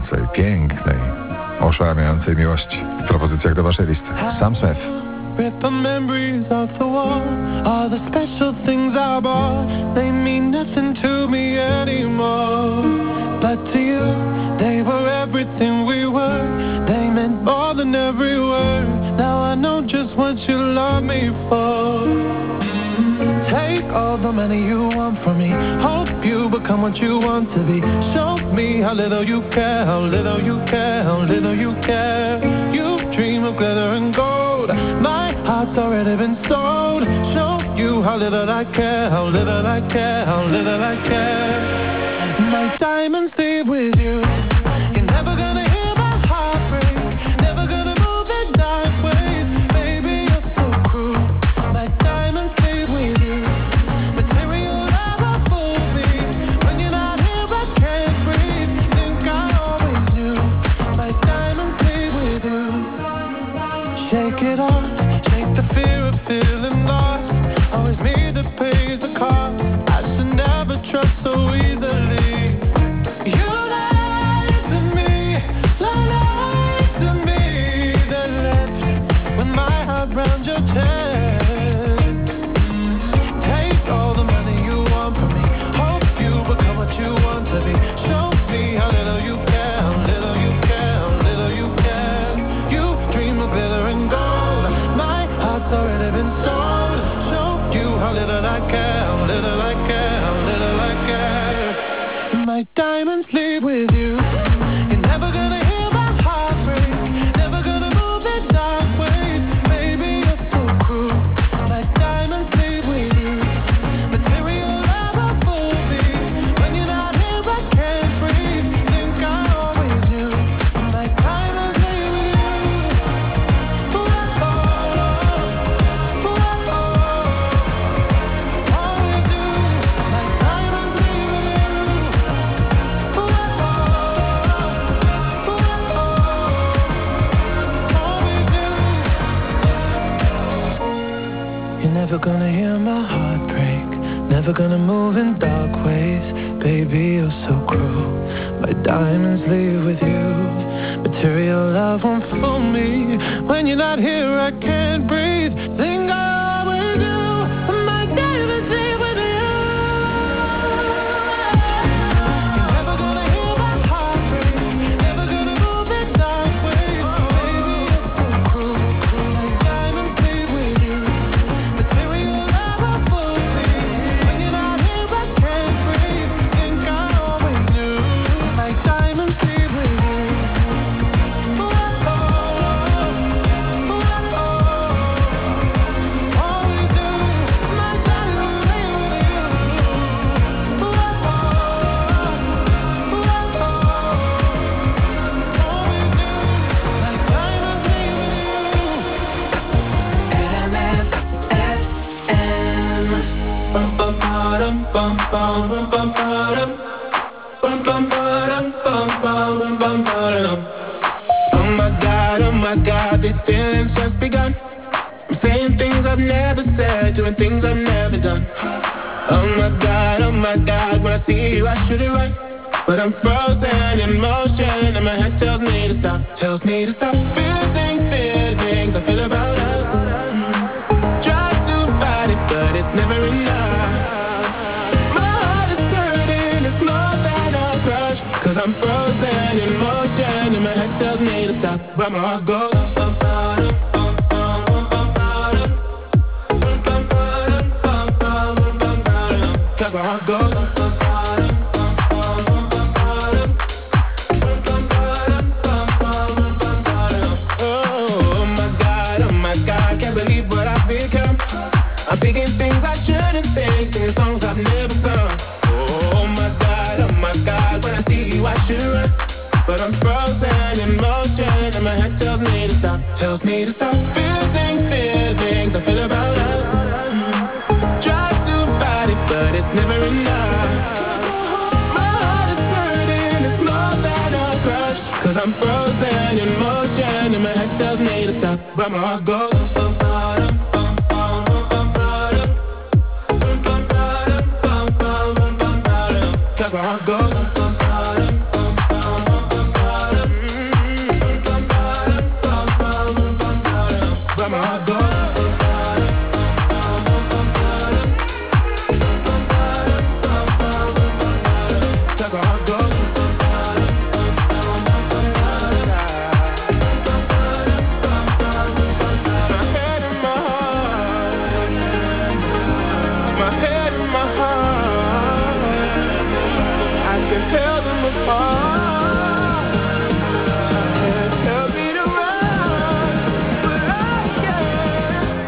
gorącej, pięknej, oszałamiającej miłości w propozycjach do waszej listy. Sam Smith. With the memories of the war, all the special things I bought, they mean nothing to me anymore. But to you, they were everything we were. They meant more than every word. Now I know just what you love me for. Take all the money you want from me. Hope you become what you want to be. Show me how little you care, how little you care, how little you care. You dream of glitter and gold. My heart's already been sold. Show you how little I care, how little I care, how little I care. My diamonds leave with you. You're never gonna hear my heart break. Never gonna move in dark ways. Baby, you're so cruel. My diamonds leave with you. Material never fool me. When you're not here, I can't breathe. Think I always knew. My diamonds leave with you. Shake it off. Shake the fear of feeling lost. Always me that pays the cost. I should never trust so easily. You lied to me, lied to me. Then left with my heart round your chest. Take all the money you want from me. Hope you become what you want to be. Show me how little you care, how little you care, how little you care. You dream of glitter and gold. My heart's already been sold. Show you how little I care, how little I care, how little I care. My diamonds leave with you. You're never gonna hear my heart break. Never gonna move in dark ways. Baby, you're so cruel. My diamonds leave with you. Material never fool me. When you're not here, I can't breathe. Think I always knew. My diamonds leave with you. Ooh, oh, oh, ooh, oh, always do. My diamonds leave with you. You're never gonna hear my heart break. Never gonna move in dark ways. Baby, you're so cruel. My diamonds leave with you. Material love won't fool me. When you're not here, I can't breathe. Think I always do. My diamonds leave with you. You're never gonna hear my heart break. Never gonna move in dark ways. Baby, you're so cruel. My diamonds leave with you. Material never fool me. When you're not here, I can't breathe. Think I always knew. My diamonds leave with you. Ooh, oh, oh, ooh, oh, always do. My diamonds leave with you. Ooh, oh, oh, ooh, oh, always do. My diamonds leave with you. RMF FM. Bum bum bum bum bum bum bum bum bum bum bum bum bum. Oh my God, these feelings just begun. I'm saying things I've never said, doing things I've never done. Oh my God, when I see you I should it right. But I'm frozen in motion and my head tells me to stop. Tells me to stop feeling feelings I feel about us. Try to fight it, but it's never enough. My heart is hurting, it's more than a crush. Cause I'm frozen in motion and my head tells me to stop. But my heart goes cause my heart goes oh my God, can't believe what I've become. I'm thinking things I shouldn't think, singing songs I've never sung. Oh my God, when I see you I should run. But I'm frozen in motion and my head tells me to stop. Tells me to stop feeling feelings I feel about us. Try to fight it, but it's never enough. My heart is hurting, it's more than a crush. Cause I'm frozen in motion and my head tells me to stop. But my heart goes cause my heart goes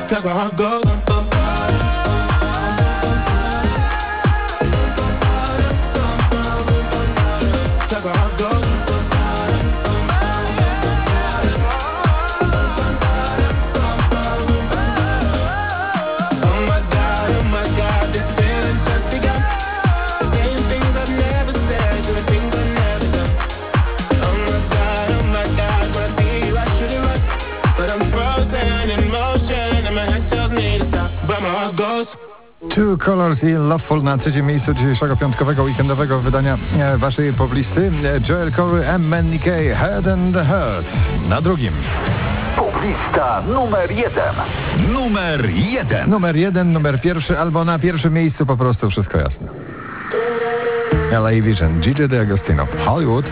That's where I go. That's where I go. Oh my God, this feeling's just begun. Saying things I've never said, doing things I've never done. Oh my God, when I see you I should it run. But I'm frozen in motion and my head tells me to stop, but my heart goes. Two Colors i Loveful na trzecim miejscu dzisiejszego piątkowego, weekendowego wydania waszej poblisty. Joel Corey, MNK, Head and Heart na drugim. Poblista numer 1. Numer 1. Numer 1, numer pierwszy, albo na pierwszym miejscu po prostu wszystko jasne. LA Vision, Gigi D'Agostino, Hollywood.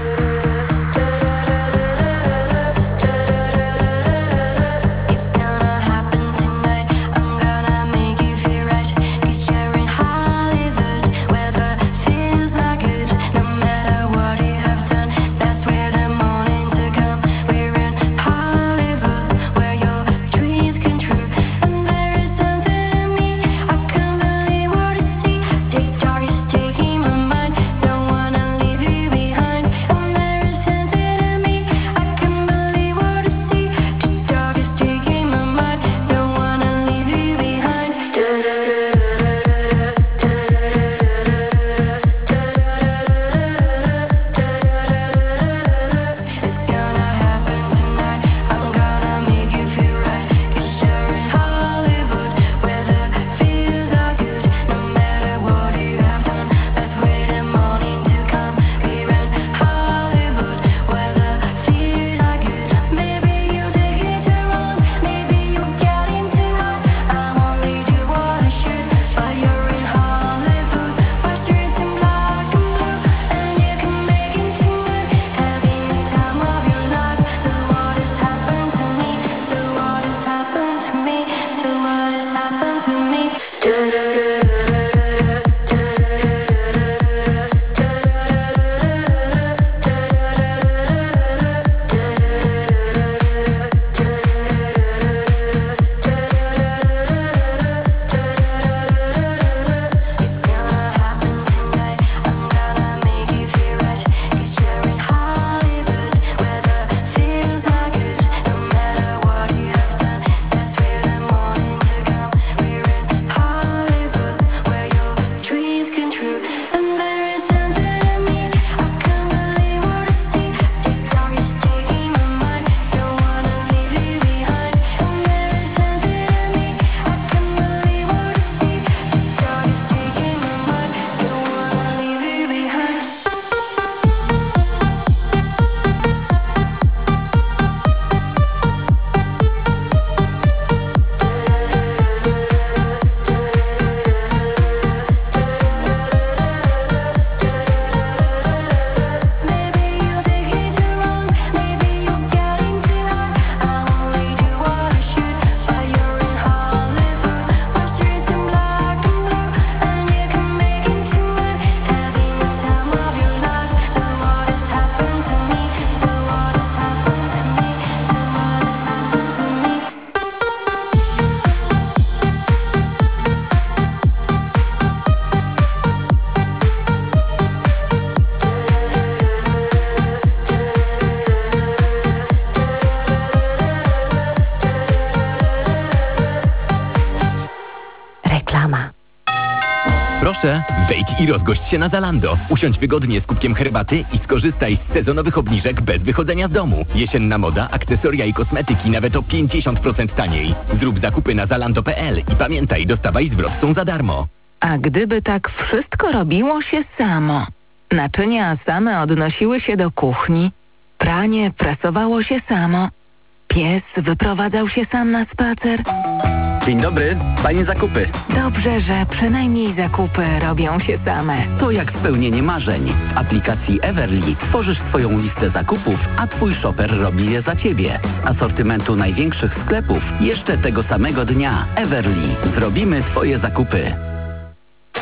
Proszę, wejdź i rozgość się na Zalando. Usiądź wygodnie z kubkiem herbaty i skorzystaj z sezonowych obniżek bez wychodzenia z domu. Jesienna moda, akcesoria i kosmetyki nawet o 50% taniej. Zrób zakupy na zalando.pl i pamiętaj, dostawaj zwrotcą za darmo. A gdyby tak wszystko robiło się samo? Naczynia same odnosiły się do kuchni, pranie prasowało się samo, pies wyprowadzał się sam na spacer. Dzień dobry, pani zakupy. Dobrze, że przynajmniej zakupy robią się same. To jak spełnienie marzeń. W aplikacji Everly tworzysz swoją listę zakupów, a twój shopper robi je za ciebie. Z asortymentu największych sklepów jeszcze tego samego dnia. Everly. Zrobimy twoje zakupy.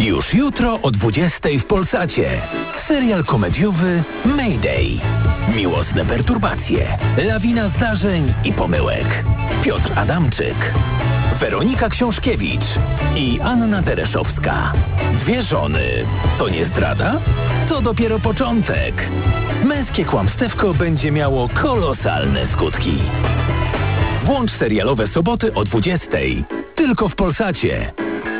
Już jutro o 20:00 w Polsacie. Serial komediowy Mayday. Miłosne perturbacje, lawina zdarzeń i pomyłek. Piotr Adamczyk, Weronika Książkiewicz i Anna Tereszowska. Dwie żony. To nie zdrada? To dopiero początek. Męskie kłamstewko będzie miało kolosalne skutki. Włącz serialowe soboty o 20:00. Tylko w Polsacie.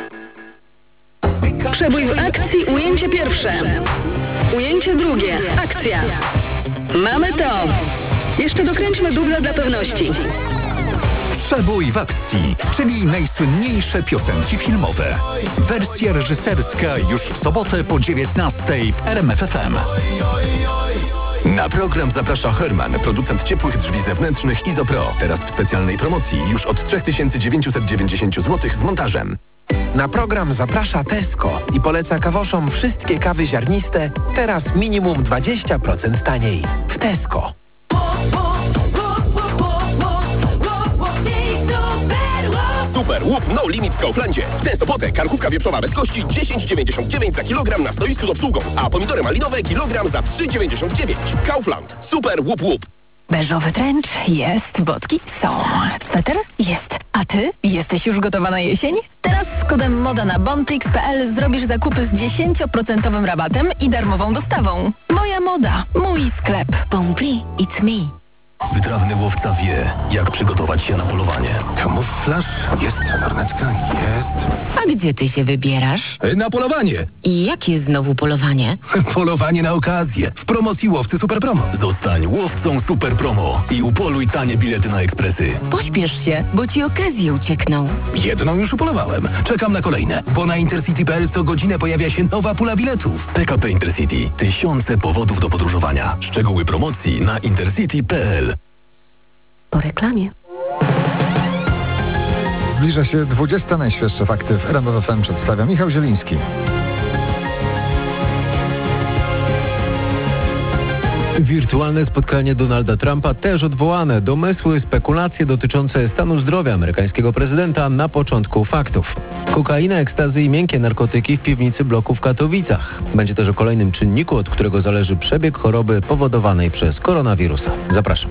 Przebój w akcji, ujęcie pierwsze. Ujęcie drugie. Akcja. Mamy to. Jeszcze dokręćmy dubla dla pewności. Przebój w akcji, czyli najsłynniejsze piosenki filmowe. Wersja reżyserska już w sobotę po 19:00 w RMF FM. Na program zaprasza Herman, producent ciepłych drzwi zewnętrznych Izopro. Teraz w specjalnej promocji już od 3990 zł z montażem. Na program zaprasza Tesco i poleca kawoszom wszystkie kawy ziarniste, teraz minimum 20% taniej. W Tesco. Super łup no limit w Kauflandzie. W tę sobotę karkówka wieprzowa bez kości 10,99 za kilogram na stoisku z obsługą, a pomidory malinowe kilogram za 3,99. Kaufland. Super łup łup. Beżowy trench jest, botki są. Sweter jest. A ty? Jesteś już gotowa na jesień? Teraz z kodem MODA na bonprix.pl zrobisz zakupy z 10% rabatem i darmową dostawą. Moja moda, mój sklep. Bonprix, it's me. Wytrawny łowca wie, jak przygotować się na polowanie. Kamuflaż? Jest. Lornetka? Jest. A gdzie ty się wybierasz? Na polowanie. I jakie znowu polowanie? Polowanie na okazję. W promocji Łowcy Super Promo. Zostań łowcą Super Promo i upoluj tanie bilety na ekspresy. Pośpiesz się, bo ci okazje uciekną. Jedną już upolowałem. Czekam na kolejne, bo na intercity.pl co godzinę pojawia się nowa pula biletów. PKP Intercity. Tysiące powodów do podróżowania. Szczegóły promocji na intercity.pl. Po reklamie. Zbliża się 20. Najświeższe fakty w RMF FM przedstawia Michał Zieliński. Wirtualne spotkanie Donalda Trumpa też odwołane. Domysły, spekulacje dotyczące stanu zdrowia amerykańskiego prezydenta na początku faktów. Kokaina, ekstazy i miękkie narkotyki w piwnicy bloku w Katowicach. Będzie też o kolejnym czynniku, od którego zależy przebieg choroby powodowanej przez koronawirusa. Zapraszam.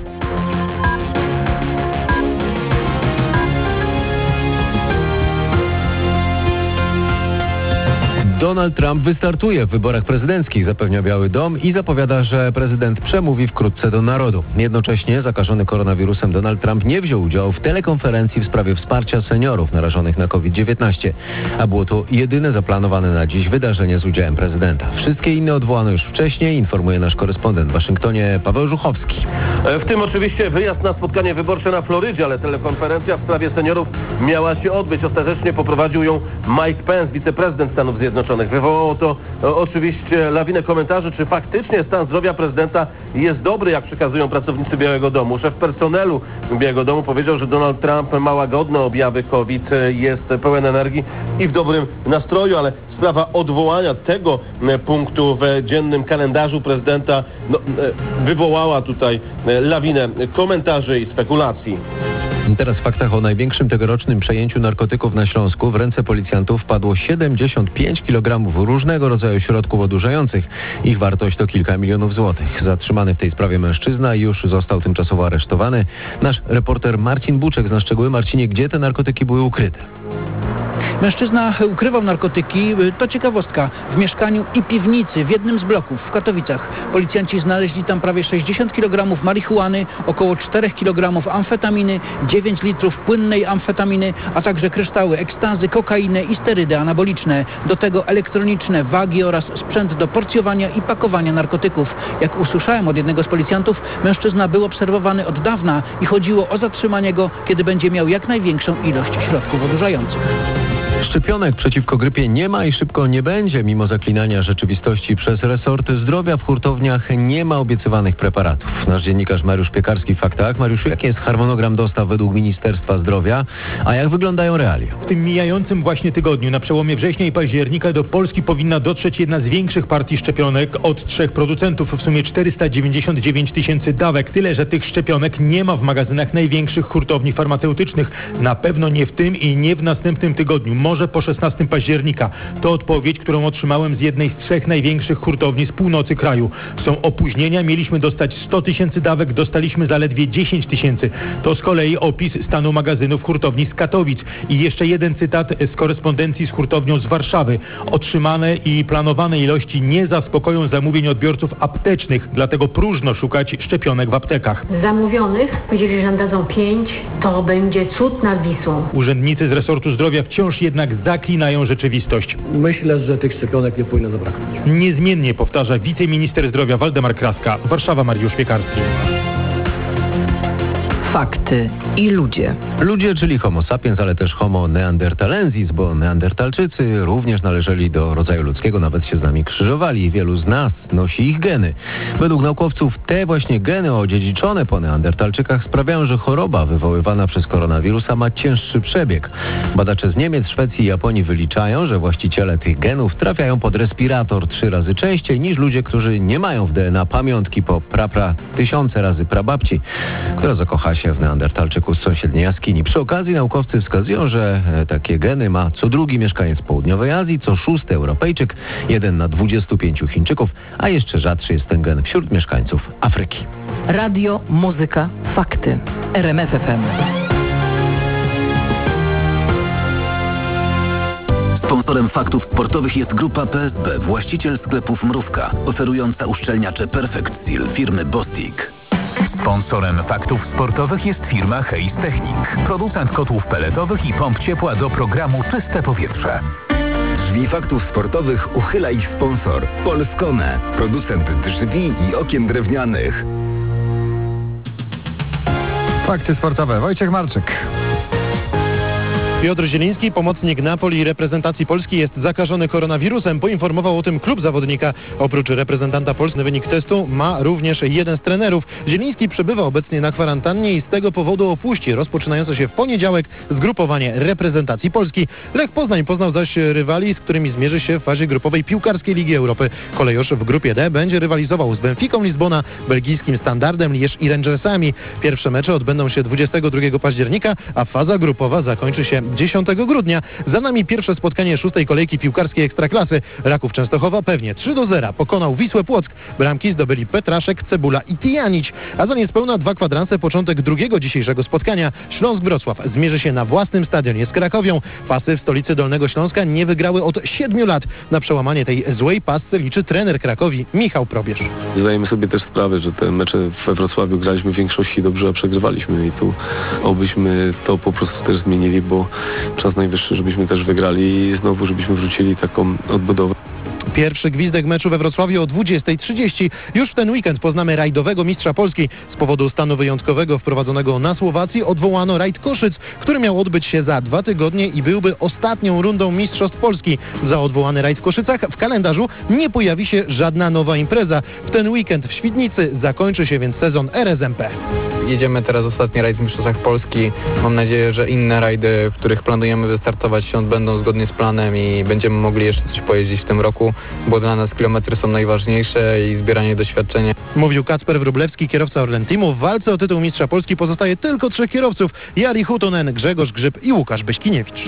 Donald Trump wystartuje w wyborach prezydenckich, zapewnia Biały Dom i zapowiada, że prezydent przemówi wkrótce do narodu. Jednocześnie zakażony koronawirusem Donald Trump nie wziął udziału w telekonferencji w sprawie wsparcia seniorów narażonych na COVID-19, a było to jedyne zaplanowane na dziś wydarzenie z udziałem prezydenta. Wszystkie inne odwołano już wcześniej, informuje nasz korespondent w Waszyngtonie Paweł Żuchowski. W tym oczywiście wyjazd na spotkanie wyborcze na Florydzie, ale telekonferencja w sprawie seniorów miała się odbyć. Ostatecznie poprowadził ją Mike Pence, wiceprezydent Stanów Zjednoczonych. Wywołało to oczywiście lawinę komentarzy, czy faktycznie stan zdrowia prezydenta jest dobry, jak przekazują pracownicy Białego Domu. Szef personelu Białego Domu powiedział, że Donald Trump ma łagodne objawy COVID, jest pełen energii i w dobrym nastroju, ale sprawa odwołania tego punktu w dziennym kalendarzu prezydenta wywołała tutaj lawinę komentarzy i spekulacji. Teraz w faktach o największym tegorocznym przejęciu narkotyków na Śląsku. W ręce policjantów wpadło 75 kg różnego rodzaju środków odurzających. Ich wartość to kilka milionów złotych. Zatrzymany w tej sprawie mężczyzna już został tymczasowo aresztowany. Nasz reporter Marcin Buczek zna szczegóły. Marcinie, gdzie te narkotyki były ukryte? Mężczyzna ukrywał narkotyki, to ciekawostka, w mieszkaniu i piwnicy w jednym z bloków w Katowicach. Policjanci znaleźli tam prawie 60 kg marihuany, około 4 kg amfetaminy, 9 litrów płynnej amfetaminy, a także kryształy ekstazy, kokainę i sterydy anaboliczne. Do tego elektroniczne wagi oraz sprzęt do porcjowania i pakowania narkotyków. Jak usłyszałem od jednego z policjantów, mężczyzna był obserwowany od dawna i chodziło o zatrzymanie go, kiedy będzie miał jak największą ilość środków odurzających. Szczepionek przeciwko grypie nie ma i szybko nie będzie. Mimo zaklinania rzeczywistości przez resort zdrowia w hurtowniach nie ma obiecywanych preparatów. Nasz dziennikarz Mariusz Piekarski w Faktach. Mariuszu, jaki jest harmonogram dostaw według Ministerstwa Zdrowia, a jak wyglądają realia? W tym mijającym właśnie tygodniu, na przełomie września i października, do Polski powinna dotrzeć jedna z większych partii szczepionek od 3 producentów, w sumie 499 tysięcy dawek. Tyle, że tych szczepionek nie ma w magazynach największych hurtowni farmaceutycznych. Na pewno nie w tym i nie w następnym tygodniu. może po 16 października. To odpowiedź, którą otrzymałem z jednej z 3 największych hurtowni z północy kraju. Są opóźnienia, mieliśmy dostać 100 tysięcy dawek, dostaliśmy zaledwie 10 tysięcy. To z kolei opis stanu magazynów hurtowni z Katowic. I jeszcze jeden cytat z korespondencji z hurtownią z Warszawy. Otrzymane i planowane ilości nie zaspokoją zamówień odbiorców aptecznych, dlatego próżno szukać szczepionek w aptekach. Zamówionych powiedzieli, że nam dadzą 5, to będzie cud nad Wisłą. Urzędnicy z resortu zdrowia wciąż jednak zaklinają rzeczywistość. Myślę, że tych szczepionek nie powinno zabraknąć. Niezmiennie powtarza wiceminister zdrowia Waldemar Kraska. Warszawa, Mariusz Piekarski. Fakty i ludzie. Ludzie, czyli homo sapiens, ale też homo neanderthalensis, bo neandertalczycy również należeli do rodzaju ludzkiego, nawet się z nami krzyżowali. Wielu z nas nosi ich geny. Według naukowców te właśnie geny odziedziczone po neandertalczykach sprawiają, że choroba wywoływana przez koronawirusa ma cięższy przebieg. Badacze z Niemiec, Szwecji i Japonii wyliczają, że właściciele tych genów trafiają pod respirator 3 razy częściej niż ludzie, którzy nie mają w DNA pamiątki po tysiące razy prababci, która zakocha się w neandertalczyku z sąsiedniej jaskini. Przy okazji naukowcy wskazują, że takie geny ma co drugi mieszkaniec południowej Azji, co 6. Europejczyk, 1 na 25 Chińczyków, a jeszcze rzadszy jest ten gen wśród mieszkańców Afryki. Radio, muzyka, fakty. RMF FM. Sponsorem faktów sportowych jest grupa PSB, właściciel sklepów Mrówka, oferująca uszczelniacze Perfect Seal firmy Bostik. Sponsorem faktów sportowych jest firma Hayes Technik, producent kotłów peletowych i pomp ciepła do programu Czyste Powietrze. Drzwi faktów sportowych uchyla ich sponsor Polskone, producent drzwi i okien drewnianych. Fakty sportowe. Wojciech Marczyk. Piotr Zieliński, pomocnik Napoli i reprezentacji Polski, jest zakażony koronawirusem. Poinformował o tym klub zawodnika. Oprócz reprezentanta Polski wynik testu ma również jeden z trenerów. Zieliński przebywa obecnie na kwarantannie i z tego powodu opuści rozpoczynające się w poniedziałek zgrupowanie reprezentacji Polski. Lech Poznań poznał zaś rywali, z którymi zmierzy się w fazie grupowej piłkarskiej Ligi Europy. Kolejorz w grupie D będzie rywalizował z Benficą Lizbona, belgijskim Standardem Lierz i Rangersami. Pierwsze mecze odbędą się 22 października, a faza grupowa zakończy się 10 grudnia. Za nami pierwsze spotkanie 6. kolejki piłkarskiej Ekstraklasy. Raków Częstochowa pewnie 3-0 pokonał Wisłę Płock. Bramki zdobyli Petraszek, Cebula i Tijanić. A za niespełna 2 kwadranse początek drugiego dzisiejszego spotkania. Śląsk Wrocław zmierzy się na własnym stadionie z Krakowią. Pasy w stolicy Dolnego Śląska nie wygrały od 7 lat. Na przełamanie tej złej pasce liczy trener Krakowi Michał Probierz. Zdajemy sobie też sprawę, że te mecze we Wrocławiu graliśmy w większości dobrze, a przegrywaliśmy i tu obyśmy to po prostu też zmienili, bo czas najwyższy, żebyśmy też wygrali i znowu, żebyśmy wrócili taką odbudowę. Pierwszy gwizdek meczu we Wrocławiu o 20:30. Już w ten weekend poznamy rajdowego mistrza Polski. Z powodu stanu wyjątkowego wprowadzonego na Słowacji odwołano rajd Koszyc, który miał odbyć się za 2 tygodnie i byłby ostatnią rundą Mistrzostw Polski. Za odwołany rajd w Koszycach w kalendarzu nie pojawi się żadna nowa impreza. W ten weekend w Świdnicy zakończy się więc sezon RSMP. Jedziemy teraz ostatni rajd w Mistrzostwach Polski. Mam nadzieję, że inne rajdy, w których planujemy wystartować, się odbędą zgodnie z planem i będziemy mogli jeszcze coś pojeździć w tym roku, bo dla nas kilometry są najważniejsze i zbieranie doświadczenia. Mówił Kacper Wróblewski, kierowca Orlen Teamu. W walce o tytuł mistrza Polski pozostaje tylko 3 kierowców: Jari Hutonen, Grzegorz Grzyb i Łukasz Beśkiniewicz.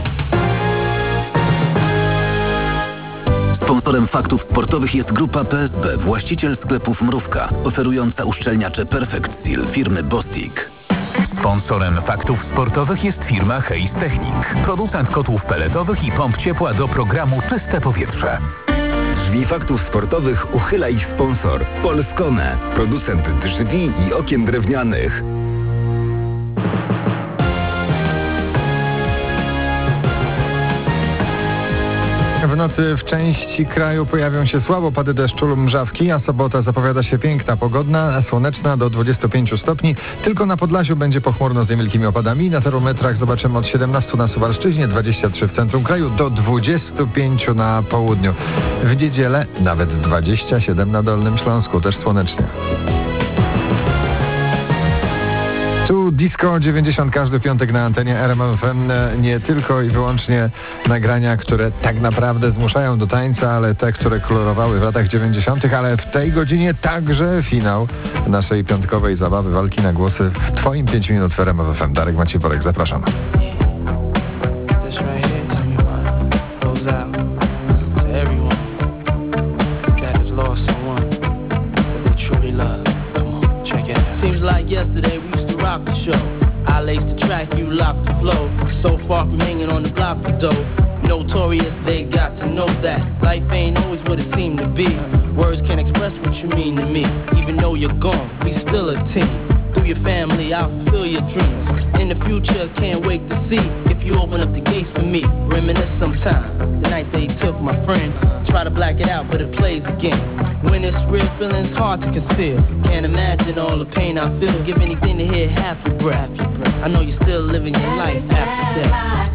Sponsorem faktów sportowych jest grupa PSB, właściciel sklepów Mrówka, oferująca uszczelniacze Perfect Seal firmy Bostik. Sponsorem faktów sportowych jest firma Hayes Technik, producent kotłów peletowych i pomp ciepła do programu Czyste Powietrze. Drzwi faktów sportowych uchyla ich sponsor Polskone, producent drzwi i okien drewnianych. W nocy w części kraju pojawią się słabo pady deszczu lub mrzawki, a sobota zapowiada się piękna, pogodna, słoneczna do 25 stopni. Tylko na Podlasiu będzie pochmurno z niewielkimi opadami. Na termometrach zobaczymy od 17 na Suwalszczyźnie, 23 w centrum kraju, do 25 na południu. W niedzielę nawet 27 na Dolnym Śląsku, też słonecznie. Tu Disco 90 każdy piątek na antenie RMF FM. Nie tylko i wyłącznie nagrania, które tak naprawdę zmuszają do tańca, ale te, które kolorowały w latach 90., ale w tej godzinie także finał naszej piątkowej zabawy walki na głosy w Twoim 5 minut w RMF FM. Darek Macieworek, zapraszam. rock the show. I lace the track, you lock the flow. So far from hanging on the block for dough. Notorious, they got to know that life ain't always what it seemed to be. Words can't express what you mean to me. Even though you're gone, we still a team. Through your family, I'll fulfill your dreams. In the future, can't wait to see if you open up the gates for me. Reminisce sometime, the night they took my friend. Try to black it out, but it plays again. When it's real, feeling's hard to conceal. Can't imagine all the pain I feel. Give anything to hear half your breath. I know you're still living your life after death.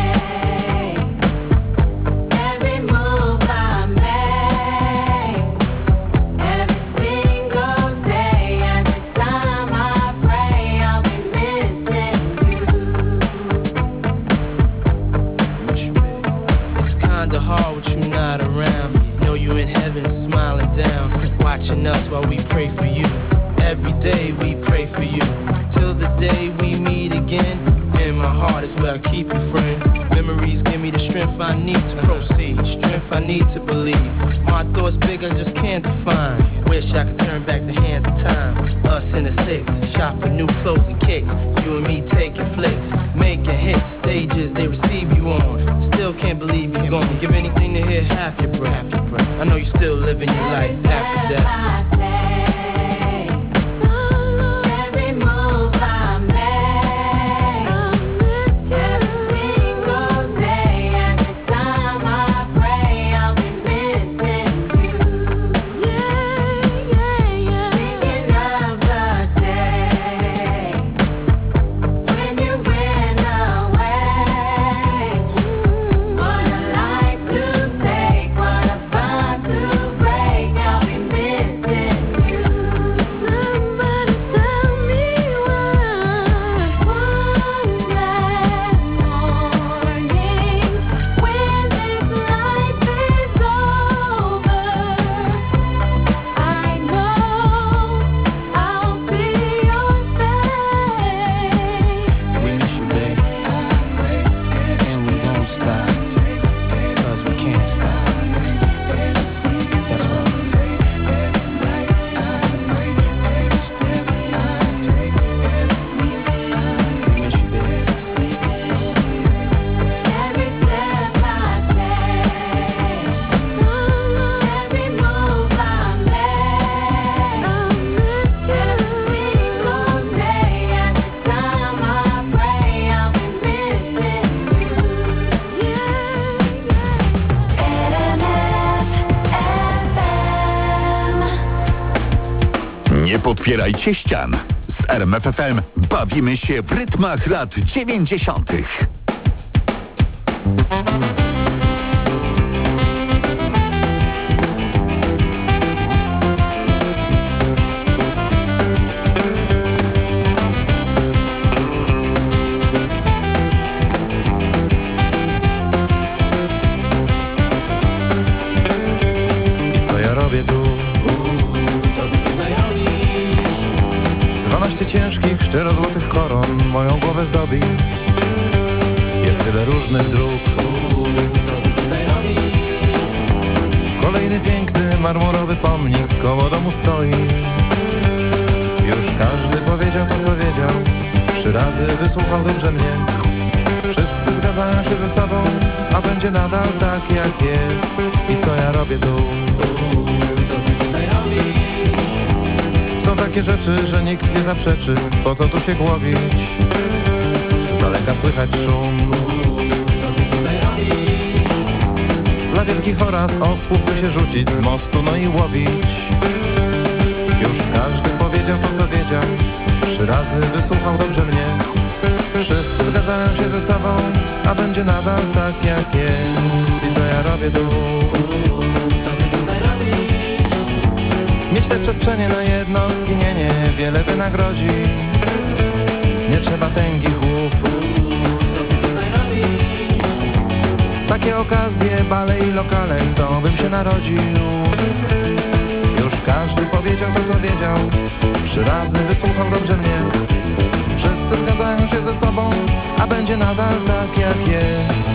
Watching us while we pray for you. Every day we pray for you. Till the day we meet again. In my heart is where I keep you, friend. Memories give me the strength I need to proceed. Strength I need to believe. My thoughts big, I just can't define. Wish I could turn back the hands of time. Us in the six, shop for new clothes and kicks. You and me taking flicks, making hits. Stages they receive you on. Still can't believe you're gone. Give anything to hear half your breath. I know you're still living your life after death. Nie podpierajcie ścian. Z RMF FM bawimy się w rytmach lat 90. I co ja robię tu? 12 ciężkich, szczerozłotych koron moją głowę zdobi. Jest tyle różnych dróg. Kolejny piękny, marmurowy pomnik koło domu stoi. Już każdy powiedział to, co wiedział. 3 razy wysłuchał dobrze mnie. Wszyscy zgadzają się ze sobą, a będzie nadal tak jak jest. I co ja robię tu? Są takie rzeczy, że nikt nie zaprzeczy. Po co tu się głowić? Z daleka słychać szum. Dla wielkich oraz osłów by się rzucić z mostu, no i łowić. Już każdy powiedział to, co wiedział. 3 razy wysłuchał dobrze mnie. Wszyscy zgadzają się ze sobą, a będzie nadal tak jak jest. I co ja robię tu? Mieć te przestrzenie na jedno skinienie wiele wynagrodzi. Nie trzeba tęgich łów. Takie okazje, bale i lokale, to bym się narodził. Już każdy powiedział to, co wiedział. 3 razy wysłuchał dobrze mnie. Wszyscy zgadzają się ze sobą, a będzie nadal tak jak jest.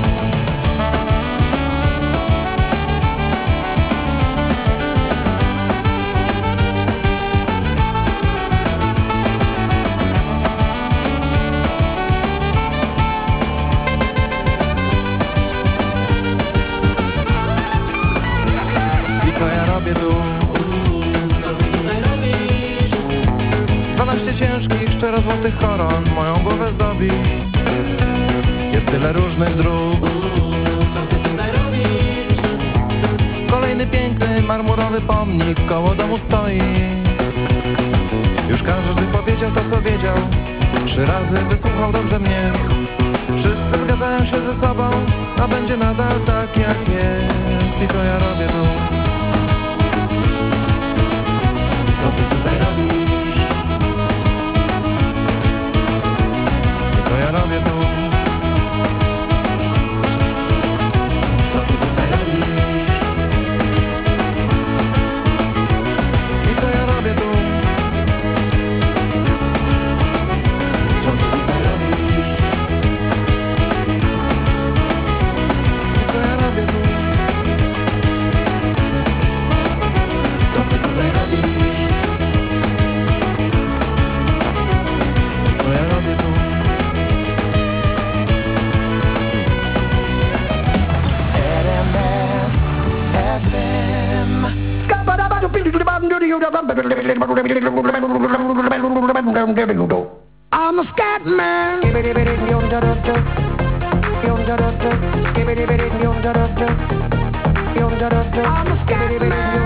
jeszcze raz złotych koron moją głowę zdobi. Jest tyle różnych dróg. Co ty tutaj robisz? Kolejny piękny marmurowy pomnik koło domu stoi. Już każdy powiedział to, co wiedział. 3 razy wysłuchał dobrze mnie. Wszyscy zgadzają się ze sobą, a będzie nadal tak jak jest. I to ja robię tu. Co ty tutaj robisz? I to ja robię tu. Co ty tutaj robisz? I to ja robię tu. Co ty tutaj robisz? I to ja robię tu. Co ty tutaj robisz? I to ja robię tu. I'm a scat man. I'm a scat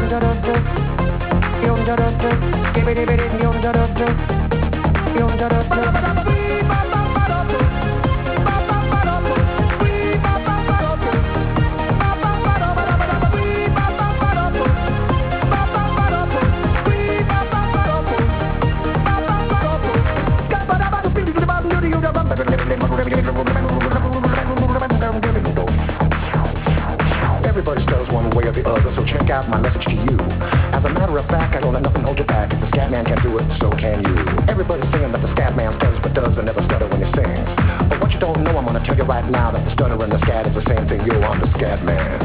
Everybody stutters one way or the other, so check out my message to you. As a matter of fact, I don't let nothing hold you back. If the scat man can do it, so can you. Everybody's saying that the scat man stutters but does and never stutter when he sings. But what you don't know, I'm gonna tell you right now that the stutter and the scat is the same thing. Yo, I'm the scat man.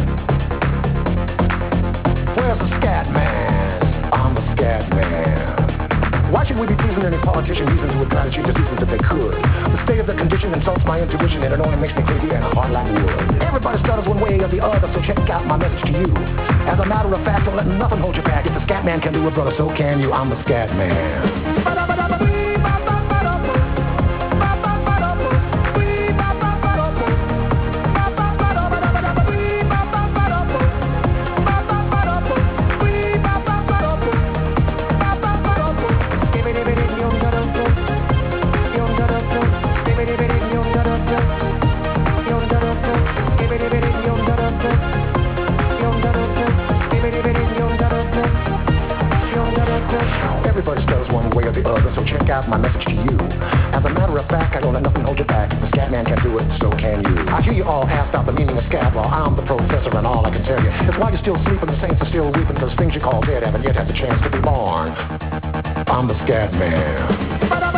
Where's the scat man? I'm the scat man. Why should we be pleasing any politician reasons who would try to change the seasons if they could? The state of the condition insults my intuition and it only makes me crazy and a heart like wood. Everybody stutters one way or the other, so check out my message to you. As a matter of fact, don't let nothing hold you back. If the scat man can do it, brother, so can you. I'm the scat man. Everybody stutters one way or the other, so check out my message to you. As a matter of fact, I don't let nothing hold you back. If the scat man can do it, so can you. I hear you all ask about the meaning of scat. Well, I'm the professor and all I can tell you is while you're still sleeping, the saints are still weeping, because things you call dead haven't yet had the chance to be born. I'm the scat man.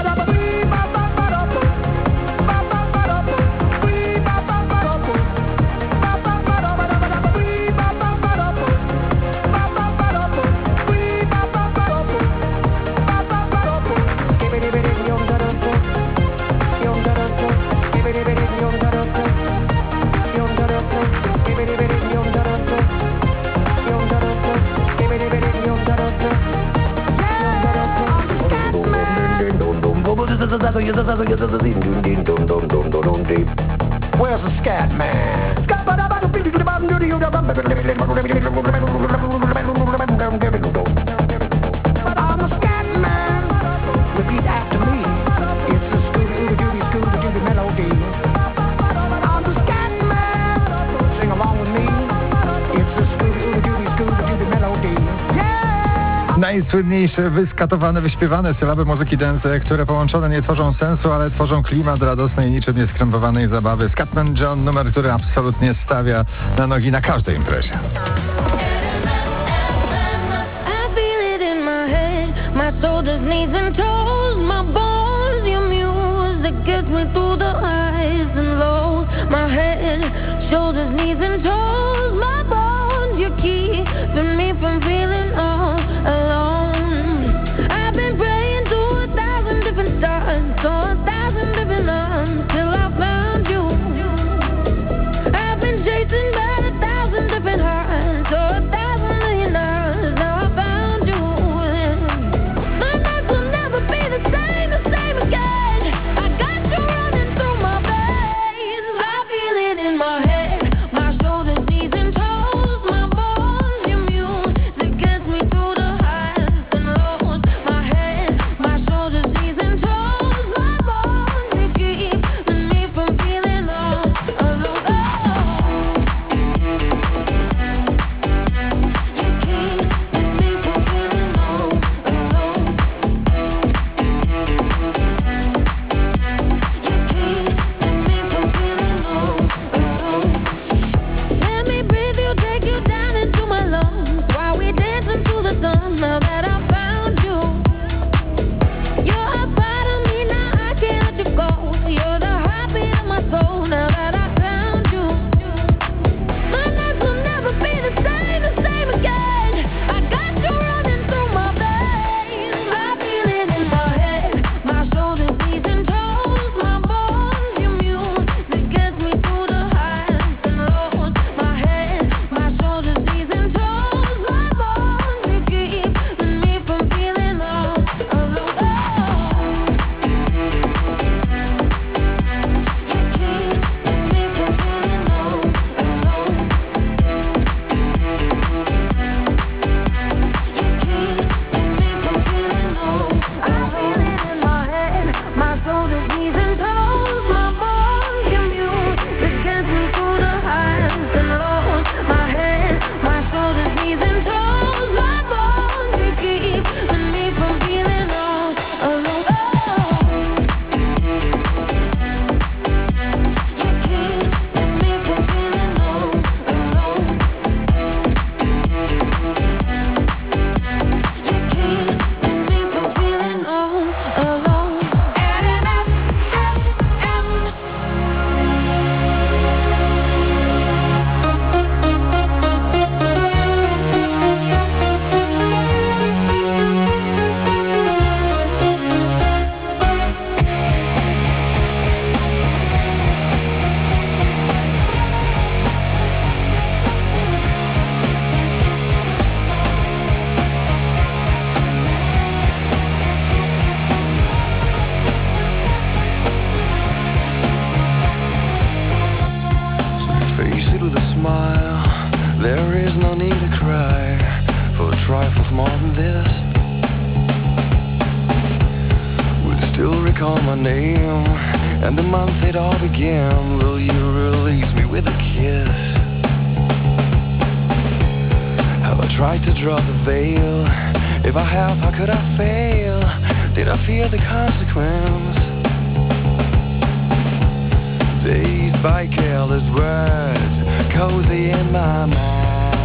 Where's the scat man? I'm the scat man. Repeat after me. It's a Scooby-Dooby melody. I'm the scat man. Sing along with me. It's a Scooby-Dooby melody. Najsłynniejsze, wyskatowane, wyśpiewane sylaby muzyki dance, które połączone nie tworzą sensu, ale tworzą klimat radosnej, niczym nieskrępowanej zabawy. Scatman John, numer, który absolutnie stawia na nogi na każdej imprezie. Saw 1,000 different lands till I found you. I've been chasing by 1,000 different hearts, so 1,000 million hours. Now I found you. The nights will never be the same as call my name, and the month it all began. Will you release me with a kiss? Have I tried to draw the veil? If I have, how could I fail? Did I fear the consequence? Dazed by careless words, cozy in my mind.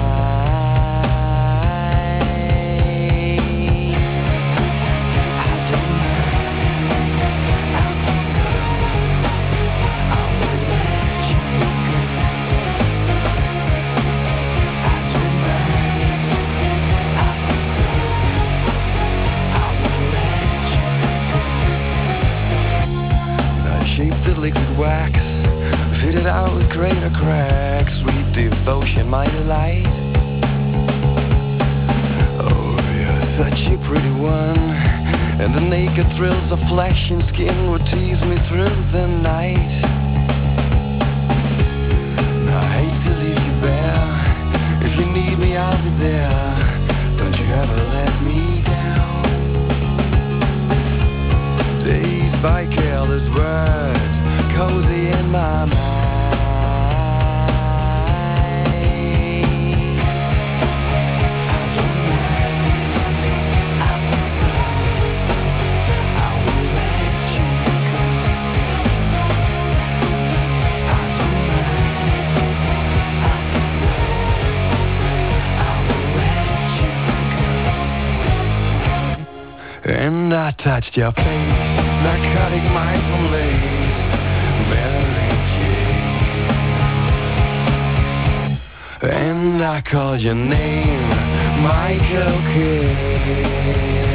The liquid wax, fitted out with greater cracks. Sweet devotion, my delight. Oh, you're such a pretty one, and the naked thrills of flesh and skin would tease me through the night. I hate to leave you bare. If you need me, I'll be there. Don't you ever let me down. Dazed by careless words, cozy in my mind. And I touched your face, narcotic mindful lace, Mary Jane. And I called your name, Michael Kidd.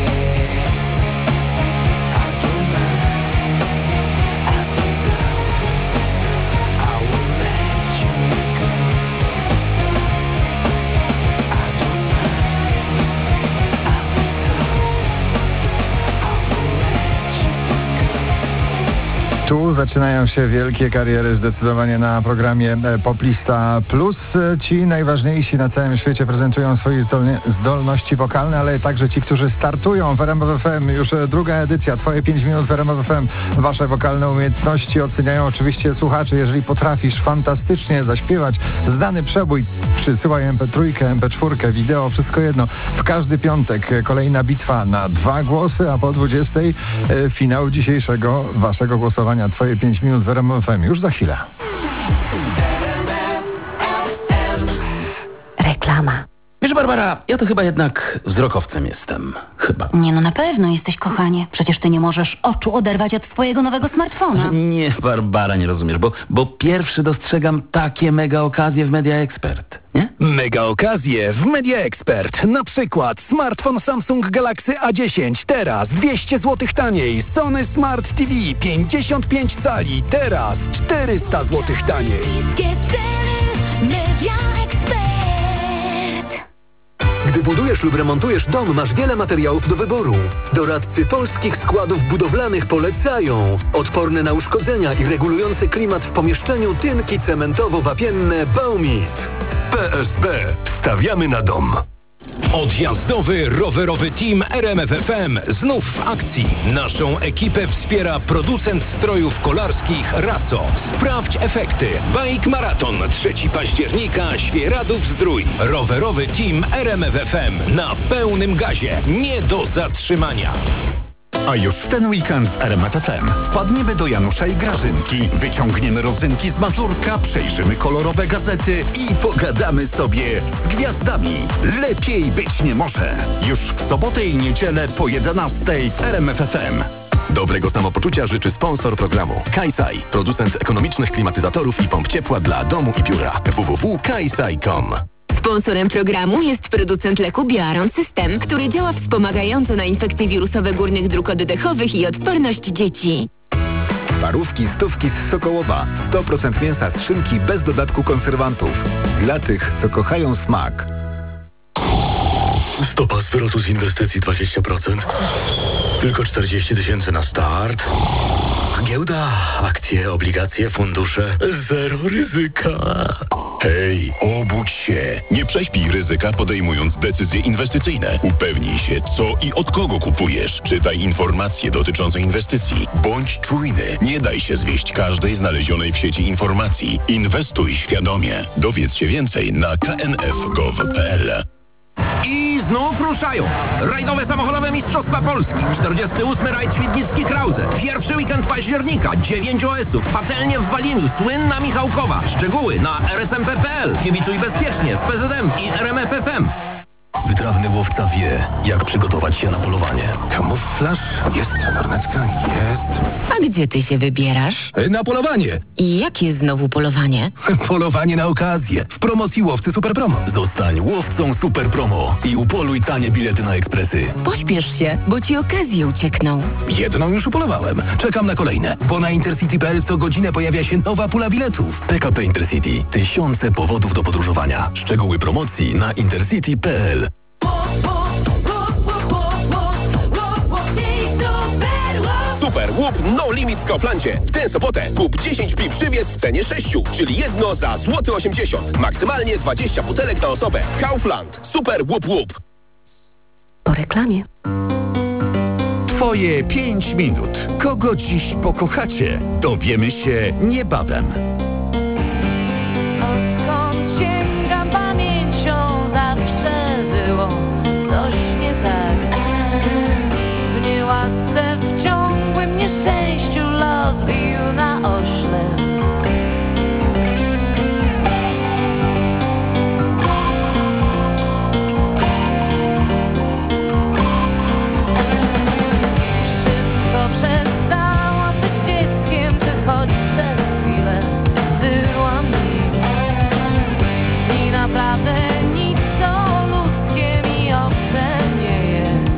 Tu zaczynają się wielkie kariery zdecydowanie na programie Poplista Plus. Ci najważniejsi na całym świecie prezentują swoje zdolności wokalne, ale także ci, którzy startują w RMF FM. Już druga edycja, Twoje 5 minut w RMF FM. Wasze wokalne umiejętności oceniają oczywiście słuchacze. Jeżeli potrafisz fantastycznie zaśpiewać zdany przebój, przysyłaj MP3, MP4, wideo, wszystko jedno. W każdy piątek kolejna bitwa na 2 głosy, a po 20 finał dzisiejszego waszego głosowania. Twoje 5 minut w RMF FM. Już za chwilę. Reklama. Wiesz, Barbara, ja to chyba jednak wzrokowcem jestem. Chyba. Nie, no na pewno jesteś, kochanie. Przecież ty nie możesz oczu oderwać od swojego nowego smartfona. Nie, Barbara, nie rozumiesz, bo pierwszy dostrzegam takie mega okazje w Media Expert. Nie? Mega okazje w Media Expert. Na przykład smartfon Samsung Galaxy A10 teraz 200 zł taniej. Sony Smart TV 55 cali teraz 400 zł taniej. Media Expert. Gdy budujesz lub remontujesz dom, masz wiele materiałów do wyboru. Doradcy Polskich Składów Budowlanych polecają odporne na uszkodzenia i regulujące klimat w pomieszczeniu tynki cementowo-wapienne Baumit. PSB. Stawiamy na dom. Odjazdowy, rowerowy team RMF FM znów w akcji. Naszą ekipę wspiera producent strojów kolarskich Raso. Sprawdź efekty. Bike Maraton 3 października, Świeradów-Zdrój. Rowerowy team RMF FM na pełnym gazie. Nie do zatrzymania. A już w ten weekend w RMF FM wpadniemy do Janusza i Grażynki, wyciągniemy rodzynki z Mazurka, przejrzymy kolorowe gazety i pogadamy sobie z gwiazdami. Lepiej być nie może. Już w sobotę i niedzielę po 11 w RMF FM. Dobrego samopoczucia życzy sponsor programu Kaisai, producent ekonomicznych klimatyzatorów i pomp ciepła dla domu i biura. www.kaisai.com. Sponsorem programu jest producent leku Bioaron System, który działa wspomagająco na infekcje wirusowe górnych dróg oddechowych i odporność dzieci. Parówki stówki z Sokołowa. 100% mięsa z szynki bez dodatku konserwantów. Dla tych, co kochają smak. Stopa zwrotu z inwestycji 20%. Tylko 40 000 na start. Giełda, akcje, obligacje, fundusze. Zero ryzyka. Hej, obudź się. Nie prześpij ryzyka, podejmując decyzje inwestycyjne. Upewnij się, co i od kogo kupujesz. Czytaj informacje dotyczące inwestycji. Bądź czujny. Nie daj się zwieść każdej znalezionej w sieci informacji. Inwestuj świadomie. Dowiedz się więcej na knf.gov.pl. I znów ruszają. Rajdowe samochodowe Mistrzostwa Polski. 48. rajd Świdnicki Krauze. Pierwszy weekend października. 9 OS-ów. Patelnie w Walimiu. Słynna Michałkowa. Szczegóły na rsmp.pl. Kibicuj bezpiecznie z PZM i RMF FM. Wytrawny łowca wie, jak przygotować się na polowanie. Kamuflaż? Jest. Lornetka? Jest. A gdzie ty się wybierasz? Na polowanie. I jakie znowu polowanie? Polowanie na okazję. W promocji Łowcy Super Promo. Zostań łowcą Super Promo i upoluj tanie bilety na ekspresy. Pośpiesz się, bo ci okazje uciekną. Jedną już upolowałem. Czekam na kolejne, bo na intercity.pl co godzinę pojawia się nowa pula biletów. PKP Intercity. Tysiące powodów do podróżowania. Szczegóły promocji na intercity.pl. Super łup no limit w Kauflandzie. W tę sobotę kup 10 piw żywiec w cenie 6, czyli jedno za złoty 80 zł. Maksymalnie 20 butelek na osobę. Kaufland. Super łup łup. Po reklamie. Twoje 5 minut. Kogo dziś pokochacie? Dowiemy się niebawem. Odkąd sięgam pamięcią, zawsze było coś nie tak. W niełasce, w ciągłym nieszczęściu los bił na oślep. Wszystko przestało być dzieckiem, czy choć przez chwilę byłam nim. I naprawdę nic, co ludzkie mi obce nie jest.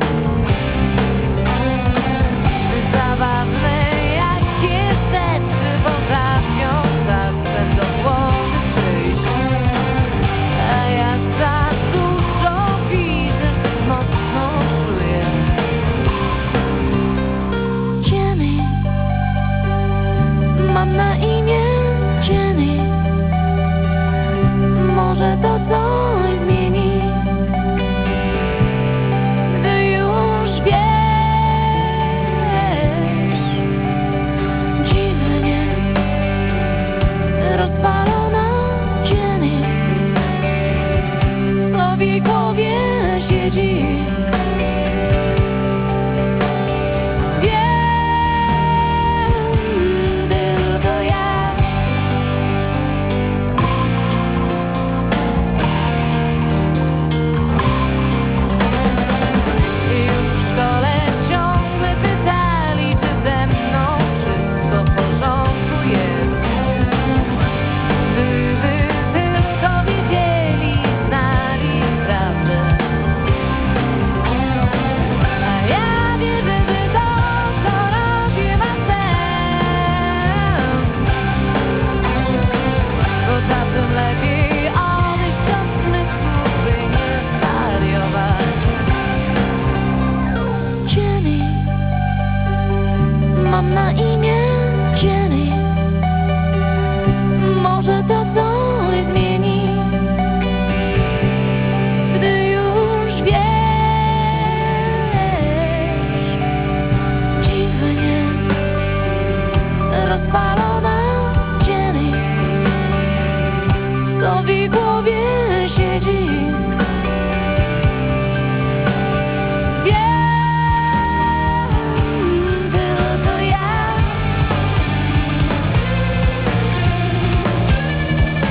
Zabawne, jakie rzeczy potrafią czasem do głowy przyjść. A ja za dużo widzę, zbyt mocno czuję. Jenny, mam na imię Jenny. Może to coś zmieni, gdy już wiesz. Dziwnie rozpalona Jenny, co w jej głowie siedzi. Wiem tylko ja. Już w szkole ciągle pytali, czy ze mną wszystko w porządku jest. Gdyby tylko wiedzieli, znali prawdę. A ja wierzę, że to, co robię, ma sens. Bo czasem lepiej odejść od zmysłów, by nie zwariować. Jenny, mam na imię Jenny. Może to coś zmieni, gdy już wiesz. Dziwnie rozpalona Jenny, co w jej głowie siedzi. Tylko ja.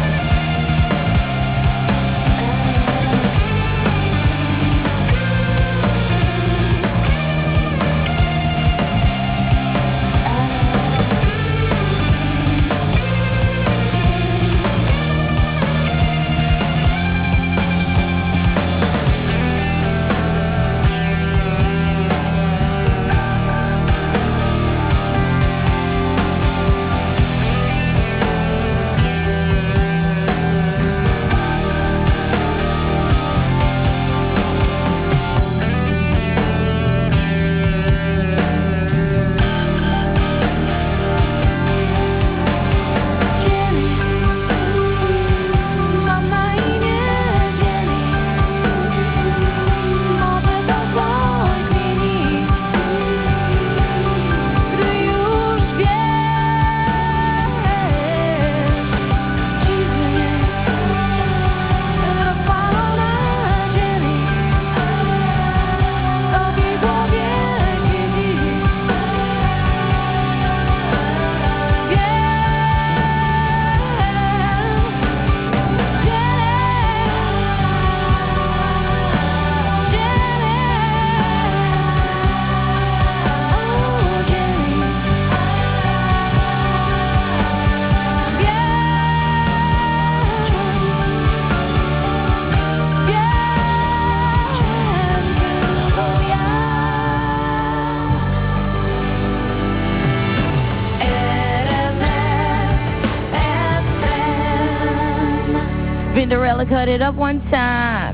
Cinderella, cut it up one time.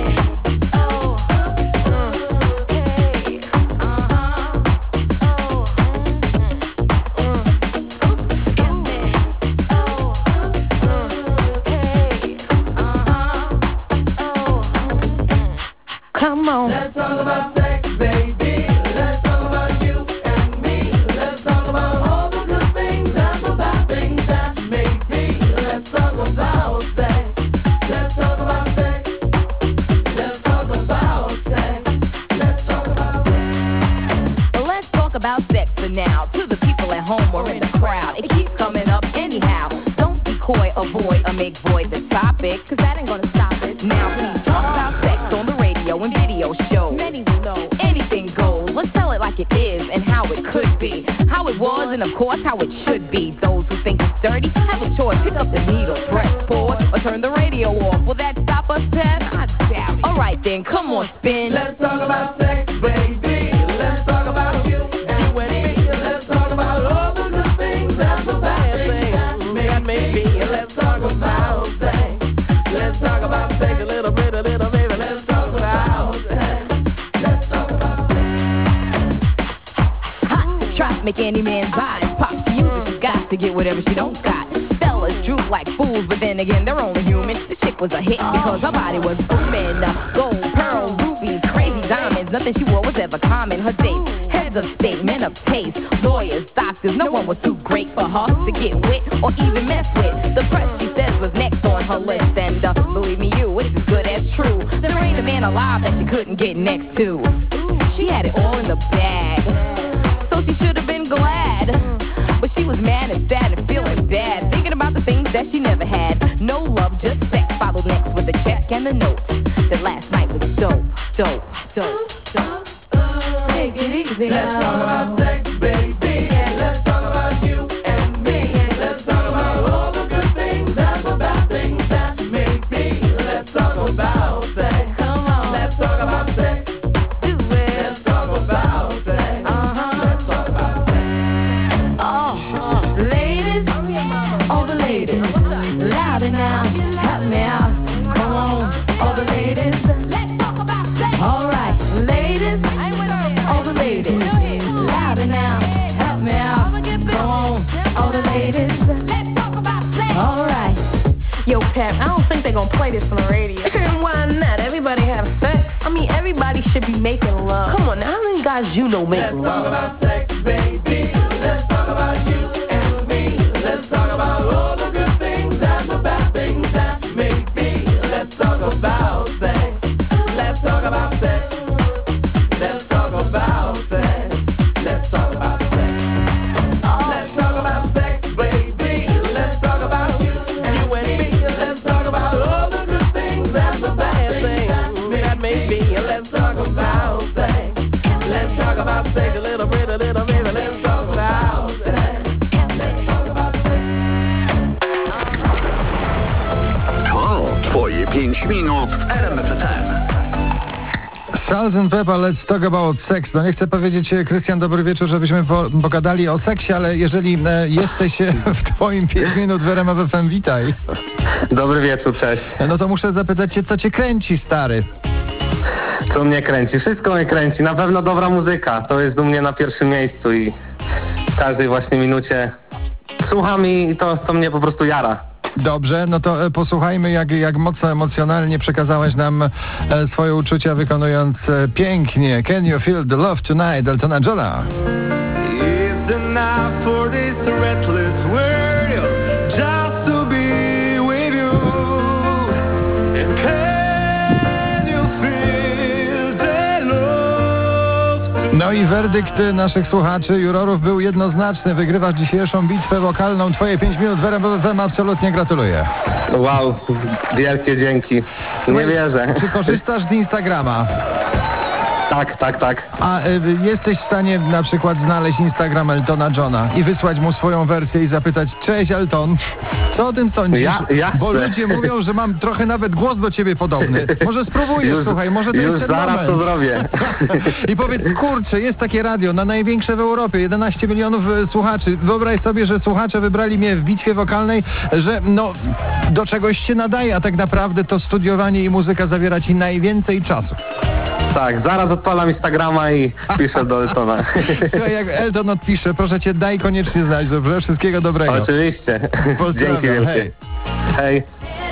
Come on. Let's talk about sex, baby. Let's talk about you and me. Let's talk about all the good things and the bad things that make me. Let's talk about sex. Let's talk about sex. Let's talk about sex. Let's talk about sex. Well, let's talk about sex for now. To the people at home or in the crowd, it keeps coming up anyhow. Don't be coy, avoid, or make void the topic, cause that ain't gonna stop it. Now please talk about sex on the radio and video shows. Many will know anything goes. Let's tell it like it is and how it could be, how it was and of course how it should be. Those who think it's dirty have a choice. Pick up the needle, press pause, or turn the radio off. Will that stop us, Pep? I doubt it. Alright then, come on, spin. Let's talk about sex, baby. Let's talk about you and me. Let's talk about all the good things and the bad things that make me. Let's talk about sex. Let's talk about sex a little bit, baby. Let's talk about sex. Let's talk about Hot, try to make any man's eyes pop. She uses, she's got to get whatever she don't got. Fellas droop like fools, but then again, they're only human. The chick was a hit because her body was booming. Gold, pearl, rubies, crazy diamonds. Nothing she wore was ever common. Her dates, heads of state, men of taste, lawyers, doctors. No one was too great for her to get with or even mess with. The press, she says, was next on her list. And believe me, you, it's as good as true. There ain't a man alive that she couldn't get next to. She had it all in the bag, so she should have been glad. But she was mad and sad and feeling bad, thinking about the things that she never had. No love, just sex. Followed next with the check and the note that last night was dope, dope, dope, dope. Take it easy. Let's talk about sex, baby. Let's talk about you and me. Let's talk about all the good things and the bad things that make me. Let's talk about sex. Come on. Let's talk about sex. Do it. Let's talk about sex. Let's talk about sex. Oh, ladies, all the ladies, louder now, help me out. Come on, all the ladies, let's talk about sex. All right, ladies, all the ladies, louder now, help me out. Come on, all the ladies, let's talk about sex. All right. Yo, Pep, I don't think they're gonna play this on the radio. Why not? Everybody have sex. I mean, everybody should be making love. Come on, now, how many guys you know make Let's love? talk about sex, baby. Let's talk about you and me. Let's talk about all the good things and the bad things that make me. Let's talk about sex. Let's talk about sex. Let's talk about sex. Let's talk about sex. Let's talk about sex, baby. Let's talk about you and me. Let's talk about all the good things and the bad things that make me. Let's talk about sex. Let's talk about sex a little bit, baby. Let's talk about sex. Let's talk about sex. To twoje 5 minut w RMF FM. Salt Pepper, let's talk about sex. No nie chcę powiedzieć, Krystian, dobry wieczór, żebyśmy pogadali o seksie, ale jeżeli jesteś w twoim 5 minut w RMF FM, witaj. Dobry wieczór, cześć. No to muszę zapytać cię, co cię kręci, stary? Co mnie kręci? Wszystko mnie kręci. Na pewno dobra muzyka. To jest u mnie na pierwszym miejscu i w każdej właśnie minucie słucham i to mnie po prostu jara. Dobrze, no to posłuchajmy, jak mocno emocjonalnie przekazałeś nam swoje uczucia, wykonując pięknie Can You Feel the Love Tonight, Eltona Johna. It's enough for this restless world just to be with you. And can you feel the love tonight? No i werdykt naszych słuchaczy, jurorów był jednoznaczny. Wygrywasz dzisiejszą bitwę wokalną. Twoje 5 minut w RMF FM, absolutnie gratuluję. Wow, wielkie dzięki. Słuchaj, nie wierzę. Czy korzystasz z Instagrama? Tak. A jesteś w stanie na przykład znaleźć Instagram Eltona Johna i wysłać mu swoją wersję i zapytać: cześć Elton, co o tym sądzisz? Jasne. Bo ludzie mówią, że mam trochę nawet głos do ciebie podobny. Może spróbujesz, słuchaj, może to już jest ten zaraz moment. to zrobię. I powiedz: kurczę, jest takie radio, największe w Europie, 11 milionów słuchaczy. Wyobraź sobie, że słuchacze wybrali mnie w bitwie wokalnej, że do czegoś się nadaje, a tak naprawdę to studiowanie i muzyka zabiera ci najwięcej czasu. Tak, zaraz odpalam Instagrama i piszę do Eltona. Słuchaj, jak Elton odpisze, proszę cię, daj koniecznie znać, dobrze? Wszystkiego dobrego. Oczywiście. Pozdrawiam. Dzięki wielkie. Hej.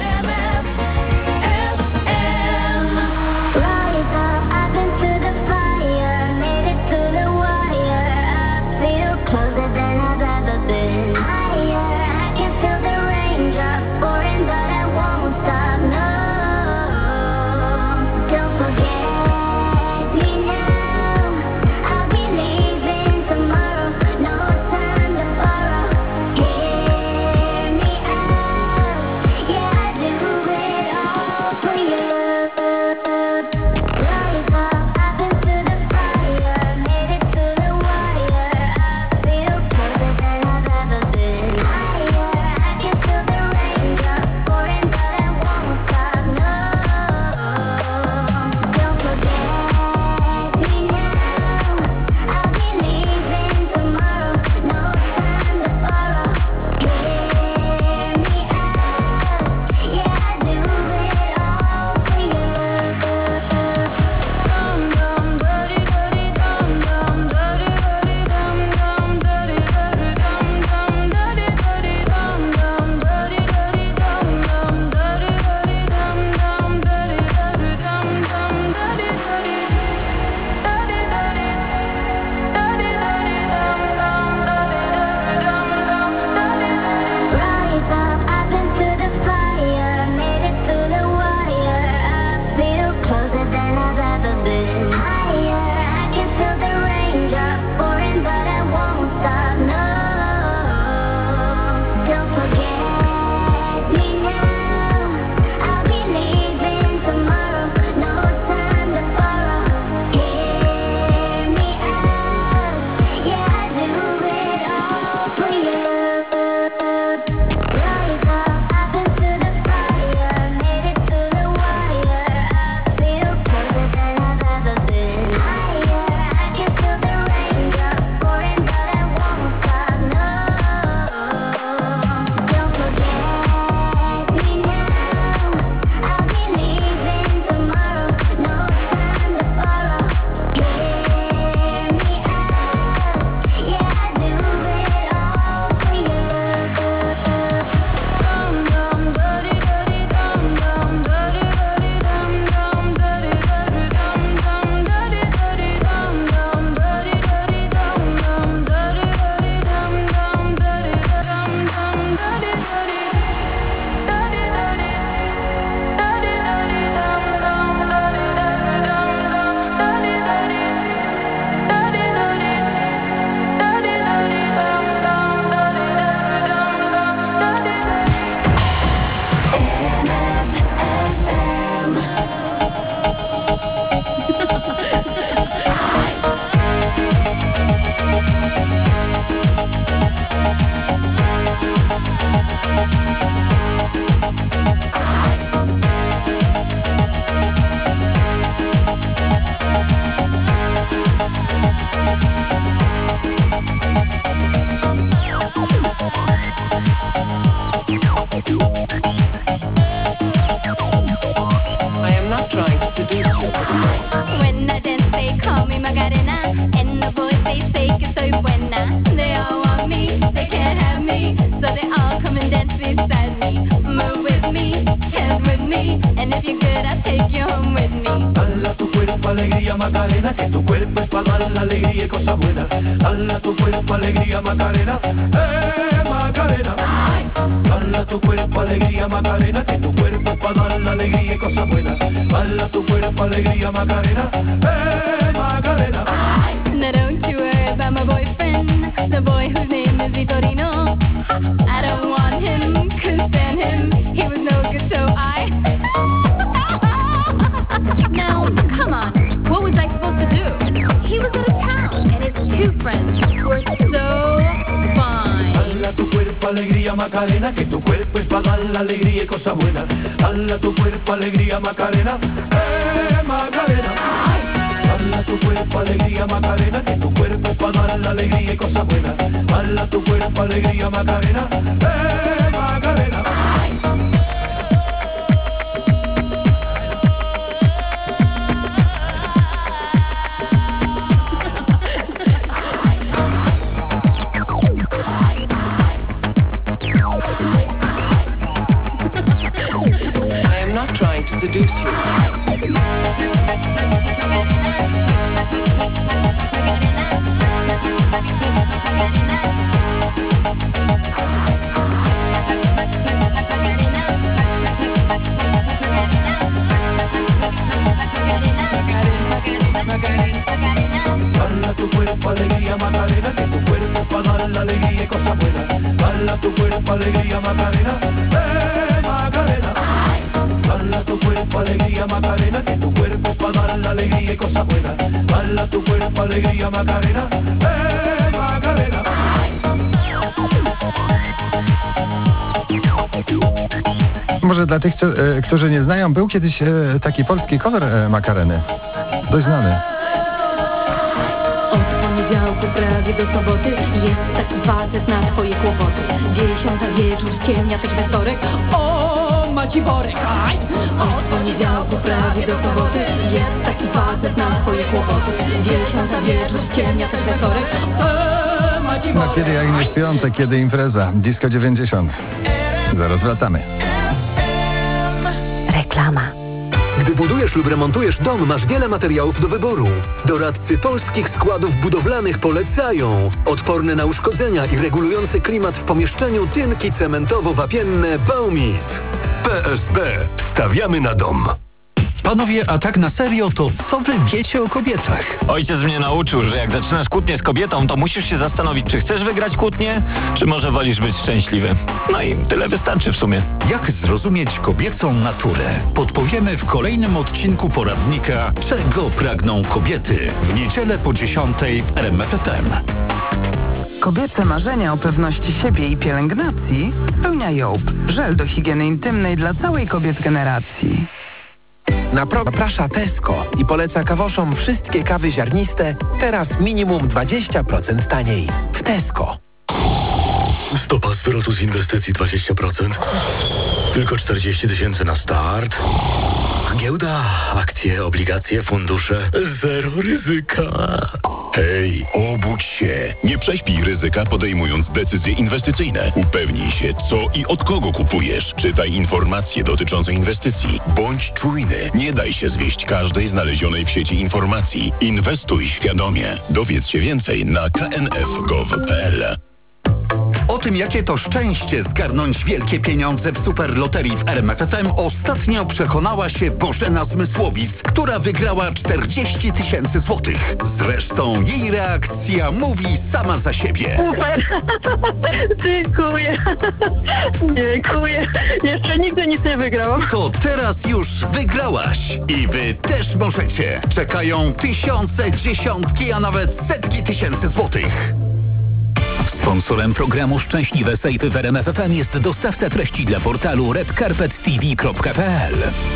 alegría Macarena, que tu cuerpo es para dar la alegría y cosas buenas. Dale a tu cuerpo alegría Macarena, Macarena. Dale a tu cuerpo alegría Macarena, que tu cuerpo es para dar la alegría y cosas buenas. Dale a tu cuerpo alegría Macarena, Macarena. Now don't you worry about my boyfriend, the boy whose name is Vitorino. I don't want him, couldn't stand him, he was no good, so I... Now, come on, what was I supposed to do? so fine. Dala tu cuerpo alegría Macarena, que tu cuerpo es para dar la alegría y cosas buenas. Dala tu cuerpo alegría Macarena, Macarena. Dala tu cuerpo alegría Macarena, que tu cuerpo es para dar la alegría y cosas buenas. Dala tu cuerpo alegría Macarena, Macarena. I am not trying to seduce you. Dala tu cuerpo alegría Macarena, que tu cuerpo es para dar la alegría y cosas buenas. Dala tu cuerpo alegría Macarena, Macarena. Dala tu cuerpo alegría Macarena, que tu cuerpo es para dar la alegría y cosas buenas. Dala tu cuerpo alegría Macarena, Macarena. Może dla tych, którzy nie znają, był kiedyś taki polski cover Makareny. Dość znany. Od poniedziałku prawie do soboty jest taki facet na twoje kłopoty. 10 wieczór ściemnia też we wtorek. O, maci worek! Aj! Od poniedziałku prawie do soboty jest taki facet na twoje kłopoty. 10 wieczór ściemnia też we wtorek. Maci No worek! kiedy jak nie śpiące, kiedy impreza. Disco 90. Zaraz wracamy. Reklama. Gdy budujesz lub remontujesz dom, masz wiele materiałów do wyboru. Doradcy polskich składów budowlanych polecają odporne na uszkodzenia i regulujące klimat w pomieszczeniu tynki cementowo-wapienne Baumit. PSB. Stawiamy na dom. Panowie, a tak na serio, to co wy wiecie o kobietach? Ojciec mnie nauczył, że jak zaczynasz kłótnię z kobietą, to musisz się zastanowić, czy chcesz wygrać kłótnię, czy może wolisz być szczęśliwy. No i tyle wystarczy w sumie. Jak zrozumieć kobiecą naturę? Podpowiemy w kolejnym odcinku poradnika Czego pragną kobiety? W niedzielę po 10:00 w RMF FM. Kobiece marzenia o pewności siebie i pielęgnacji spełnia Jołb. Żel do higieny intymnej dla całej kobiet generacji. Zaprasza Tesco i poleca kawoszom wszystkie kawy ziarniste teraz minimum 20% taniej. W Tesco. Stopa zwrotu z inwestycji 20%. Tylko 40 000 na start. Giełda, akcje, obligacje, fundusze. Zero ryzyka. Hej, obudź się. Nie prześpij ryzyka, podejmując decyzje inwestycyjne. Upewnij się, co i od kogo kupujesz. Czytaj informacje dotyczące inwestycji. Bądź czujny. Nie daj się zwieść każdej znalezionej w sieci informacji. Inwestuj świadomie. Dowiedz się więcej na knf.gov.pl. O tym, jakie to szczęście zgarnąć wielkie pieniądze w Superloterii w RMF FM ostatnio przekonała się Bożena Zmysłowic, która wygrała 40 000 złotych. Zresztą jej reakcja mówi sama za siebie. Super! Dziękuję. Dziękuję. Jeszcze nigdy nic nie wygrałam. To teraz już wygrałaś. I wy też możecie. Czekają tysiące, dziesiątki, a nawet setki tysięcy złotych. Sponsorem programu Szczęśliwe Sejfy w RMF FM jest dostawca treści dla portalu redcarpettv.pl.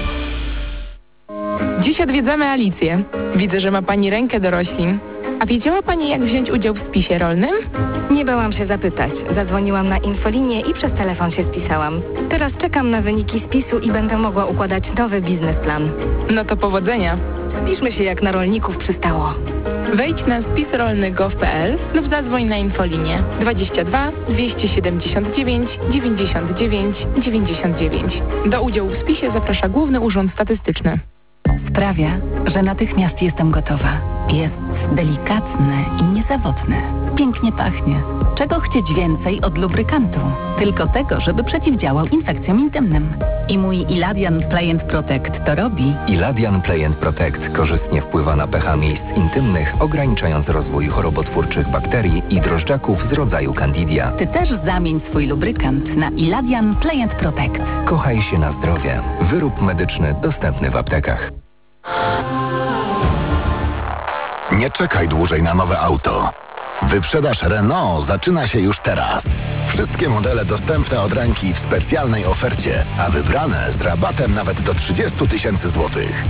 Dziś odwiedzamy Alicję. Widzę, że ma Pani rękę do roślin. A wiedziała Pani, jak wziąć udział w spisie rolnym? Nie bałam się zapytać. Zadzwoniłam na infolinię i przez telefon się spisałam. Teraz czekam na wyniki spisu i będę mogła układać nowy biznesplan. No to powodzenia. Spiszmy się, jak na rolników przystało. Wejdź na spisrolny.gov.pl lub zadzwoń na infolinię 22 279 99 99. Do udziału w spisie zaprasza Główny Urząd Statystyczny. Sprawia, że natychmiast jestem gotowa. Jest delikatny i niezawodny. Pięknie pachnie. Czego chcieć więcej od lubrykantu? Tylko tego, żeby przeciwdziałał infekcjom intymnym. I mój Iladian Play & Protect to robi. Iladian Play & Protect korzystnie wpływa na pH miejsc intymnych, ograniczając rozwój chorobotwórczych bakterii i drożdżaków z rodzaju Candidia. Ty też zamień swój lubrykant na Iladian Play & Protect. Kochaj się na zdrowie. Wyrób medyczny dostępny w aptekach. Nie czekaj dłużej na nowe auto. Wyprzedaż Renault zaczyna się już teraz. Wszystkie modele dostępne od ręki w specjalnej ofercie, a wybrane z rabatem nawet do 30 000 złotych.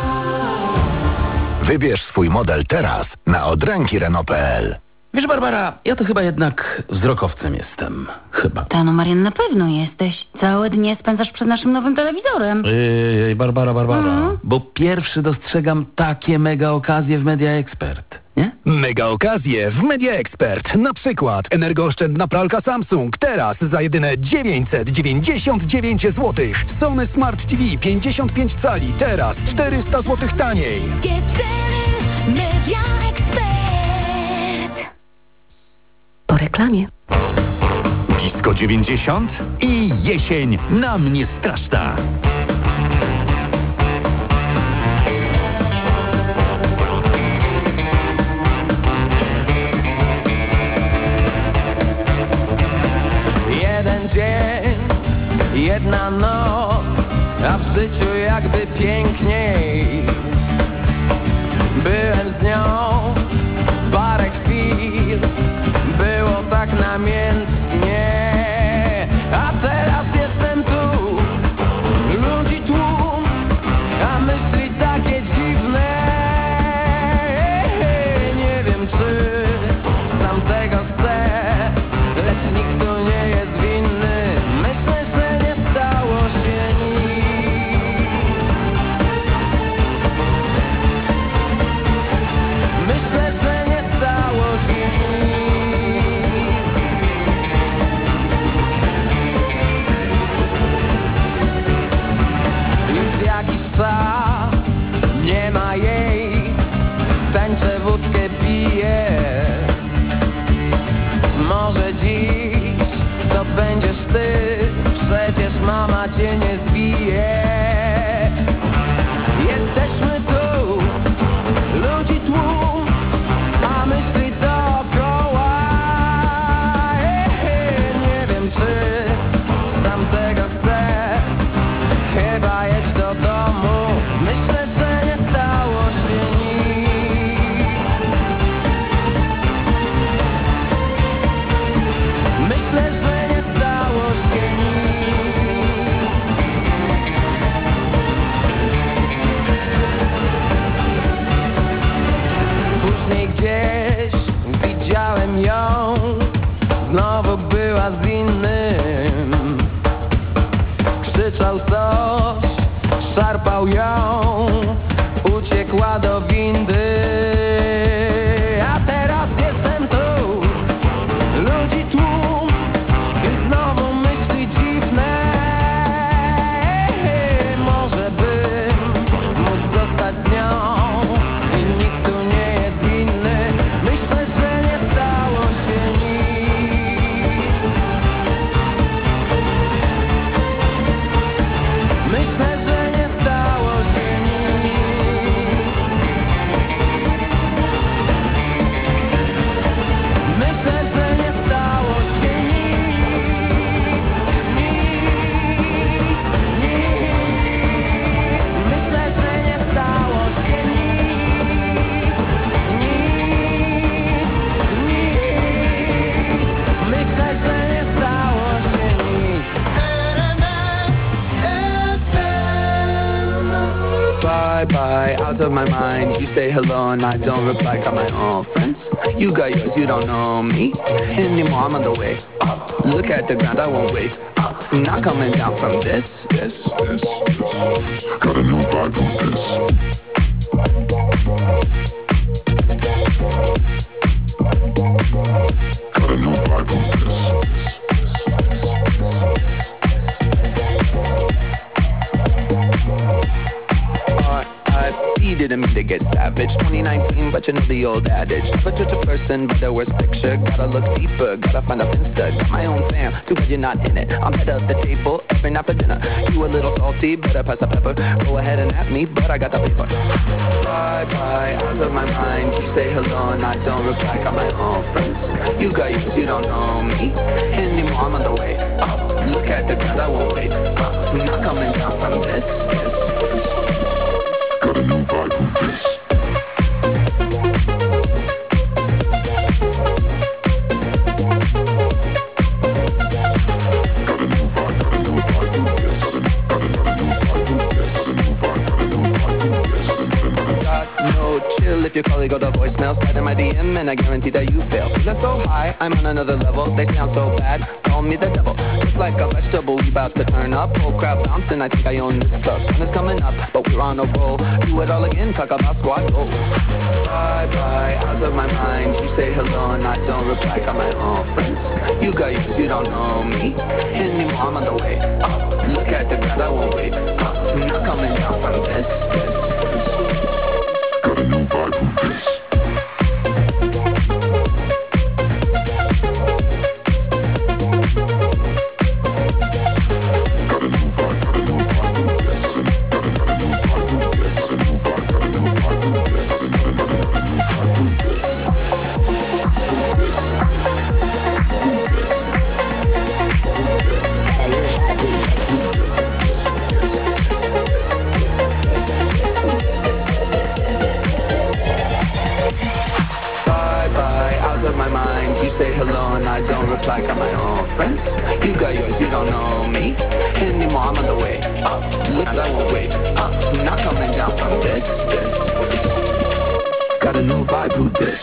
Wybierz swój model teraz na odrękirenault.pl. Wiesz, Barbara, ja to chyba jednak wzrokowcem jestem. Chyba. No Marian, na pewno jesteś. Całe dnie spędzasz przed naszym nowym telewizorem. Ej, Barbara. Bo pierwszy dostrzegam takie mega okazje w Media Expert. Nie? Mega okazje w Media Expert. Na przykład energooszczędna pralka Samsung teraz za jedyne 999 zł. Sony Smart TV 55 cali teraz 400 zł taniej. Media Expert. Po reklamie. Disco 90 i jesień na mnie straszna. Jeden dzień, jedna noc, a w życiu jakby piękniej. Byłem z nią parę chwil, było tak namiętnie. A teraz jestem tu, ludzi tłum, a myśli takie dziwne. Nie wiem, czy sam tego chcę, lecz nikt tu nie jest winny. Myślę, że nie stało się nic. Myślę, że nie stało się nic. Już jakiś czas nie ma jej, tańczę, wódkę piję. Może dziś to będziesz ty, przecież mama cię nie zbije. Jesteśmy tu, ludzi tłum, a myśli dookoła. Nie wiem, czy sam tego chcę, chyba jedź do domu. Myślę, że nie stało się nic. Myślę, że nie stało się nic. Później gdzieś widziałem ją, znowu była z innym. Krzyczał coś, szarpał ją, uciekła do windy. A teraz jestem tu, ludzi tłum i znowu myśli dziwne. Może bym mógł zostać z nią i nikt tu nie jest winny. Myślę, że nie stało się nic. Myślę, że nie stało się nic. Myślę, że nie stało się nic. Nic, nic. Myślę, że nie stało się nic. Nic, nic. Myślę, że nie stało się nic. Bye bye, out of my mind. You say hello and I don't reply. Got my own friends. You got yours, you don't know me anymore. I'm on the way up. Look at the ground, I won't wake up. I'm not coming down from this. Got a new vibe on this. Got a new vibe on this. R.I.P. didn't mean to get savage. 2019, but you know the old adage. Never judge a person by the worst picture. Gotta look deeper, gotta find a Finsta. Got my own fam, too bad you're not in it. I'm head of the table every night for dinner. You a little salty, better pass the pepper. Go ahead and at me, but I got the paper. Bye bye, out of my mind. You say hello and I don't reply. Got my own friends. You got yours, you don't know me anymore. I'm on the way up. Look at the ground, I won't wait up. I'm not coming down from this. Got a new vibe on this. else slide in my DM and I guarantee that you fail. Feeling so high, I'm on another level. They sound so bad, call me the devil. Just like a vegetable, we about to turn up. Whole crowd bouncing, I think I own this club. Sun is coming up, but we're on a roll. Do it all again, talk about squad goals. Bye bye, out of my mind. You say hello and I don't reply. Got my own friends. You got yours, you don't know me anymore. I'm on the way up. Look at the ground, I won't wait up. I'm not coming down from this. Got a new vibe from this. Say hello and I don't reply. Got my own friends. You got yours, you don't know me anymore. I'm on the way up. Look, I won't wait up. I'm not coming down from this. Got a new vibe with this.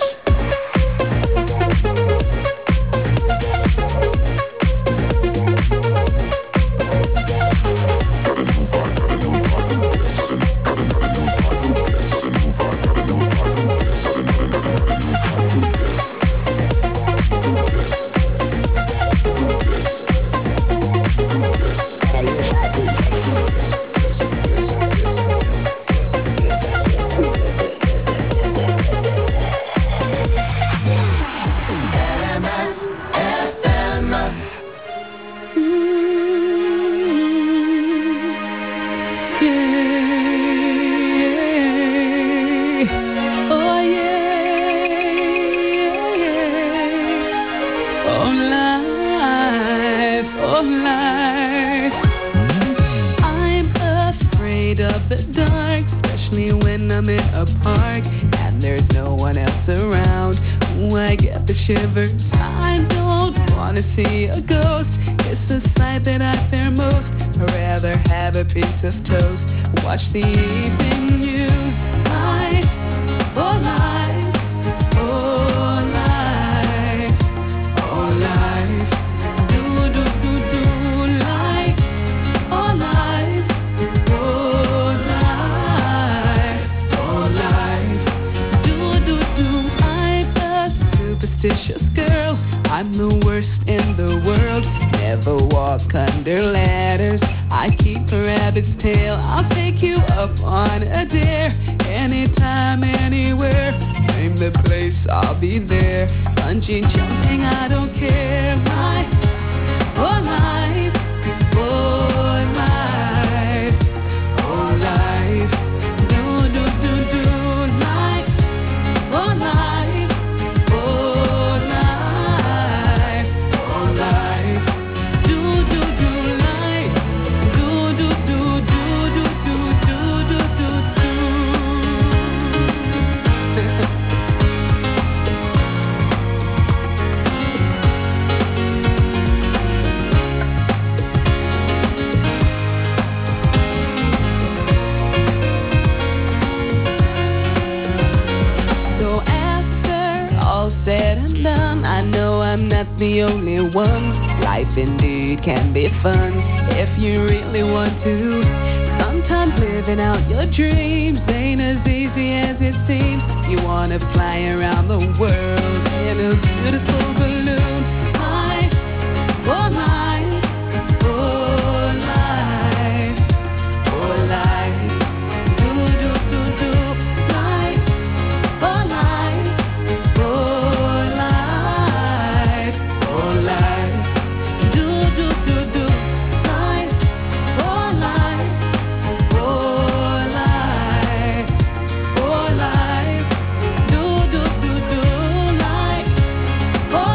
Shivers. I don't wanna see a ghost. It's the sight that I fear most. I'd rather have a piece of toast. Watch the evening news. Life, oh life, oh life, oh life. Do do do do life, oh life, oh life, oh life. Do do do. I'm a superstitious girl. I'm the worst in the world. Never walk under ladders. I keep a rabbit's tail. I'll take you up on a dare. Anytime, anywhere. Name the place, I'll be there. Bungee jumping, I don't care. Life, oh life, oh life, oh life. Do do do do life, oh life, oh life, oh life. Do do do life, do do do do do do do do do do. So after all said and done, I know I'm not the only one. Life indeed can be fun if you really want to. Sometimes living out your dreams ain't as easy as it seems. You wanna fly around the world in a beautiful balloon. Life, oh life, oh life, oh life. Do do do do life, oh life, oh life, oh life. Do do do do life, oh life, oh life, oh life. Do do do do life, oh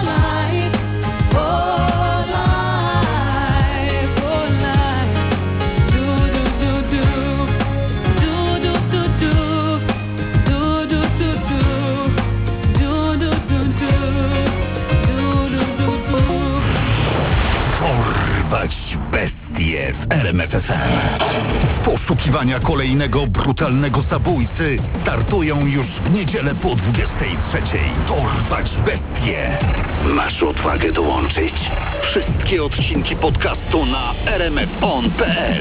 w RMF FM. Poszukiwania kolejnego brutalnego zabójcy startują już w niedzielę po 23:00. Dorwać bestię. Masz odwagę dołączyć? Wszystkie odcinki podcastu na rmfon.pl.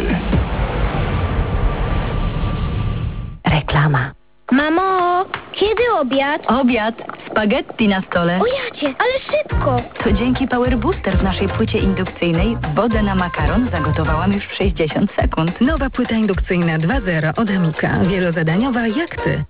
Reklama. Mamo, kiedy obiad? Obiad. Spaghetti na stole. O jacie, ale szybko. To dzięki Power Booster w naszej płycie indukcyjnej wodę na makaron zagotowałam już w 60 sekund. Nowa płyta indukcyjna 2.0 od Amika. Wielozadaniowa jak ty.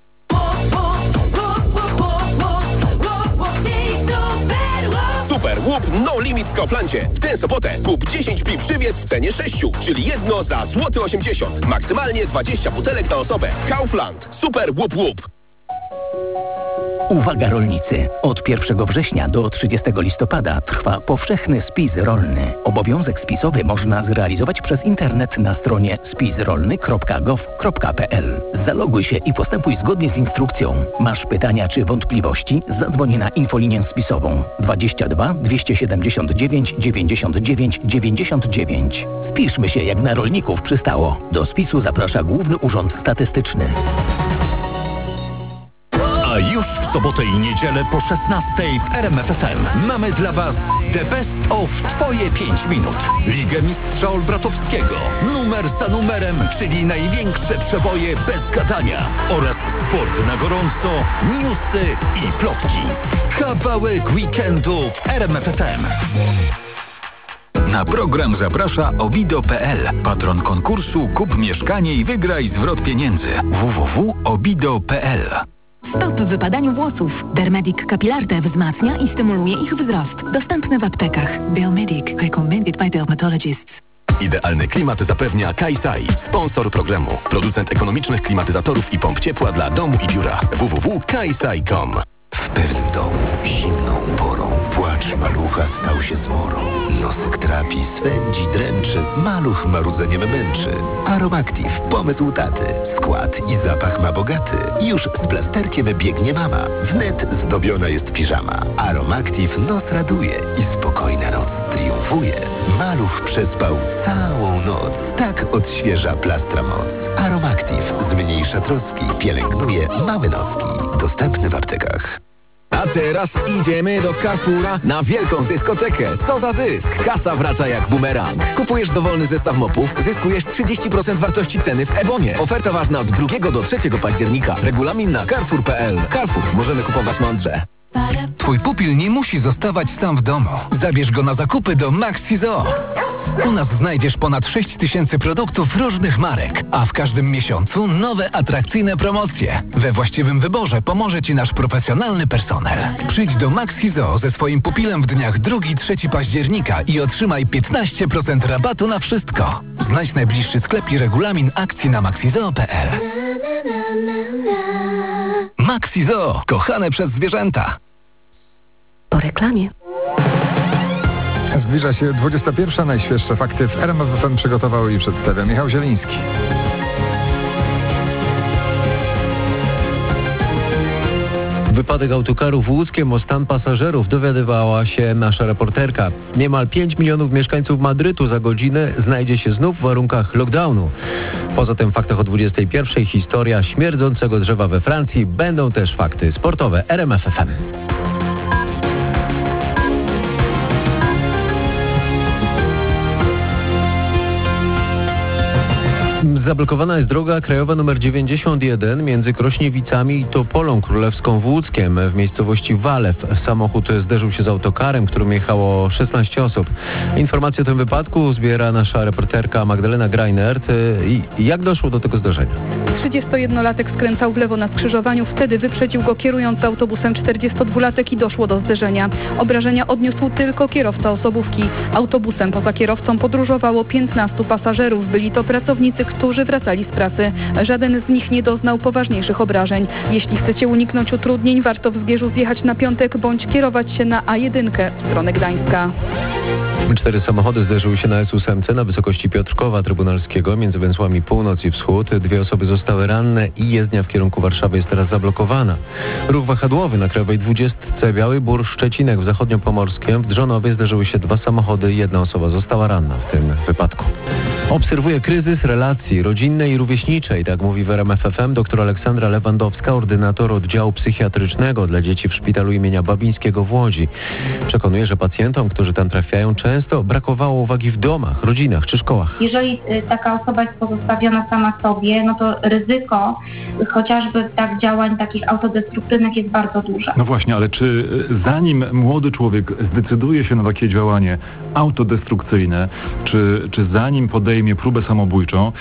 Super łup no limit w Kauflandzie. W tę sobotę kup 10 piw żywiec w cenie 6, czyli jedno za złoty 80 zł. Maksymalnie 20 butelek na osobę. Kaufland. Super łup łup. Uwaga rolnicy! Od 1 września do 30 listopada trwa powszechny spis rolny. Obowiązek spisowy można zrealizować przez internet na stronie spisrolny.gov.pl. Zaloguj się i postępuj zgodnie z instrukcją. Masz pytania czy wątpliwości? Zadzwoń na infolinię spisową 22 279 99 99. Spiszmy się jak na rolników przystało. Do spisu zaprasza Główny Urząd Statystyczny. A już w sobotę i niedzielę po 16:00 w RMF FM mamy dla Was The Best of Twoje 5 minut. Ligę Mistrza Olbratowskiego. Numer za numerem, czyli największe przeboje bez gadania. Oraz sport na gorąco, newsy i plotki. Kawałek weekendu w RMF FM. Na program zaprasza obido.pl, patron konkursu Kup mieszkanie i wygraj zwrot pieniędzy. www.obido.pl. Stop wypadaniu włosów. Dermedic Capillarte wzmacnia i stymuluje ich wzrost. Dostępny w aptekach. Dermedic, recommended by dermatologists. Idealny klimat zapewnia Kaisai, sponsor programu. Producent ekonomicznych klimatyzatorów i pomp ciepła dla domu i biura. www.kaisai.com. W pewnym domu, zimną porą, płacz malucha stał się zmorą. Nosek trapi, swędzi, dręczy, maluch marudzeniem męczy. Aromactive, pomysł taty. Skład i zapach ma bogaty. Już z plasterkiem biegnie mama. Wnet zdobiona jest piżama. Aromactive nos raduje i spokojna noc triumfuje. Maluch przespał całą noc. Tak odświeża plastra moc. Aromactive zmniejsza troski, pielęgnuje małe nocki. Dostępny w aptekach. A teraz idziemy do Carrefoura na wielką dyskotekę. Co za zysk? Kasa wraca jak bumerang. Kupujesz dowolny zestaw mopów, zyskujesz 30% wartości ceny w Ebonie. Oferta ważna od 2 do 3 października. Regulamin na carrefour.pl. Carrefour. Możemy kupować mądrze. Twój pupil nie musi zostawać sam w domu. Zabierz go na zakupy do Maxi Zoo. U nas znajdziesz ponad 6000 produktów różnych marek, a w każdym miesiącu nowe, atrakcyjne promocje. We właściwym wyborze pomoże Ci nasz profesjonalny personel. Przyjdź do Maxi Zoo ze swoim pupilem w dniach 2-3 października i otrzymaj 15% rabatu na wszystko. Znajdź najbliższy sklep i regulamin akcji na maxizoo.pl. Maxi Zoo, kochane przez zwierzęta. Po reklamie. Zbliża się 21. Najświeższe fakty w RMF FM przygotował i przedstawia Michał Zieliński. Wypadek autokaru w Łódzkiem o stan pasażerów dowiadywała się nasza reporterka. Niemal 5 milionów mieszkańców Madrytu za godzinę znajdzie się znów w warunkach lockdownu. Poza tym w faktach o 21. historia śmierdzącego drzewa we Francji. Będą też fakty sportowe RMF FM. Zablokowana jest droga krajowa nr 91 między Krośniewicami i Topolą Królewską w Łódzkiem. W miejscowości Walew samochód zderzył się z autokarem, którym jechało 16 osób. Informacje o tym wypadku zbiera nasza reporterka Magdalena Greinert. Jak doszło do tego zdarzenia? 31-latek skręcał w lewo na skrzyżowaniu, wtedy wyprzedził go kierujący autobusem 42-latek i doszło do zderzenia. Obrażenia odniósł tylko kierowca osobówki. Autobusem poza kierowcą podróżowało 15 pasażerów. Byli to pracownicy, którzy którzy wracali z pracy. Żaden z nich nie doznał poważniejszych obrażeń. Jeśli chcecie uniknąć utrudnień, warto w Zgierzu zjechać na piątek bądź kierować się na A1 w stronę Gdańska. 4 samochody zderzyły się na S8 na wysokości Piotrkowa Trybunalskiego między węzłami Północ i Wschód. 2 osoby zostały ranne i jezdnia w kierunku Warszawy jest teraz zablokowana. Ruch wahadłowy na Krajowej 20 Biały Bór-Szczecinek w Zachodniopomorskiem. W Drzonowie zderzyły się 2 samochody i 1 osoba została ranna w tym wypadku. Obserwuje kryzys relacji rodzinnej i rówieśniczej, tak mówi w RMF FM dr Aleksandra Lewandowska, ordynator oddziału psychiatrycznego dla dzieci w szpitalu imienia Babińskiego w Łodzi. Przekonuje, że pacjentom, którzy tam trafiają, często brakowało uwagi w domach, rodzinach czy szkołach. Jeżeli taka osoba jest pozostawiona sama sobie, no to ryzyko chociażby działań takich autodestruktywnych jest bardzo duże. No właśnie, ale czy zanim młody człowiek zdecyduje się na takie działanie autodestrukcyjne, czy zanim podejmie próbę samobójczą,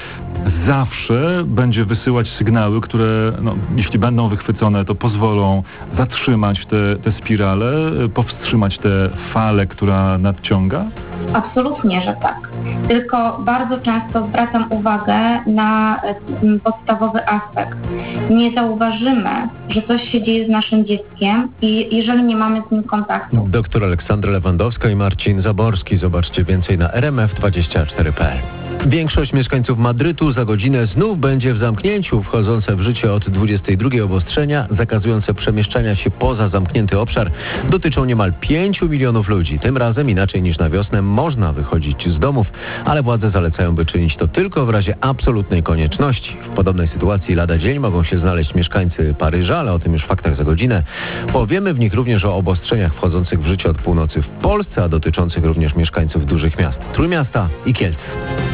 zawsze będzie wysyłać sygnały, które, jeśli będą wychwycone, to pozwolą zatrzymać te spirale, powstrzymać tę falę, która nadciąga? Absolutnie, że tak. Tylko bardzo często zwracam uwagę na podstawowy aspekt. Nie zauważymy, że coś się dzieje z naszym dzieckiem i jeżeli nie mamy z nim kontaktu. Doktor Aleksandra Lewandowska i Marcin Zaborski. Zobaczcie więcej na rmf24.pl. Większość mieszkańców Madrytu za godzinę znów będzie w zamknięciu. Wchodzące w życie od 22 obostrzenia zakazujące przemieszczania się poza zamknięty obszar dotyczą niemal 5 milionów ludzi. Tym razem inaczej niż na wiosnę można wychodzić z domów, ale władze zalecają, by czynić to tylko w razie absolutnej konieczności. W podobnej sytuacji lada dzień mogą się znaleźć mieszkańcy Paryża, ale o tym już w faktach za godzinę. Powiemy w nich również o obostrzeniach wchodzących w życie od północy w Polsce, a dotyczących również mieszkańców dużych miast Trójmiasta i Kielc.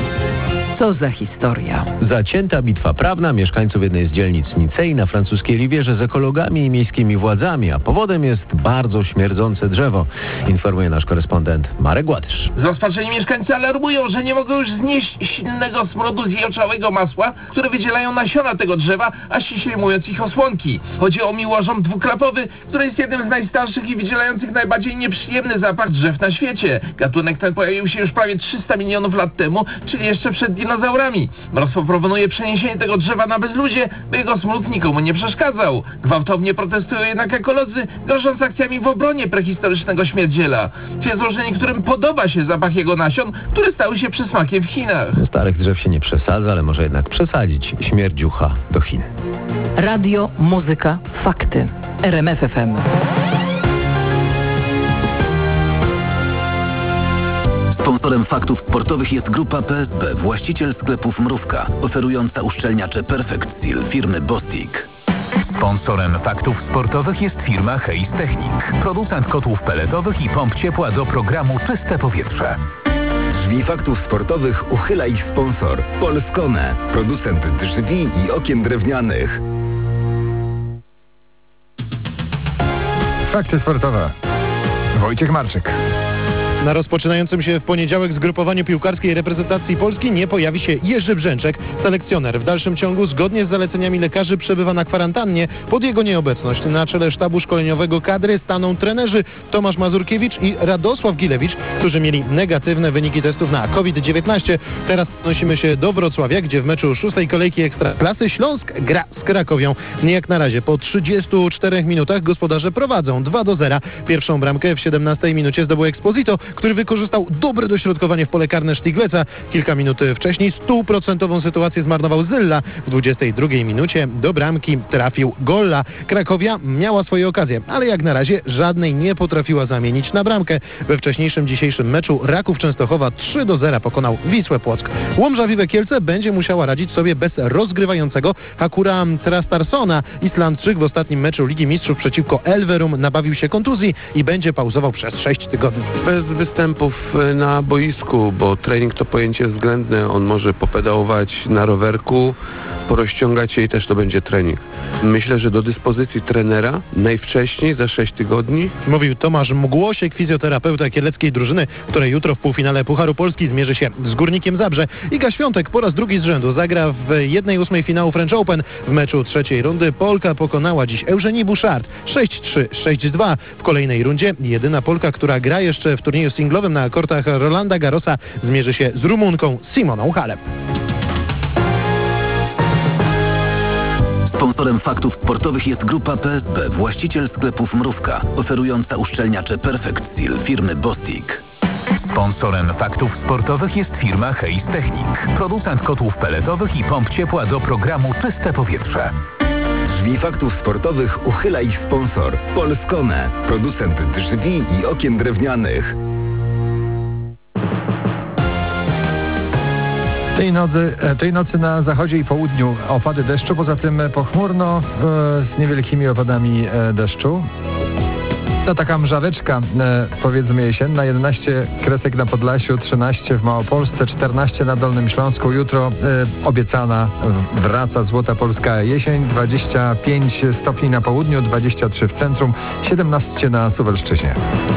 Co za historia. Zacięta bitwa prawna mieszkańców jednej z dzielnic Nicei na francuskiej Rivierze z ekologami i miejskimi władzami, a powodem jest bardzo śmierdzące drzewo, informuje nasz korespondent Marek Ładysz. Zrozpaczeni mieszkańcy alarmują, że nie mogą już znieść silnego smrodu zjełczałego masła, które wydzielają nasiona tego drzewa, a ściślej mówiąc ich osłonki. Chodzi o miłożąb dwuklapowy, który jest jednym z najstarszych i wydzielających najbardziej nieprzyjemny zapach drzew na świecie. Gatunek ten pojawił się już prawie 300 milionów lat temu, czyli jeszcze przed dinozaurami. Mnóstwo proponuje przeniesienie tego drzewa na bezludzie, by jego smród nikomu nie przeszkadzał. Gwałtownie protestują jednak ekolodzy, grożąc akcjami w obronie prehistorycznego śmierdziela. Twierdzą, że niektórym podoba się zapach jego nasion, które stały się przysmakiem w Chinach. Starych drzew się nie przesadza, ale może jednak przesadzić śmierdziucha do Chin. Radio, muzyka, fakty. RMF FM. Sponsorem faktów sportowych jest grupa PSB, właściciel sklepów Mrówka, oferująca uszczelniacze Perfect Seal firmy Bostik. Sponsorem faktów sportowych jest firma Hayes Technik, producent kotłów peletowych i pomp ciepła do programu Czyste Powietrze. Drzwi faktów sportowych uchyla ich sponsor Polskone, producent drzwi i okien drewnianych. Fakty sportowe. Wojciech Marczyk. Na rozpoczynającym się w poniedziałek zgrupowaniu piłkarskiej reprezentacji Polski nie pojawi się Jerzy Brzęczek. Selekcjoner w dalszym ciągu zgodnie z zaleceniami lekarzy przebywa na kwarantannie. Pod jego nieobecność na czele sztabu szkoleniowego kadry staną trenerzy Tomasz Mazurkiewicz i Radosław Gilewicz, którzy mieli negatywne wyniki testów na COVID-19. Teraz przenosimy się do Wrocławia, gdzie w meczu 6. kolejki Ekstraklasy Śląsk gra z Krakowią. Jak na razie po 34 minutach gospodarze prowadzą 2-0. Pierwszą bramkę w 17 minucie zdobył Exposito, który wykorzystał dobre dośrodkowanie w pole karne Sztigleca. Kilka minut wcześniej 100% sytuację zmarnował Zylla. W 22 minucie do bramki trafił Golla. Krakowia miała swoje okazje, ale jak na razie żadnej nie potrafiła zamienić na bramkę. We wcześniejszym dzisiejszym meczu Raków Częstochowa 3-0 pokonał Wisłę Płock. Łomża Wiwe Kielce będzie musiała radzić sobie bez rozgrywającego Hakura Trastarsona. Islandczyk w ostatnim meczu Ligi Mistrzów przeciwko Elverum nabawił się kontuzji i będzie pauzował przez 6 tygodni. Bez występów na boisku, bo trening to pojęcie względne. On może popedałować na rowerku, porozciągać się i też to będzie trening. Myślę, że do dyspozycji trenera najwcześniej za 6 tygodni. Mówił Tomasz Mgłosiek, fizjoterapeuta kieleckiej drużyny, której jutro w półfinale Pucharu Polski zmierzy się z Górnikiem Zabrze. Iga Świątek po raz drugi z rzędu zagra w 1/8 finału French Open. W meczu trzeciej rundy Polka pokonała dziś Eugenie Bouchard 6-3, 6-2. W kolejnej rundzie jedyna Polka, która gra jeszcze w turnieju singlowym na kortach Rolanda Garrosa, zmierzy się z Rumunką Simoną Halep. Sponsorem faktów sportowych jest grupa PSB, właściciel sklepów Mrówka, oferująca uszczelniacze Perfect Seal firmy Bostik. Sponsorem faktów sportowych jest firma Hayes Technik, producent kotłów peletowych i pomp ciepła do programu Czyste Powietrze. Drzwi faktów sportowych uchyla ich sponsor Polskone, producent drzwi i okien drewnianych. Tej nocy na zachodzie i południu opady deszczu, poza tym pochmurno z niewielkimi opadami deszczu. To taka mrzaweczka, powiedzmy jesienna, 11 kresek na Podlasiu, 13 w Małopolsce, 14 na Dolnym Śląsku. Jutro obiecana wraca złota polska jesień, 25 stopni na południu, 23 w centrum, 17 na Suwalszczyźnie.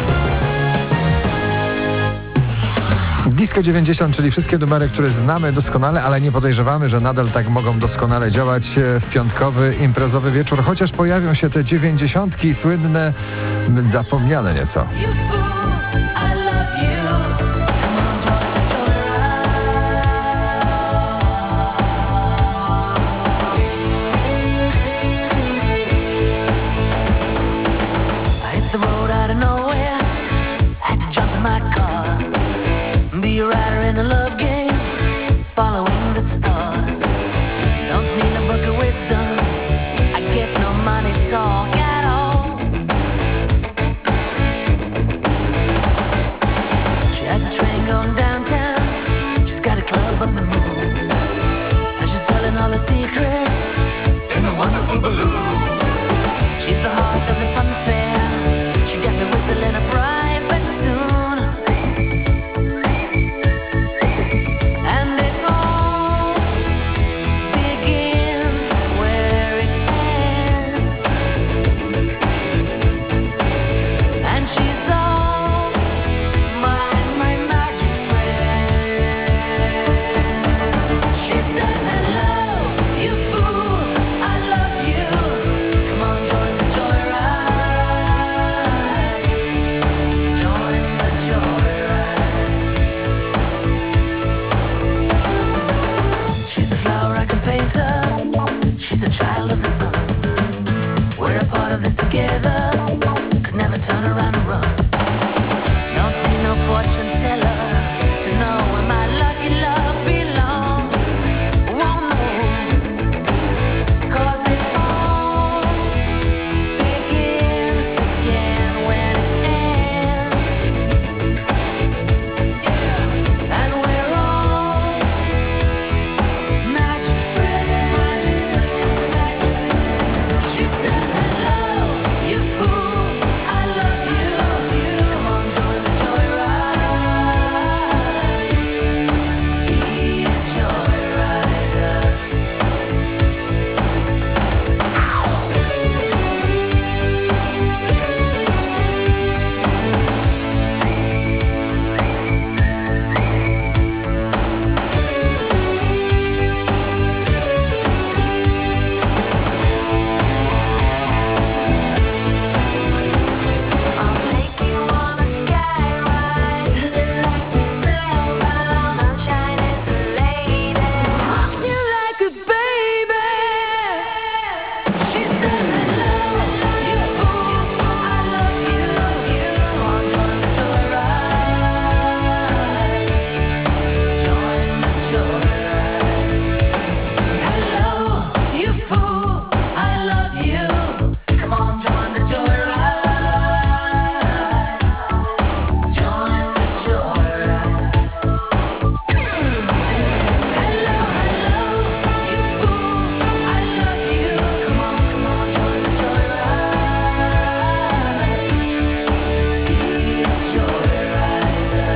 Blisko 90, czyli wszystkie numery, które znamy doskonale, ale nie podejrzewamy, że nadal tak mogą doskonale działać w piątkowy, imprezowy wieczór, chociaż pojawią się te 90, słynne, zapomniane nieco. Be a rider in a love game, following the stars. Don't need a book of wisdom, I get no money talk at all. She has a train going downtown, she's got a club on the moon, and she's telling all her secrets in a wonderful balloon. She's the heart of the fun fair, she got me whistling a private tune. She's a child of the sun. We're a part of this together. Could never turn around and run. Don't need no fortune teller to know where my lucky love belongs. Won't know, 'cause it all begins again when it ends. Yeah. And we're all magic friends. She said hello, you fool, I love you. Come on, join the joyride. Be a joyrider. I'll take you on a sky ride to the lights we spellbound. Sunshine is the lady. Rock you like a baby. She said hello, you fool, I love you. Come on, join the joyride. Join the joyride. Hello, you fool, I love you. Come on, join the joyride. Join the joyride. Hello, you fool, I love you. Come on, join the joyride. Be a joyrider.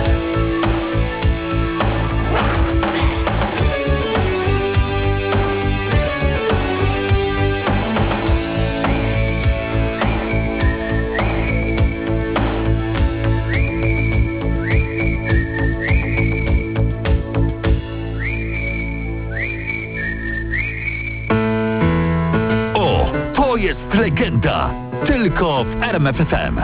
O, to jest legenda! Tylko w RMF FM.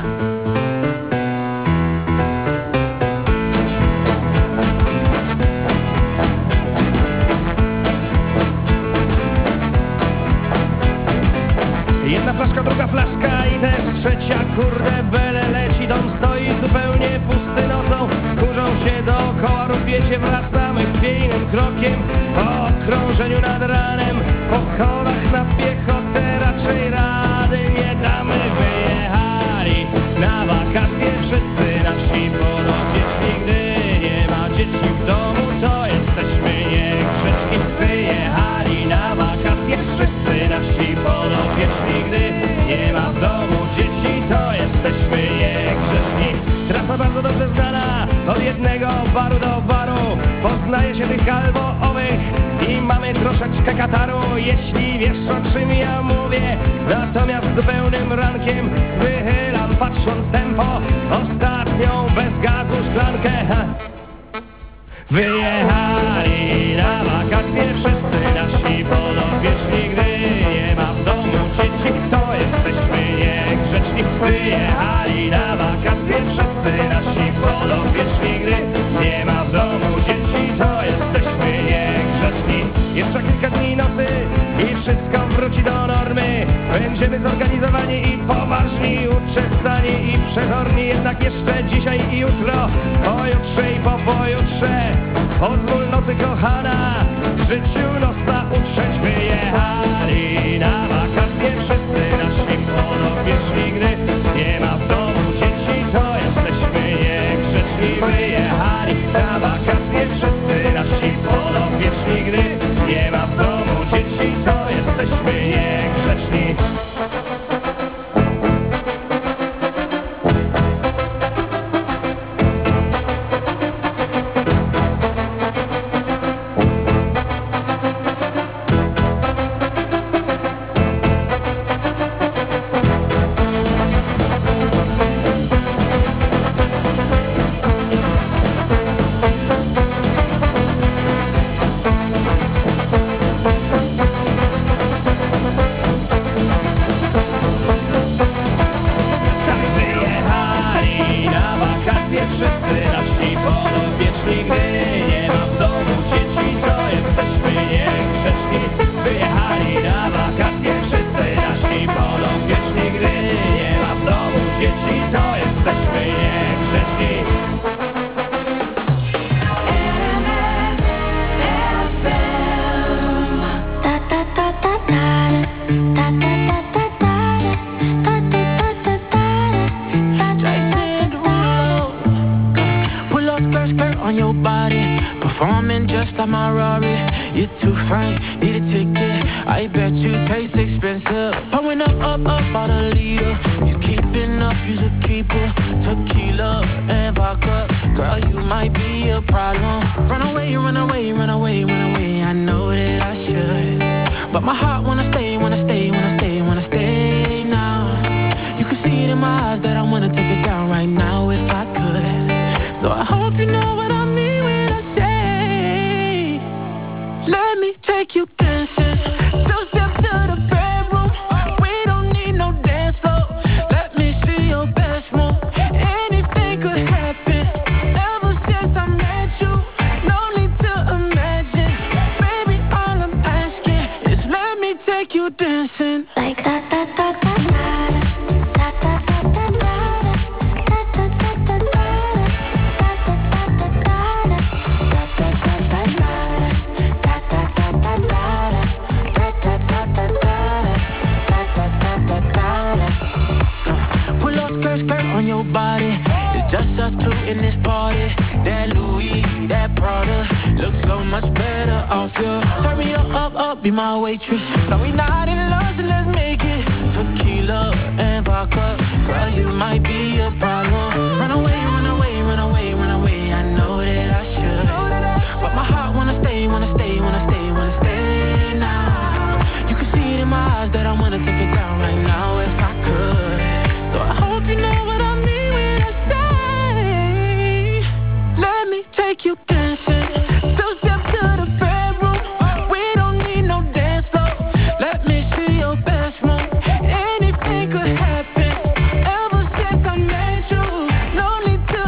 wiecie, wracamy chwiejnym krokiem po okrążeniu nad ranem, po schodach na piechotę raczej rady nie damy. Wyjechali na wakacje wszyscy nasi podopieczni, gdy nie ma dzieci w domu, to jesteśmy niegrzeczni. Wyjechali na wakacje wszyscy nasi podopieczni, gdy nie ma w domu dzieci, to jesteśmy niegrzeczni. Trasa bardzo dobrze znana, od jednego baru do baru, poznaje się tych albo owych i mamy troszeczkę kataru, jeśli wiesz, o czym ja mówię. Natomiast zupełnym rankiem wychylam, patrząc tempo, ostatnią bez gazu szklankę. Wyjechali na wakacje wszyscy nasi podopieczni, gdy nie ma w domu dzieci, to jesteśmy niegrzeczni. Wyjechali na wakacje wszyscy nasi podopieczni, gdy nie ma w domu dzieci, to jesteśmy niegrzeczni. Jeszcze kilka dni nocy i wszystko wróci do normy. Będziemy zorganizowani i poważni, uczesani i przezorni. Jednak jeszcze dzisiaj i jutro, pojutrze i po pojutrze, pozwól nocy kochana w życiu nosa utrzeć. Wyjechali na wakacje wszyscy nasi podopieczni, gdy nie ma w domu dzieci, to jesteśmy niegrzeczni. Wyjechali na wakacje wszyscy nasi podopieczni, gdy nie ma w domu dzieci, to jesteśmy niegrzeczni. Anything could happen. Ever since I met you, no need to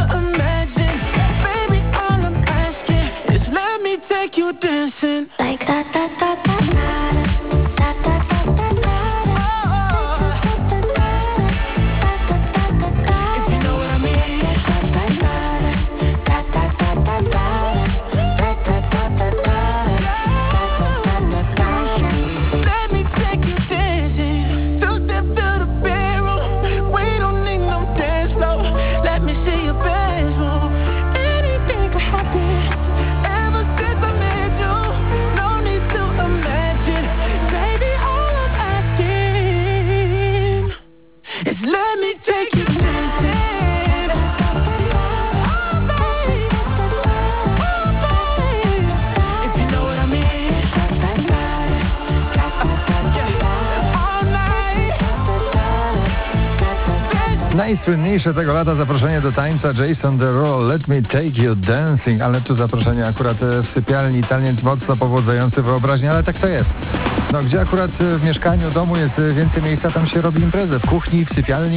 najsłynniejsze tego lata zaproszenie do tańca Jason Derulo, Let Me Take You Dancing, ale tu zaproszenie akurat w sypialni, taniec mocno powodzający wyobraźnię, ale tak to jest. No gdzie akurat w mieszkaniu, domu jest więcej miejsca, tam się robi imprezę, w kuchni, w sypialni.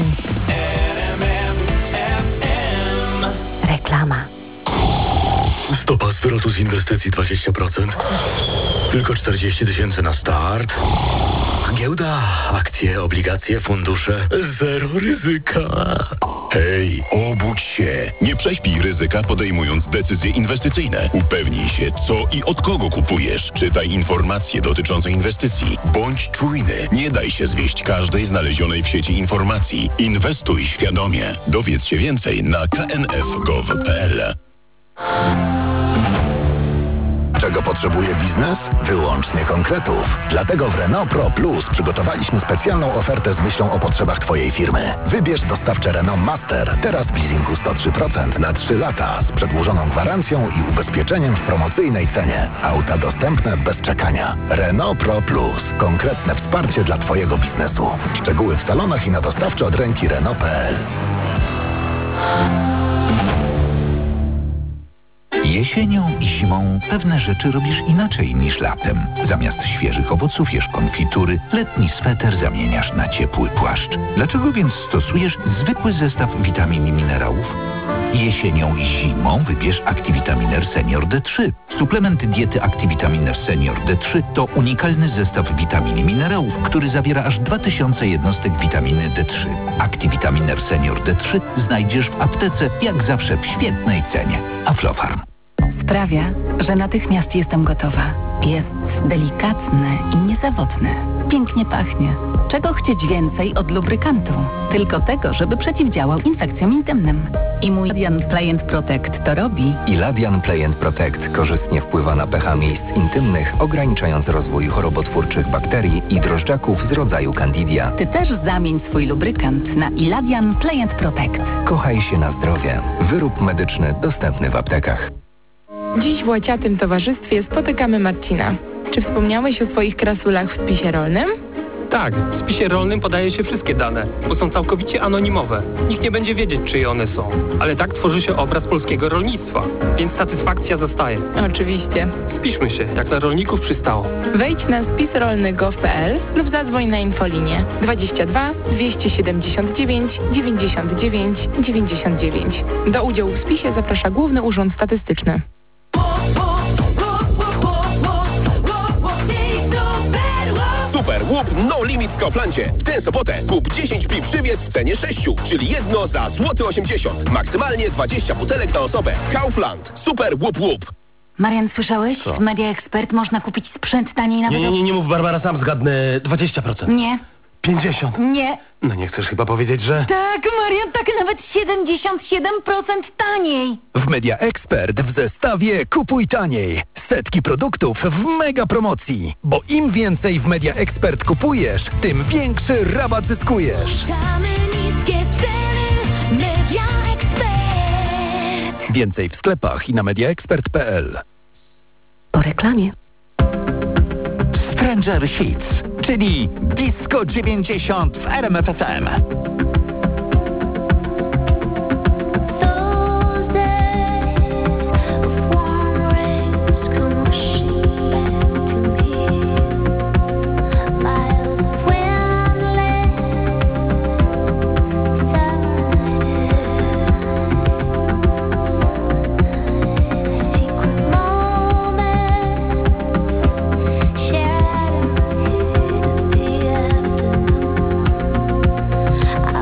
Reklama. Stopa zwrotu z inwestycji 20%. Tylko 40 000 na start. Giełda, akcje, obligacje, fundusze. Zero ryzyka. Hej, obudź się. Nie prześpij ryzyka, podejmując decyzje inwestycyjne. Upewnij się, co i od kogo kupujesz. Czytaj informacje dotyczące inwestycji. Bądź czujny. Nie daj się zwieść każdej znalezionej w sieci informacji. Inwestuj świadomie. Dowiedz się więcej na knf.gov.pl. Czego potrzebuje biznes? Wyłącznie konkretów. Dlatego w Renault Pro Plus przygotowaliśmy specjalną ofertę z myślą o potrzebach Twojej firmy. Wybierz dostawcze Renault Master. Teraz w leasingu 103% na 3 lata z przedłużoną gwarancją i ubezpieczeniem w promocyjnej cenie. Auta dostępne bez czekania. Renault Pro Plus. Konkretne wsparcie dla Twojego biznesu. Szczegóły w salonach i na dostawcze od ręki Renault.pl. Jesienią i zimą pewne rzeczy robisz inaczej niż latem. Zamiast świeżych owoców jesz konfitury, letni sweter zamieniasz na ciepły płaszcz. Dlaczego więc stosujesz zwykły zestaw witamin i minerałów? Jesienią i zimą wybierz Activitaminer Senior D3. Suplement diety Activitaminer Senior D3 to unikalny zestaw witamin i minerałów, który zawiera aż 2000 jednostek witaminy D3. Activitaminer Senior D3 znajdziesz w aptece, jak zawsze w świetnej cenie. Aflofarm. Sprawia, że natychmiast jestem gotowa. Jest delikatny i niezawodny. Pięknie pachnie. Czego chcieć więcej od lubrykantu? Tylko tego, żeby przeciwdziałał infekcjom intymnym. I mój Iladian Play & Protect to robi. Iladian Play & Protect korzystnie wpływa na pH miejsc intymnych, ograniczając rozwój chorobotwórczych bakterii i drożdżaków z rodzaju Candidia. Ty też zamień swój lubrykant na Iladian Play & Protect. Kochaj się na zdrowie. Wyrób medyczny dostępny w aptekach. Dziś w łaciatym towarzystwie spotykamy Marcina. Czy wspomniałeś o swoich krasulach w spisie rolnym? Tak, w spisie rolnym podaje się wszystkie dane, bo są całkowicie anonimowe. Nikt nie będzie wiedzieć, czyje one są. Ale tak tworzy się obraz polskiego rolnictwa, więc satysfakcja zostaje. Oczywiście. Spiszmy się, jak na rolników przystało. Wejdź na spisrolny.gov.pl lub zadzwoń na infolinię 22 279 99 99. Do udziału w spisie zaprasza Główny Urząd Statystyczny. Super łup no limit w Kauflandzie. W tę sobotę kup 10 piw żywiec w cenie 6, czyli jedno za złoty 80 zł. Maksymalnie 20 butelek na osobę. Kaufland. Super łup łup. Marian, słyszałeś? Co? W Media Expert można kupić sprzęt taniej nawet... Nie mów, Barbara, sam zgadnę. 20%. Nie. 50. Nie. No nie chcesz chyba powiedzieć, że... Tak, Marian, tak nawet 77% taniej. W Media Expert w zestawie Kupuj taniej. Setki produktów w mega promocji. Bo im więcej w Media Expert kupujesz, tym większy rabat zyskujesz. Niskie ceny, Media Expert. Więcej w sklepach i na mediaexpert.pl. Po reklamie. Stranger Hits, czyli Disco 90 w RMF FM. I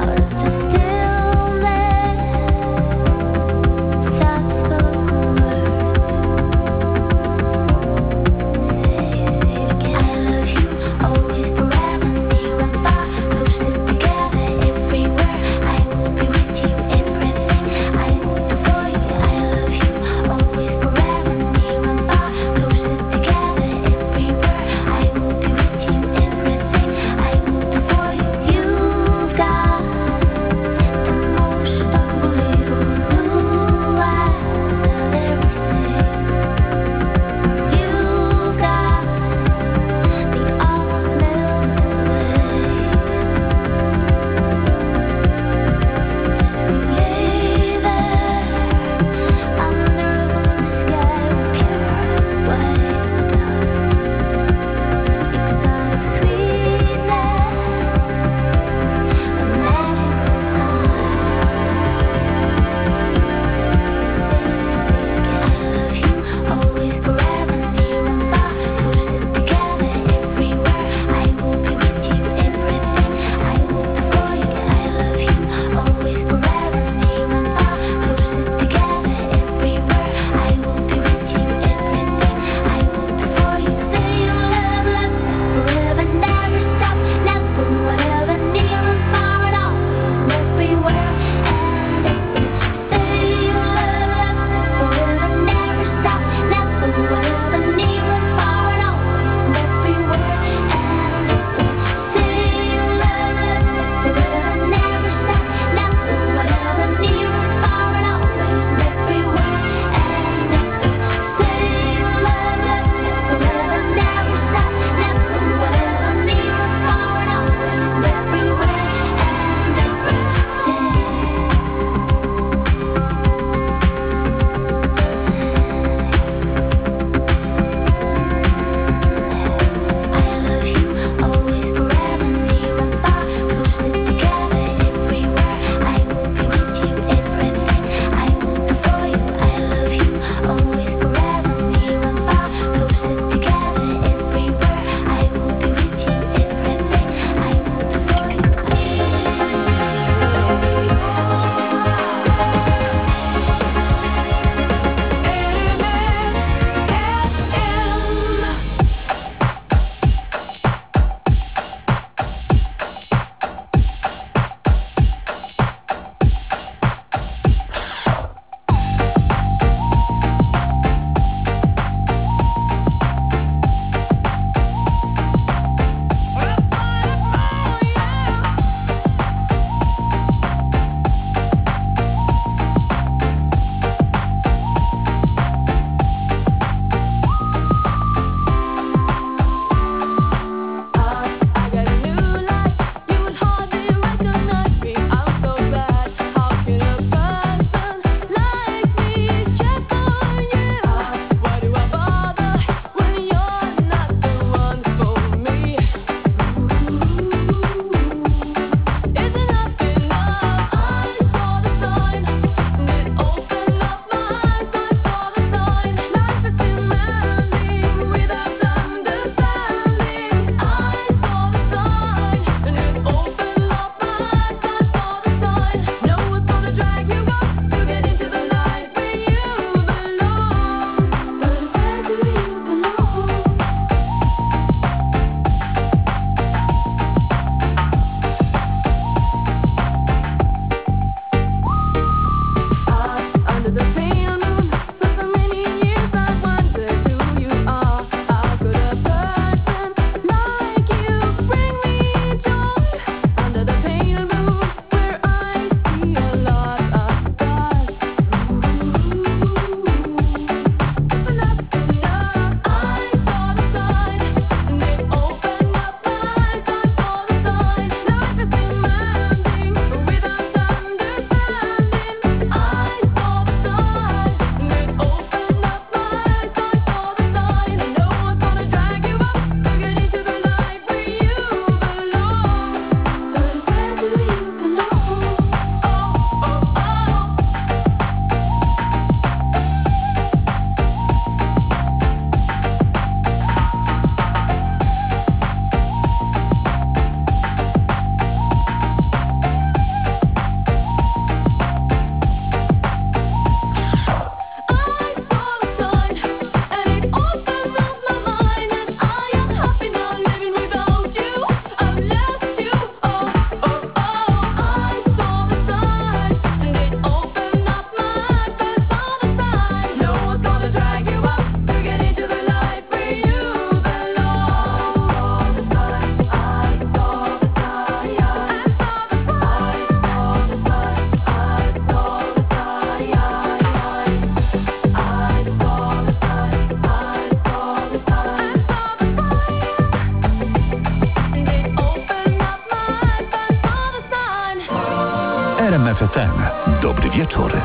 wieczory.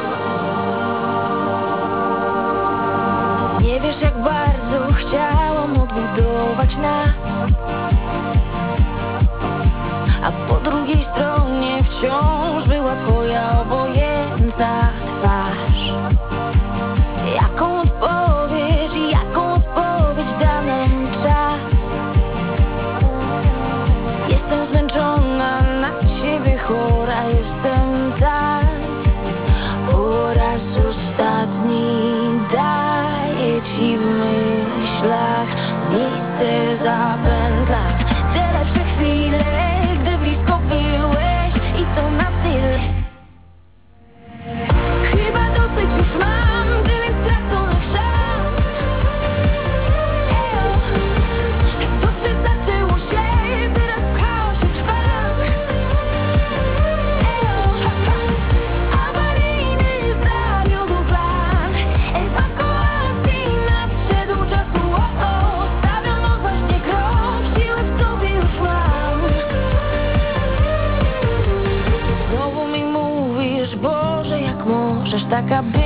Nie wiesz, jak bardzo chciałam odbudować nas, a po drugiej stronie wciąż była twoja obojętna twarz. Jaką odpowiedź da nam czas? Jestem zmęczona, na ciebie chora jestem, tak. Po raz ostatni daję ci w myślach miejsce zapętlam. Te lepsze chwile, gdy blisko byłeś i to na tyle. Chyba dosyć już mam tyle straconych szans. Dobrze zaczęło się, teraz w chaosie trwam. Awaryjny zawiódł plan, ewakuacji nadszedł czas. Stawiam odważnie krok, siłę w sobie już mam. Znowu mi mówisz, Boże, jak możesz taka być?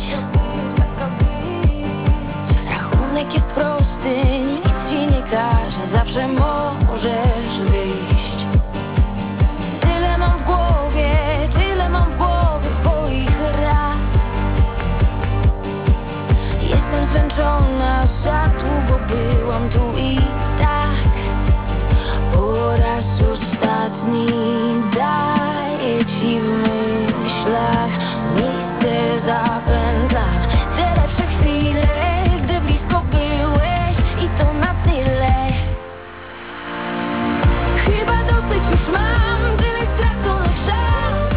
Rachunek jest prosty, nic ci nie każe, zawsze możesz wyjść. Tyle mam w głowie twoich raz. Jestem zmęczona, za długo byłam tu i tak. Po raz ostatni daję ci w myślach miejsce zapętlam. Te lepsze chwile, gdy blisko byłeś i to na tyle. Chyba dosyć już mam tyle straconych szans.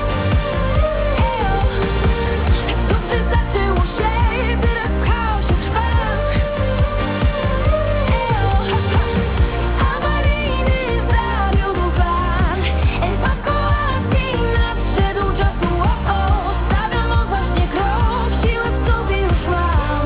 Dobrze zaczęło się, teraz w chaosie trwam. Awaryjny zawiódł plan, ewakuacji nadszedł czas. Stawiam odważnie krok, siłę w sobie już mam.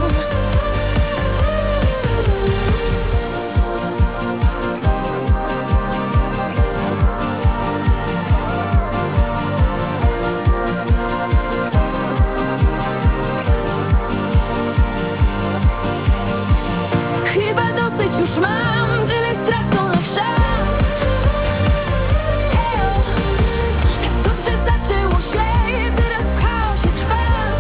Chyba dosyć już mam tyle straconych szans. Dobrze zaczęło się, teraz w chaosie trwam.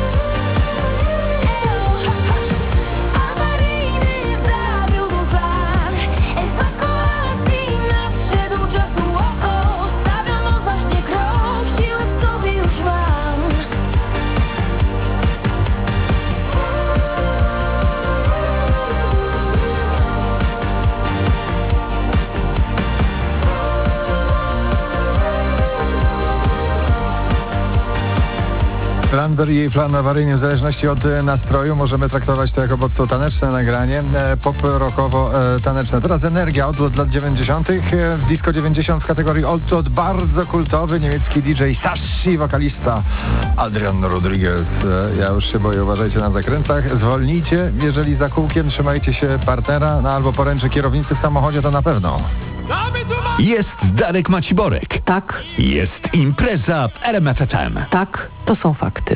Awaryjny zawiódł plan, ewakuacji nadszedł czas. Stawiam odważnie krok, siłę w sobie już mam. Landor i jej plan awaryjny w zależności od nastroju. Możemy traktować to jako po prostu taneczne nagranie, pop-rockowo-taneczne. Teraz Energia, odlot lat 90. Disco 90 w kategorii odlot, bardzo kultowy niemiecki DJ Sashi, wokalista Adrian Rodriguez. Ja już się boję, uważajcie na zakrętach. Zwolnijcie, jeżeli za kółkiem trzymajcie się partnera, no albo poręczy kierownicy w samochodzie, to na pewno. Jest Darek Maciborek. Tak. Jest impreza w RMF FM. Tak, to są fakty.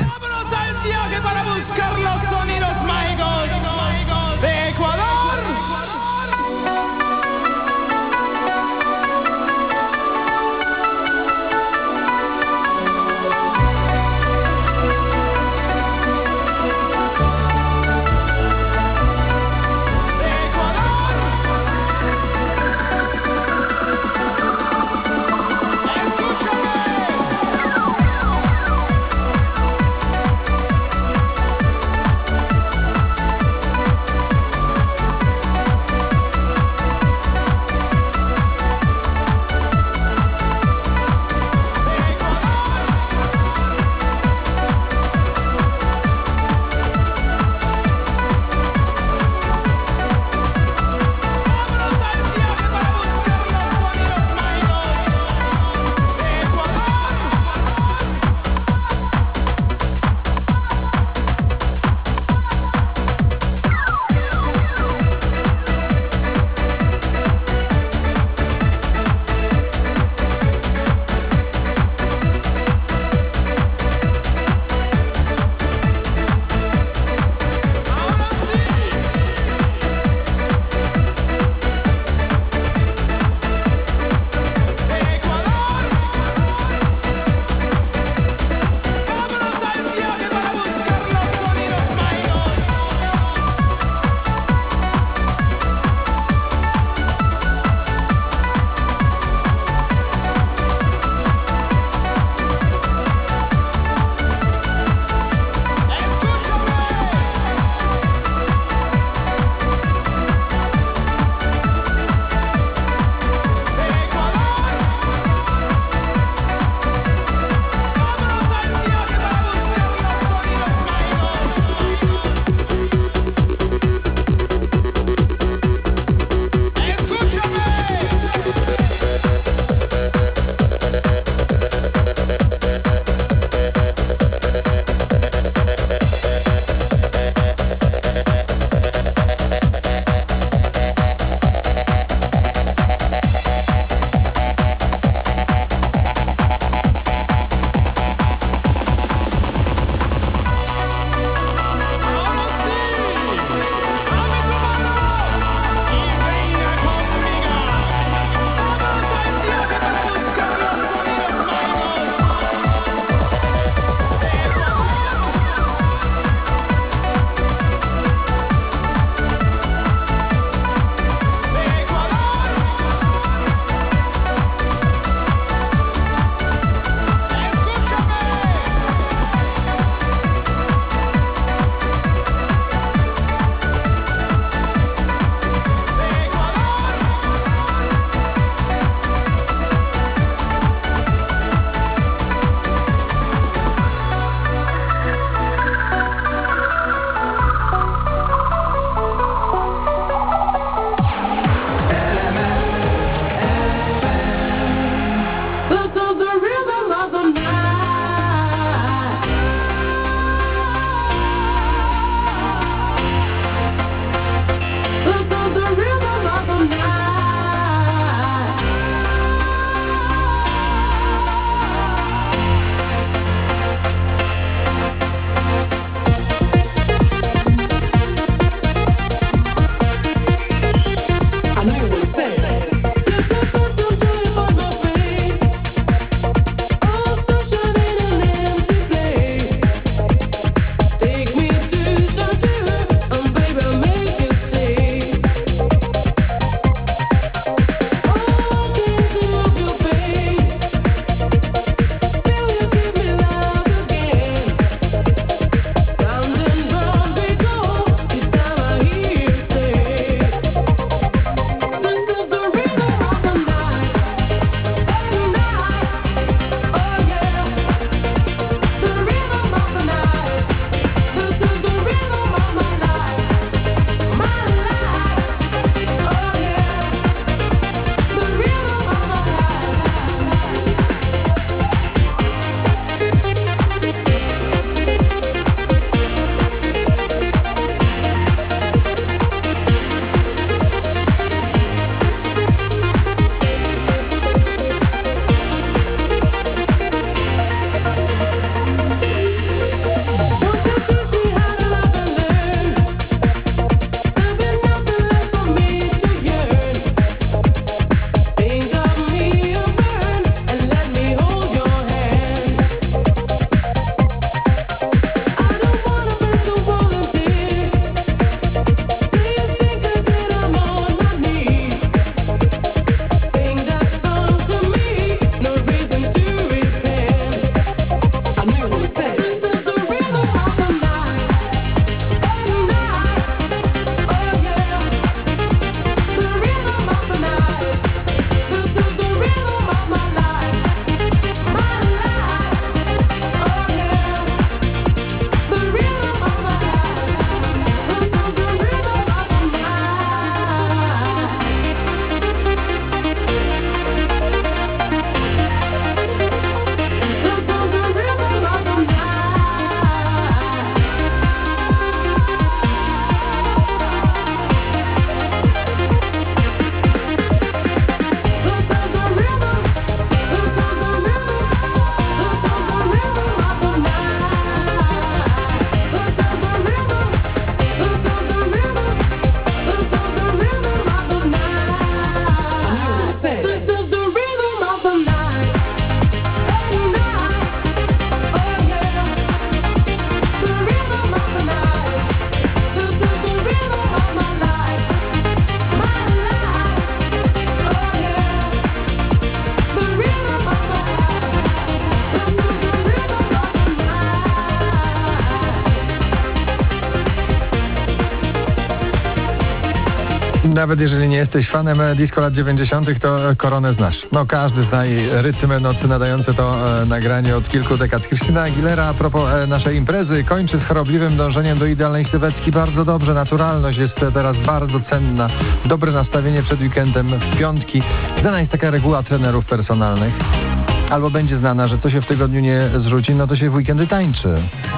Nawet jeżeli nie jesteś fanem disco lat 90., to Koronę znasz. No każdy zna jej rytm nocy, nadające to nagranie od kilku dekad. Krystyna Aguilera a propos naszej imprezy kończy z chorobliwym dążeniem do idealnej sylwetki. Bardzo dobrze, naturalność jest teraz bardzo cenna. Dobre nastawienie przed weekendem w piątki. Znana jest taka reguła trenerów personalnych. Albo będzie znana, że co się w tygodniu nie zrzuci, no to się w weekendy tańczy.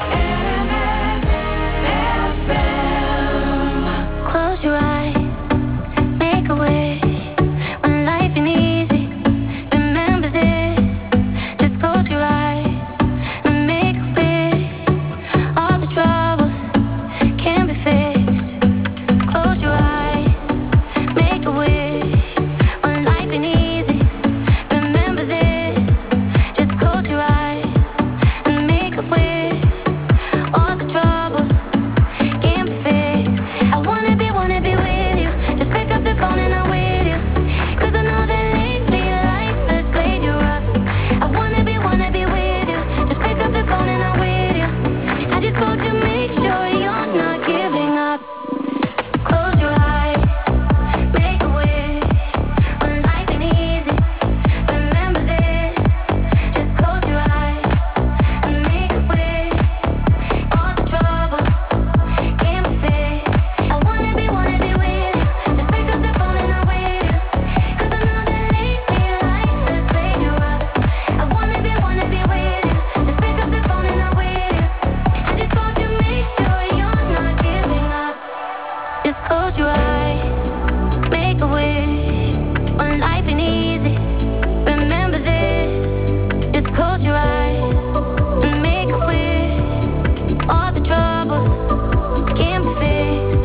Close your eyes, make a wish. When life ain't easy, remember this. Just close your eyes and make a wish. All the troubles can be fixed. Close your eyes, make a wish. When life ain't easy, remember this. Just close your eyes and make a wish. All the troubles can be fixed. I wanna be with you. Just pick up the phone and I'm with you. 'Cause I know that lately life has played you rough. I wanna be with you. Just pick up the phone and I'm with you. I just called to make sure you're not giving up. Close your eyes, make a wish. When life ain't easy, remember this. Just close your eyes and make a wish. All the troubles can be fixed. I wanna be with you. Just pick up the phone and I'm with you. 'Cause I know that lately life has played you rough. I wanna be with you. Just pick up the phone and I'm with you. I just called to make sure you're not giving up. Just close your eyes, make a wish. When life ain't easy, remember this. Just close your eyes and make a wish. All the troubles can be fixed.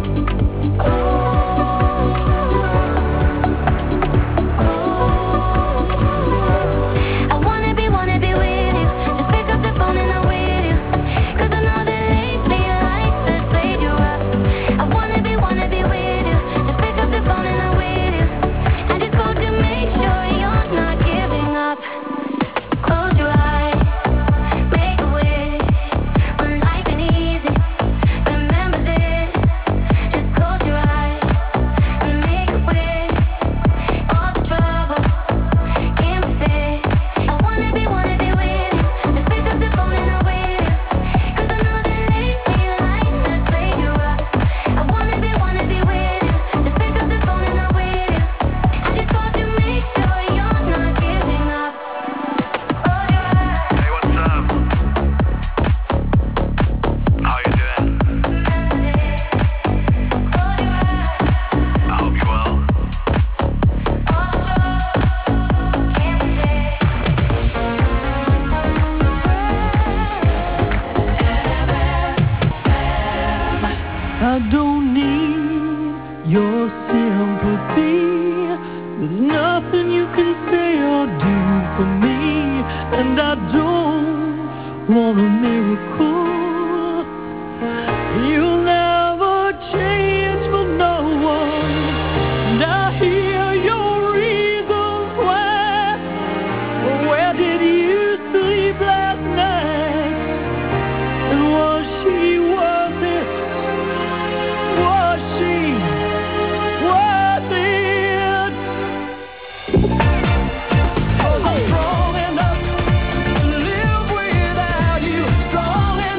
I wanna be with you. Just pick up the phone and I'm with you. 'Cause I know that lately life has played you rough. I wanna be with you. Just pick up the phone and I'm with you. I just called to make sure you're not giving up. Close your eyes, make a wish. When life ain't easy, remember this. Just close your eyes and make a wish. All the troubles can be fixed. I wanna be with you. Just pick up the phone and I'm with you. 'Cause I know that lately life has played you rough. I wanna be with you. Just pick up the phone and I'm with you. I just called to make sure you're not giving up. Close your eyes. Hey, what's up? How you doing? I hope you're well. I don't need your sympathy. There's nothing you can say or do for me. And I don't want a miracle. You'll never change for no one. And I hear your reasons why. But where did you sleep last night? And was she worth it? Was she worth it? I'm strong enough to live without you. Strong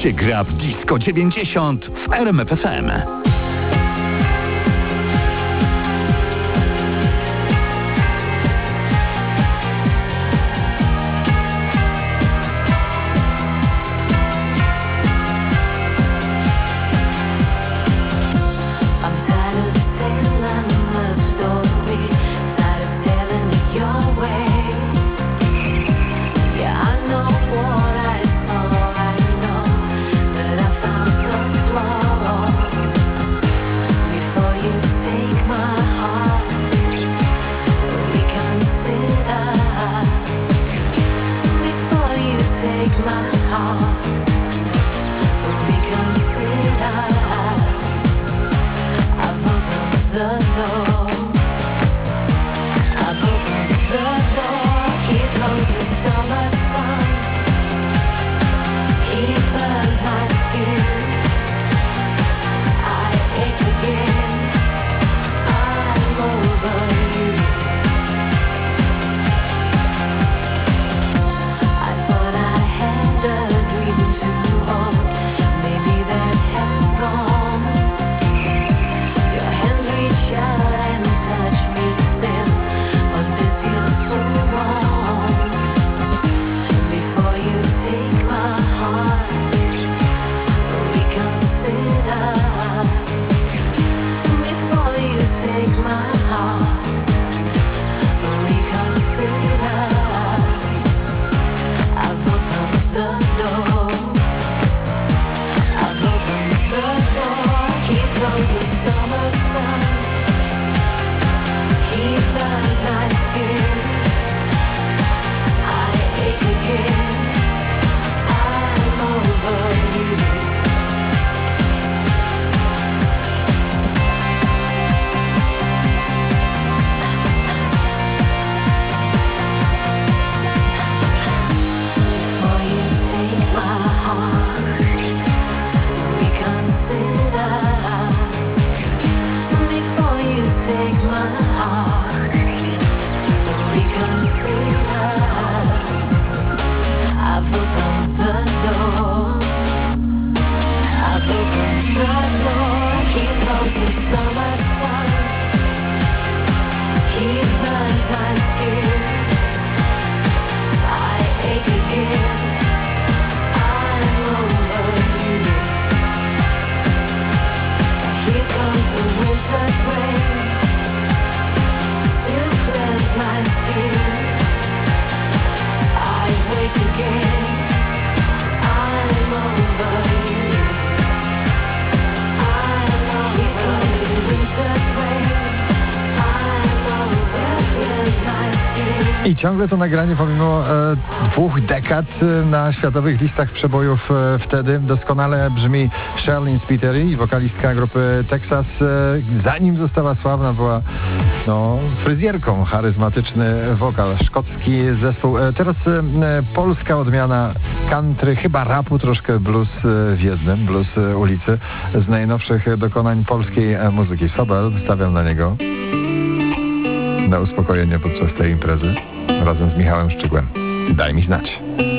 się gra w Disco 90 w RMF FM. I ciągle to nagranie pomimo 2 dekad na światowych listach przebojów wtedy doskonale brzmi Sherlyn Spiteri, wokalistka grupy Texas. Zanim została sławna, była fryzjerką, charyzmatyczny wokal, szkocki zespół. Teraz polska odmiana country, chyba rapu, troszkę blues w jednym, blues ulicy, z najnowszych dokonań polskiej muzyki. Sobel, stawiam na niego na uspokojenie podczas tej imprezy razem z Michałem Szczygłem. Daj mi znać.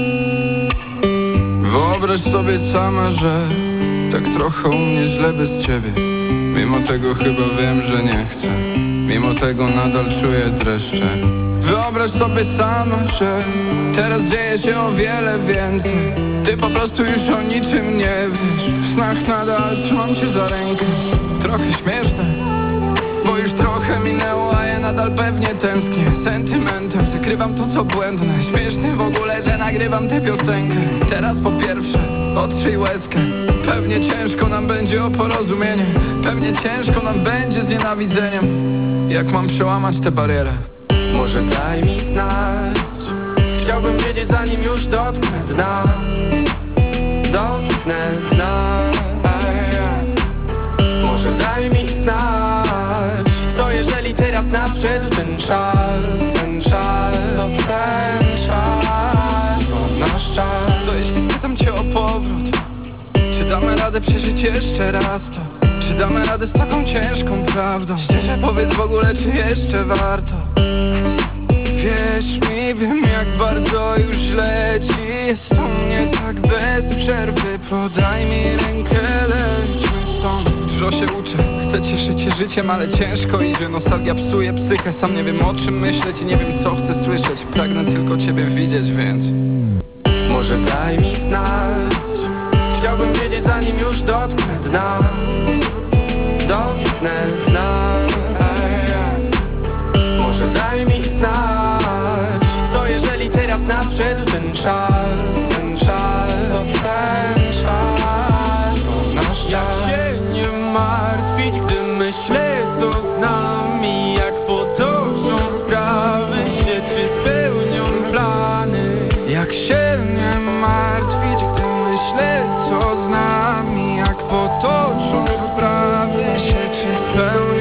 Wyobraź sobie sama, że tak trochę u mnie źle bez ciebie. Mimo tego chyba wiem, że nie chcę. Mimo tego nadal czuję dreszcze. Wyobraź sobie sama, że teraz dzieje się o wiele więcej. Ty po prostu już o niczym nie wiesz. W snach nadal trzymam cię za rękę. Trochę śmieszne, bo już trochę minęło, a ja nadal pewnie tęsknię. Sentymentem zakrywam to, co błędne. Śmieszny w ogóle, że nagrywam tę piosenkę. Teraz po pierwsze otrzyj łezkę. Pewnie ciężko nam będzie o porozumienie. Pewnie ciężko nam będzie z nienawidzeniem. Jak mam przełamać tę barierę? Może daj mi znać. Chciałbym wiedzieć, zanim już dotknę dna. Dotknę dna. Może daj mi znać. Co jeżeli teraz nadszedł ten czas? Ten czas, to ten czas, to nasz czas. Co jeśli spytam cię o powrót? Czy damy radę przeżyć jeszcze raz to? Czy damy radę z taką ciężką prawdą? Szczerze powiedz w ogóle, czy jeszcze warto? Wierz mi, wiem jak bardzo już źle ci jest u mnie tak bez przerwy. Podaj mi rękę, lećmy stąd. Dużo się uczę, chcę cieszyć się życiem, ale ciężko idzie. Nostalgia psuje psychę, sam nie wiem o czym myśleć i nie wiem co chcę słyszeć. Pragnę tylko ciebie widzieć, więc może daj mi znać. Chciałbym wiedzieć zanim już dotknę dna. Dotknę dna. Może daj mi znać. Co jeżeli teraz nadszedł ten czas? Ten czas, to ten czas, to nasz czas. Jak się nie martwić, gdy myślę co z nami. Jak potoczą sprawy się, czy spełnią plany. jak się nie martwić, gdy myślę co z nami. Jak potoczą sprawy się, czy spełnią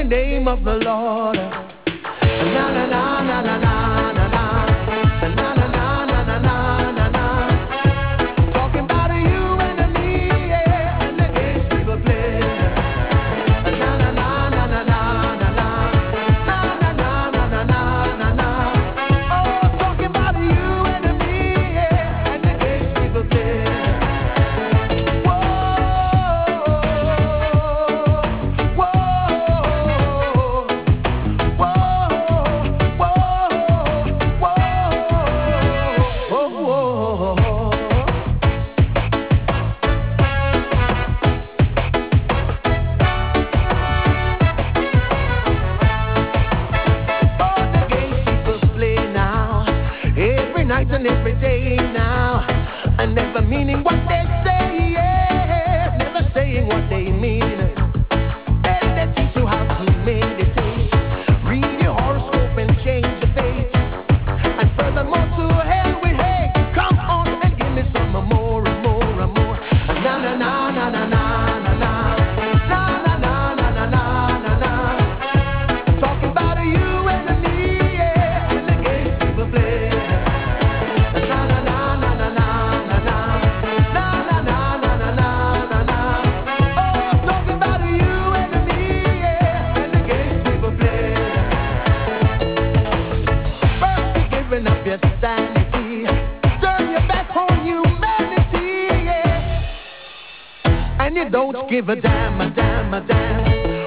name of the Lord. Na na na na na na. And every day now, and never meaning what they say, yeah, never saying what they mean. Then they teach you how to meditate, read your horoscope and change your fate, and furthermore to hell with hate. Come on and give me some more and more and more. Na na na na na na na na na na na na na na na. Talking about you and me, yeah, and the games people play. Up your sanity, turn your back on humanity, yeah. And you don't give a damn, a damn, a damn.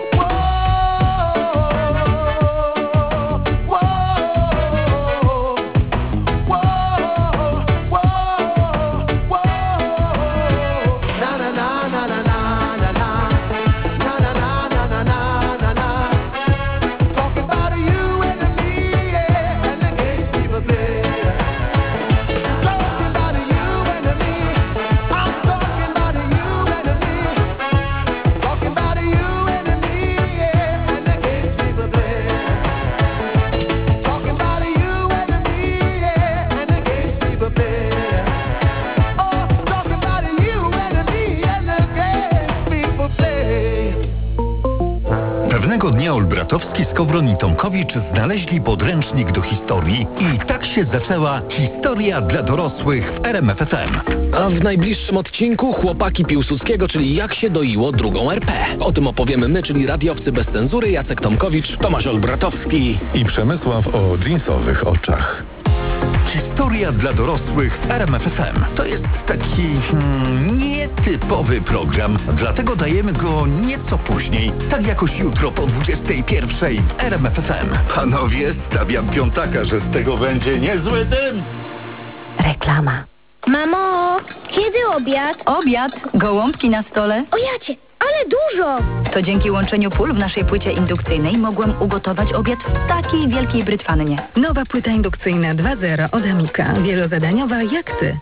Pewnego dnia Olbratowski, Skowron i Tomkowicz znaleźli podręcznik do historii i tak się zaczęła historia dla dorosłych w RMF FM. A w najbliższym odcinku chłopaki Piłsudskiego, czyli jak się doiło drugą RP. O tym opowiemy my, czyli radiowcy bez cenzury, Jacek Tomkowicz, Tomasz Olbratowski i Przemysław o dżinsowych oczach. Historia dla dorosłych w RMF FM. To jest taki nietypowy program, dlatego dajemy go nieco później, tak jakoś jutro po 21 w RMF FM. Panowie, stawiam piątaka, że z tego będzie niezły dym. Reklama. Mamo, kiedy obiad? Obiad, gołąbki na stole. O jacie, ale dużo! To dzięki łączeniu pól w naszej płycie indukcyjnej mogłem ugotować obiad w takiej wielkiej brytwannie. Nowa płyta indukcyjna 2.0 od Amika. Wielozadaniowa jak ty.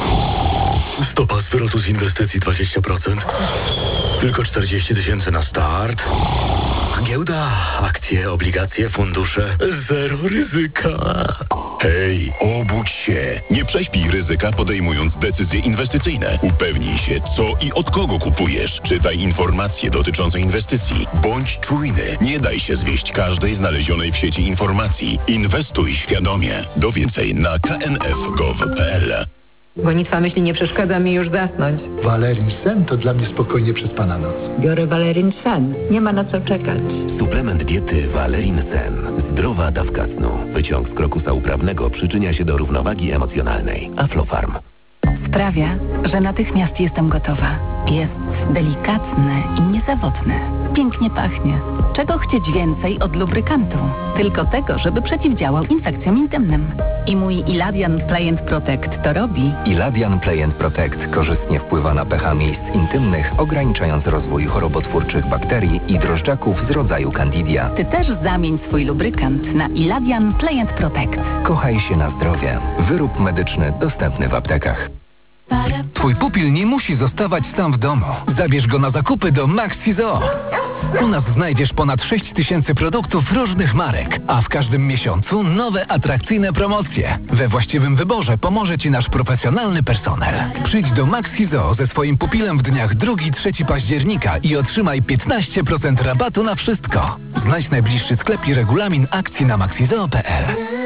Stopa zwrotu z inwestycji 20%. Tylko 40 000 na start. Giełda, akcje, obligacje, fundusze. Zero ryzyka. Hej, obudź się. Nie prześpij ryzyka, podejmując decyzje inwestycyjne. Upewnij się, co i od kogo kupujesz. Czytaj informacje dotyczące inwestycji. Bądź czujny. Nie daj się zwieść każdej znalezionej w sieci informacji. Inwestuj świadomie. Do więcej na knf.gov.pl. Gonitwa myśli nie przeszkadza mi już zasnąć. Valerin Sen to dla mnie spokojnie przespana noc. Biorę Valerin Sen. Nie ma na co czekać. Suplement diety Valerin Sen. Zdrowa dawka snu. Wyciąg z krokusa uprawnego przyczynia się do równowagi emocjonalnej. Aflofarm. Sprawia, że natychmiast jestem gotowa. Jest delikatny i niezawodny. Pięknie pachnie. Czego chcieć więcej od lubrykantu? Tylko tego, żeby przeciwdziałał infekcjom intymnym. I mój Iladian Play & Protect to robi. Iladian Play & Protect korzystnie wpływa na pH miejsc intymnych, ograniczając rozwój chorobotwórczych bakterii i drożdżaków z rodzaju Candidia. Ty też zamień swój lubrykant na Iladian Play & Protect. Kochaj się na zdrowie. Wyrób medyczny dostępny w aptekach. Twój pupil nie musi zostawać sam w domu. Zabierz go na zakupy do Maxi Zoo. U nas znajdziesz ponad 6 000 produktów różnych marek, a w każdym miesiącu nowe atrakcyjne promocje. We właściwym wyborze pomoże Ci nasz profesjonalny personel. Przyjdź do Maxi-Zoo ze swoim pupilem w dniach 2-3 października i otrzymaj 15% rabatu na wszystko. Znajdź najbliższy sklep i regulamin akcji na maxizoo.pl.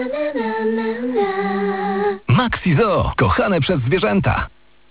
Maxi-Zoo, kochane przez zwierzęta.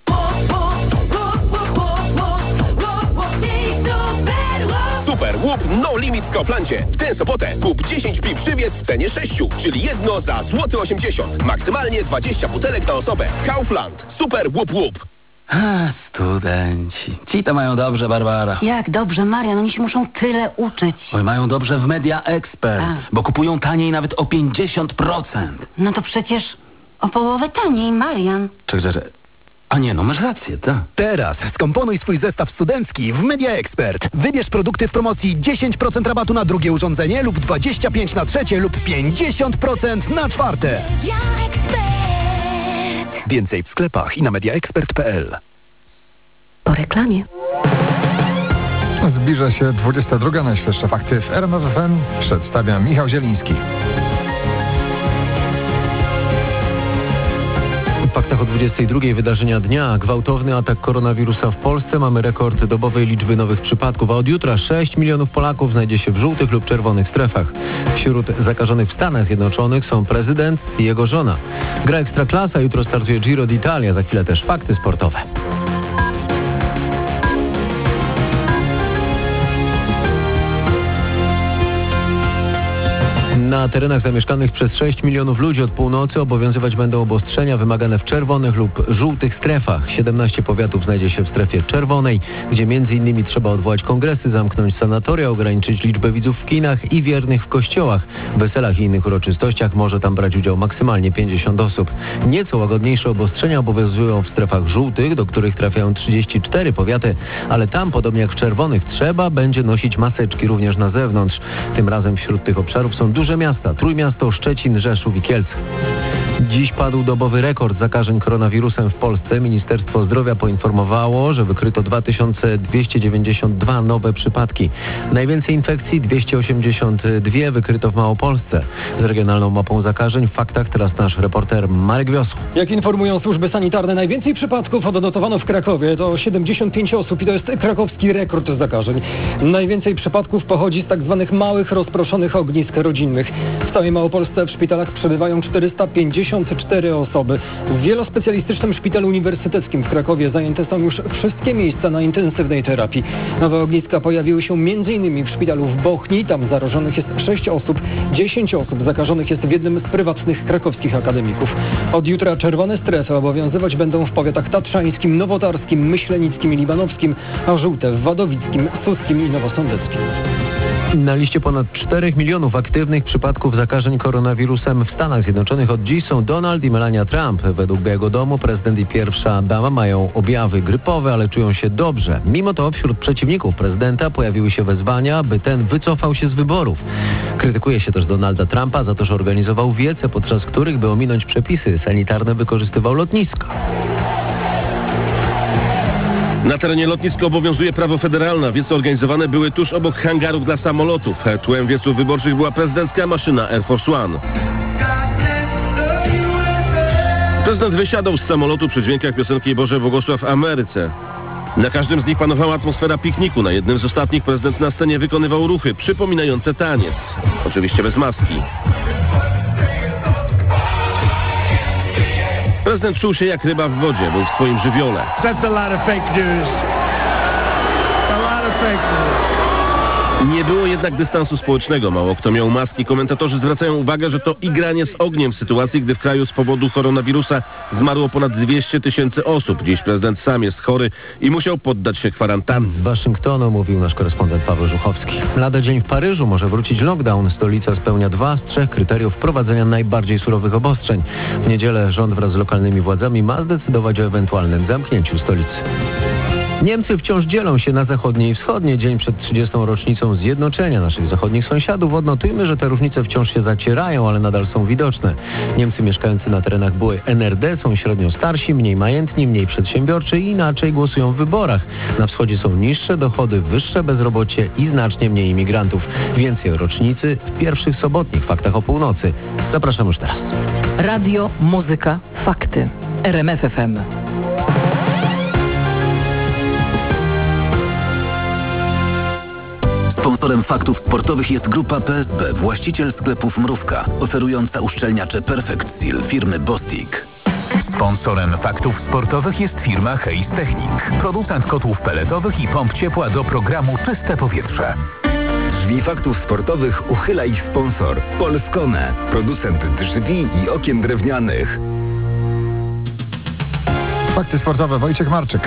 Super łup no limit w Kauflandzie. W tę sobotę kup 10 piw przywiez w cenie 6, czyli jedno za złoty 80 zł. Maksymalnie 20 butelek na osobę. Kaufland. Super łup łup. Studenci. Ci to mają dobrze, Barbara. Jak dobrze, Marian, oni się muszą tyle uczyć. Oj, mają dobrze w Media Expert, bo kupują taniej nawet o 50%. No to przecież o połowę taniej, Marian. Czekaj. A nie, no masz rację, tak. Teraz skomponuj swój zestaw studencki w Media Expert. Wybierz produkty w promocji 10% rabatu na drugie urządzenie lub 25% na trzecie lub 50% na czwarte. Media Expert. Więcej w sklepach i na mediaexpert.pl. Po reklamie. Zbliża się 22. Najświeższe fakty w RMF FM. Przedstawia Michał Zieliński. W faktach o 22 wydarzenia dnia. Gwałtowny atak koronawirusa w Polsce. Mamy rekord dobowej liczby nowych przypadków, a od jutra 6 milionów Polaków znajdzie się w żółtych lub czerwonych strefach. Wśród zakażonych w Stanach Zjednoczonych są prezydent i jego żona. Gra Ekstraklasa, jutro startuje Giro d'Italia, za chwilę też fakty sportowe. Na terenach zamieszkanych przez 6 milionów ludzi od północy obowiązywać będą obostrzenia wymagane w czerwonych lub żółtych strefach. 17 powiatów znajdzie się w strefie czerwonej, gdzie m.in. trzeba odwołać kongresy, zamknąć sanatoria, ograniczyć liczbę widzów w kinach i wiernych w kościołach. W weselach i innych uroczystościach może tam brać udział maksymalnie 50 osób. Nieco łagodniejsze obostrzenia obowiązują w strefach żółtych, do których trafiają 34 powiaty, ale tam, podobnie jak w czerwonych, trzeba będzie nosić maseczki również na zewnątrz. Tym razem wśród tych obszarów są duże miasta: Trójmiasto, Szczecin, Rzeszów i Kielce. Dziś padł dobowy rekord zakażeń koronawirusem w Polsce. Ministerstwo Zdrowia poinformowało, że wykryto 2292 nowe przypadki. Najwięcej infekcji, 282, wykryto w Małopolsce. Z regionalną mapą zakażeń w faktach teraz nasz reporter Marek Wiosło. Jak informują służby sanitarne, najwięcej przypadków odnotowano w Krakowie. To 75 osób i to jest krakowski rekord zakażeń. Najwięcej przypadków pochodzi z tak zwanych małych, rozproszonych ognisk rodzinnych. W całej Małopolsce w szpitalach przebywają 454 osoby. W wielospecjalistycznym szpitalu uniwersyteckim w Krakowie zajęte są już wszystkie miejsca na intensywnej terapii. Nowe ogniska pojawiły się m.in. w szpitalu w Bochni. Tam zarażonych jest 6 osób. 10 osób zakażonych jest w jednym z prywatnych krakowskich akademików. Od jutra czerwone strefy obowiązywać będą w powiatach tatrzańskim, nowotarskim, myślenickim i libanowskim, a żółte w wadowickim, suskim i nowosądeckim. Na liście ponad 4 milionów aktywnych przypadków zakażeń koronawirusem w Stanach Zjednoczonych od dziś są Donald i Melania Trump. Według Białego Domu prezydent i pierwsza dama mają objawy grypowe, ale czują się dobrze. Mimo to wśród przeciwników prezydenta pojawiły się wezwania, by ten wycofał się z wyborów. Krytykuje się też Donalda Trumpa za to, że organizował wiece, podczas których, by ominąć przepisy sanitarne, wykorzystywał lotniska. Na terenie lotniska obowiązuje prawo federalne. Wiece organizowane były tuż obok hangarów dla samolotów. Tłem wieców wyborczych była prezydencka maszyna Air Force One. Prezydent wysiadał z samolotu przy dźwiękach piosenki Boże Błogosław Ameryce. Na każdym z nich panowała atmosfera pikniku. Na jednym z ostatnich prezydent na scenie wykonywał ruchy przypominające taniec. Oczywiście bez maski. Prezydent czuł się jak ryba w wodzie, był w swoim żywiole. That's a lot of fake news. A lot of fake news. Nie było jednak dystansu społecznego. Mało kto miał maski. Komentatorzy zwracają uwagę, że to igranie z ogniem w sytuacji, gdy w kraju z powodu koronawirusa zmarło ponad 200 000 osób. Dziś prezydent sam jest chory i musiał poddać się kwarantannie. Z Waszyngtonu mówił nasz korespondent Paweł Żuchowski. Lada dzień w Paryżu może wrócić lockdown. Stolica spełnia 2 z 3 kryteriów wprowadzenia najbardziej surowych obostrzeń. W niedzielę rząd wraz z lokalnymi władzami ma zdecydować o ewentualnym zamknięciu stolicy. Niemcy wciąż dzielą się na zachodnie i wschodnie. Dzień przed 30. rocznicą zjednoczenia naszych zachodnich sąsiadów. Odnotujmy, że te różnice wciąż się zacierają, ale nadal są widoczne. Niemcy mieszkający na terenach byłej NRD są średnio starsi, mniej majętni, mniej przedsiębiorczy i inaczej głosują w wyborach. Na wschodzie są niższe dochody, wyższe bezrobocie i znacznie mniej imigrantów. Więcej o rocznicy w pierwszych sobotnich Faktach o północy. Zapraszam już teraz. Radio, muzyka, fakty. RMF FM. Sponsorem Faktów Sportowych jest Grupa PSB, właściciel sklepów Mrówka, oferująca uszczelniacze Perfect Seal firmy Bostik. Sponsorem Faktów Sportowych jest firma Hayes Technik, producent kotłów peletowych i pomp ciepła do programu Czyste Powietrze. Drzwi Faktów Sportowych uchyla ich sponsor Polskone, producent drzwi i okien drewnianych. Fakty sportowe, Wojciech Marczyk.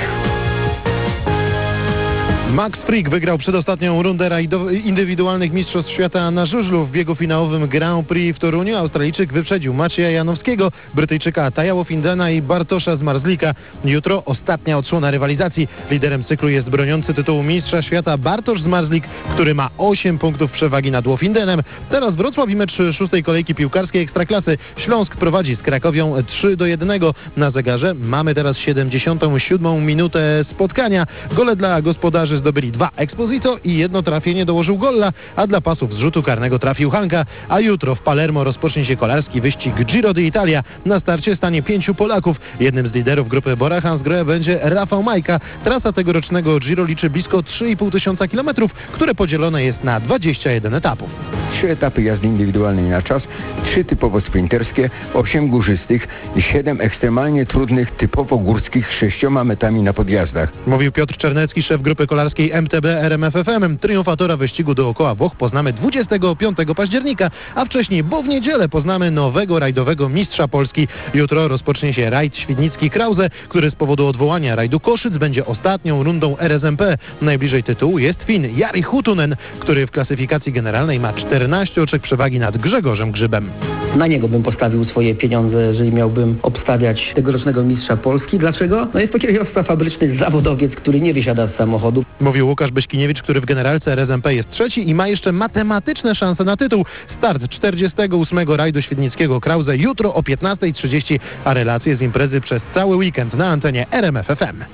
Max Frick wygrał przedostatnią rundę indywidualnych Mistrzostw Świata na żużlu. W biegu finałowym Grand Prix w Toruniu Australijczyk wyprzedził Macieja Janowskiego, Brytyjczyka Taja Woffindena i Bartosza Zmarzlika. Jutro ostatnia odsłona rywalizacji. Liderem cyklu jest broniący tytułu Mistrza Świata Bartosz Zmarzlik, który ma 8 punktów przewagi nad Woffindenem. Teraz Wrocław i mecz 6. kolejki piłkarskiej Ekstraklasy. Śląsk prowadzi z Krakowią 3-1 na zegarze. Mamy teraz 77. minutę spotkania. Gole dla gospodarzy zdobyli 2 Exposito i 1 trafienie dołożył Golla, a dla pasów z rzutu karnego trafił Hanka. A jutro w Palermo rozpocznie się kolarski wyścig Giro d'Italia. Na starcie stanie 5 Polaków. Jednym z liderów grupy Bora Hansgrohe będzie Rafał Majka. Trasa tegorocznego Giro liczy blisko 3,5 tysiąca kilometrów, które podzielone jest na 21 etapów. 3 etapy jazdy indywidualnej na czas, 3 typowo sprinterskie, 8 górzystych i 7 ekstremalnie trudnych, typowo górskich z 6 metami na podjazdach. Mówił Piotr Czernecki, szef grupy kolarskiej MTB RMF FM. Triumfatora wyścigu dookoła Włoch poznamy 25 października, a wcześniej, bo w niedzielę poznamy nowego rajdowego mistrza Polski. Jutro rozpocznie się rajd Świdnicki Krause, który z powodu odwołania rajdu Koszyc będzie ostatnią rundą RSMP. Najbliżej tytułu jest Fin Jari Huttunen, który w klasyfikacji generalnej ma 14 oczek przewagi nad Grzegorzem Grzybem. Na niego bym postawił swoje pieniądze, jeżeli miałbym obstawiać tegorocznego mistrza Polski. Dlaczego? No jest to kierowca fabryczny, zawodowiec, który nie wysiada z samochodu. Mówił Łukasz Beśkiniewicz, który w generalce RSMP jest trzeci i ma jeszcze matematyczne szanse na tytuł. Start 48. rajdu świdnickiego Krause jutro o 15:30, a relacje z imprezy przez cały weekend na antenie RMF FM.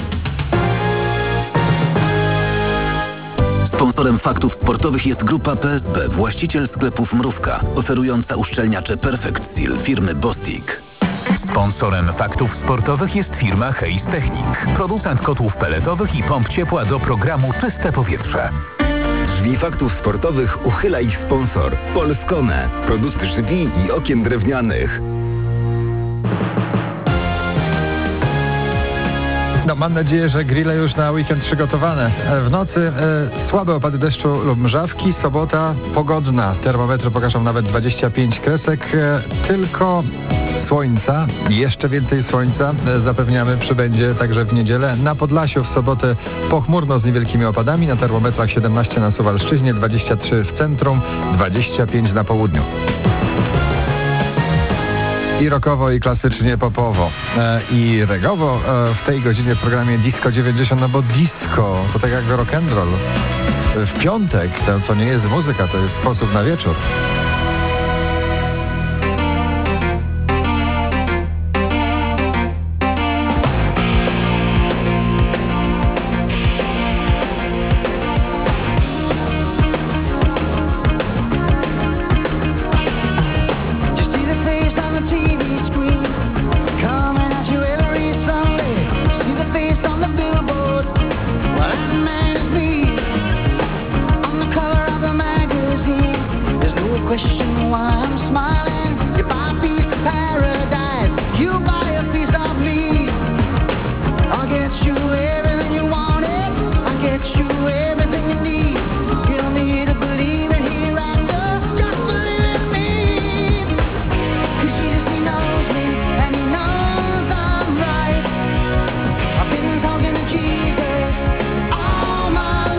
Sponsorem Faktów Sportowych jest Grupa PSB, właściciel sklepów Mrówka, oferująca uszczelniacze Perfect Seal firmy Bostik. Sponsorem Faktów Sportowych jest firma Hayes Technik, producent kotłów peletowych i pomp ciepła do programu Czyste Powietrze. Drzwi Faktów Sportowych uchyla ich sponsor Polskone, producent drzwi i okien drewnianych. No, mam nadzieję, że grille już na weekend przygotowane. W nocy słabe opady deszczu lub mrzawki, sobota pogodna. Termometry pokażą nawet 25 kresek. Tylko słońca, jeszcze więcej słońca zapewniamy przybędzie także w niedzielę. Na Podlasiu w sobotę pochmurno z niewielkimi opadami. Na termometrach 17 na Suwalszczyźnie, 23 w centrum, 25 na południu. I rockowo, i klasycznie popowo, i regowo w tej godzinie w programie Disco 90, no bo disco to tak jak rock'n'roll. W piątek to nie jest muzyka, to jest sposób na wieczór. All my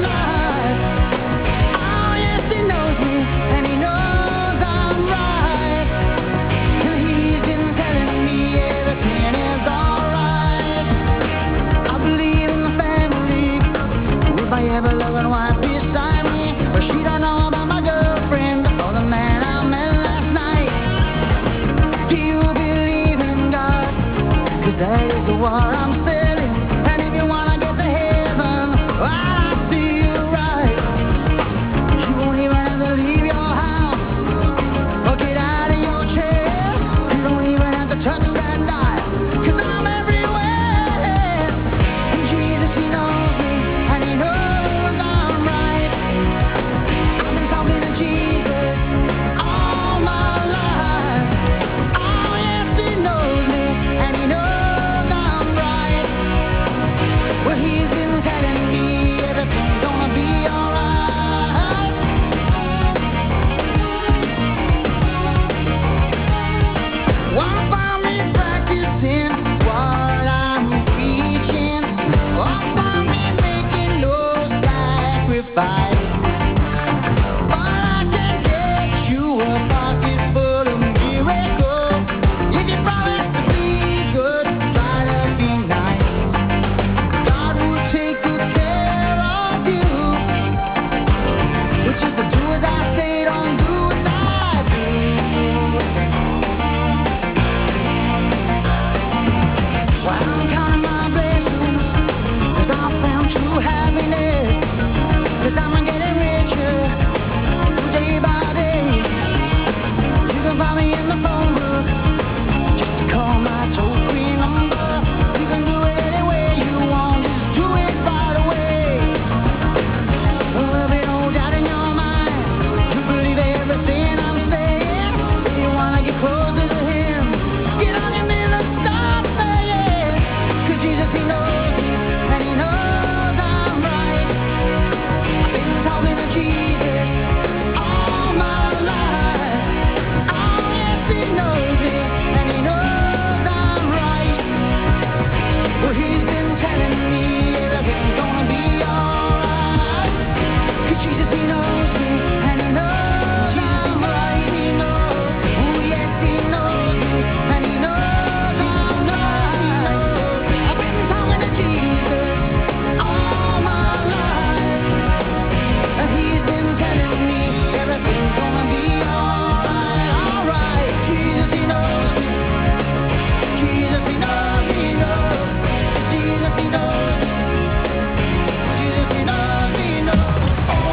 true happiness. 'Cause I'm getting richer day by day. You can find me in the phone book. Just call my toll-free number. You can do it any way you want. Just do it right away. There'll be no doubt in your mind. You believe everything I'm saying. If you wanna get closer to him, get on your knees and start praying. 'Cause Jesus, he knows me and he knows I'm right. I've been talking to Jesus all my life. Oh yes, he knows me and he knows I'm right. Well, he's been telling me everything's gonna be alright. 'Cause Jesus, he knows me and he knows I'm right. He knows, oh yes, he knows me and he knows I'm right. I've been talking to Jesus all my life, and he's been telling me everything's gonna be alright, alright. Jesus, he knows me. Jesus, he knows, he knows. Jesus, he knows me. Jesus, he knows, he knows.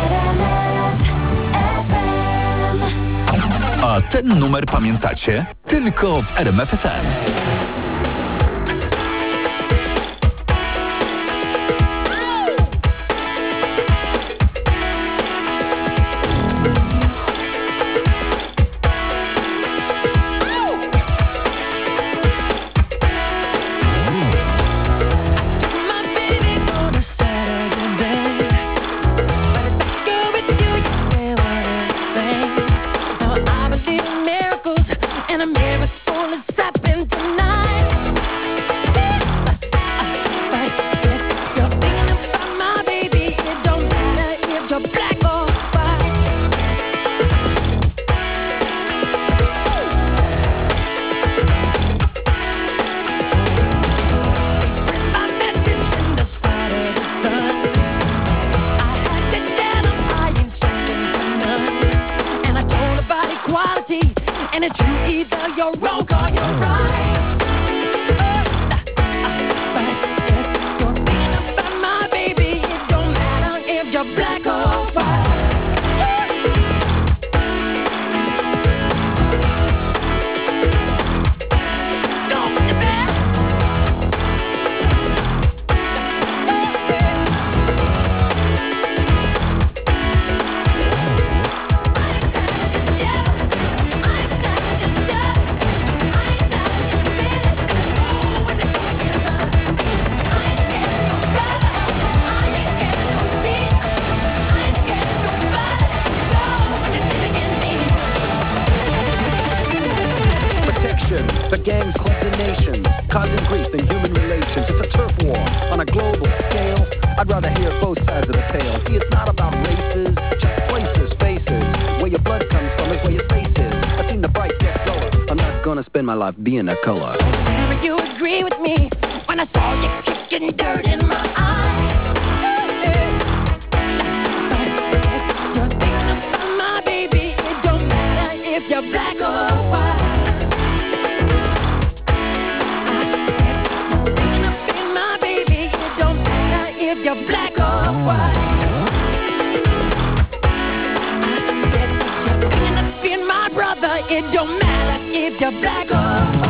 A ten numer pamiętacie? Tylko w RMF FM. My baby on a Saturday, but if I go with you, you never anything. Now I believe in miracles, and a miracle is happening tonight. But if you're thinking about my baby, it don't matter if you're black or white. Read my message in the sight of the sun. I had to tell him I ain't changing for none. And I told about equality, and it's true, either you're wrong or you're right. But if you're thinking about my baby, it don't matter if you're black or white. Protection, the gangs club the nations, causing grief in human relations. It's a turf war on a global scale. I'd rather hear both sides of the tale. See, it's not about races, just places, faces. Where your blood comes from is where your space is. I've seen the bright get duller. I'm not gonna spend my life being a color. Never you agree with me when I saw you kicking dirt in my eye. But if you're thinking about my baby, it don't matter if you're black or white. I said, you're thinking about my baby, it don't matter if you're black or white. I said, you're thinking of being my brother, it don't matter if you're black or white.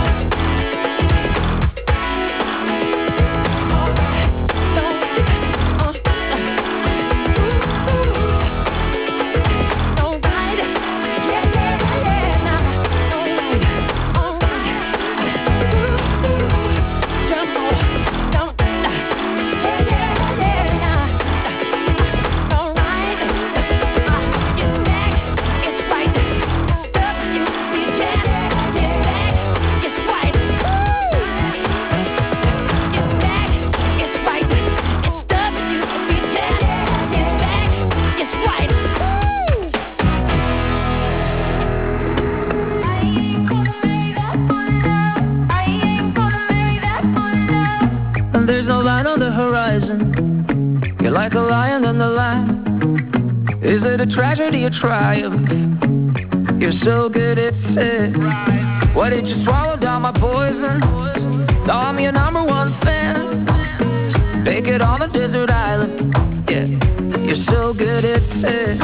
There's no line on the horizon. You're like a lion on the line. Is it a tragedy or triumph? You're so good at it. Why did you swallow down my poison? Now I'm your number one fan. Bake it on a desert island. Yeah, you're so good at it.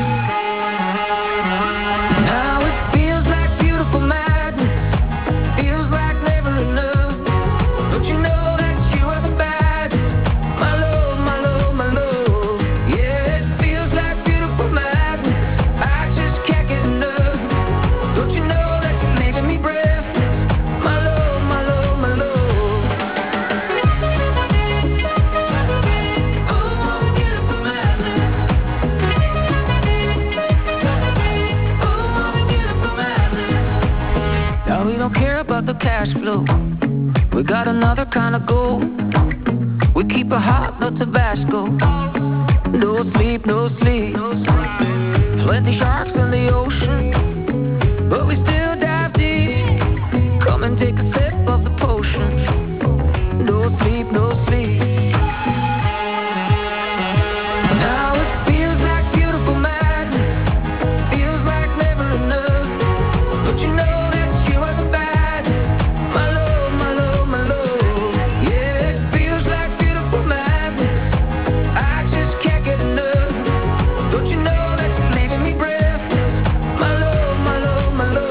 Now it feels like beautiful madness. Feels like never enough. Don't you know that you are the baddest? My love, my love, my love. Yeah, it feels like beautiful madness. I just can't get enough. Don't you know that you're leaving me breathless? My love, my love, my love. Now we don't care about the cash flow. We got another kind of goal. We keep it hot, no Tabasco. No sleep, no sleep. Plenty sharks in the ocean, but we still dive deep. Come and take a sip of the potion. No sleep, no sleep. Now it feels like beautiful madness. Feels like never enough. Don't you know that you are the baddest? My love, my love, my love. Yeah, it feels like beautiful madness. I just can't get enough. Don't you know that you're leaving me breathless? My love, my love, my love.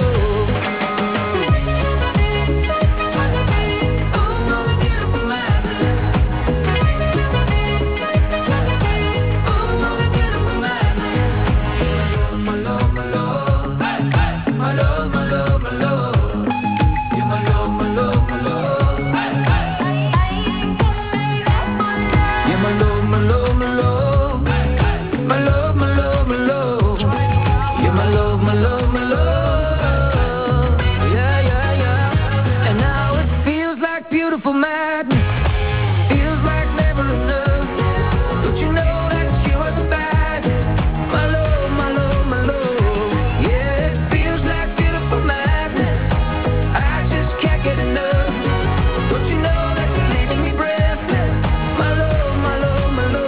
Beautiful madness feels like never enough. Don't you know that you are the baddest? My love, my love, my love. Yeah, it feels like beautiful madness. I just can't get enough. Don't you know that you're leaving me breathless? My love, my love, my love.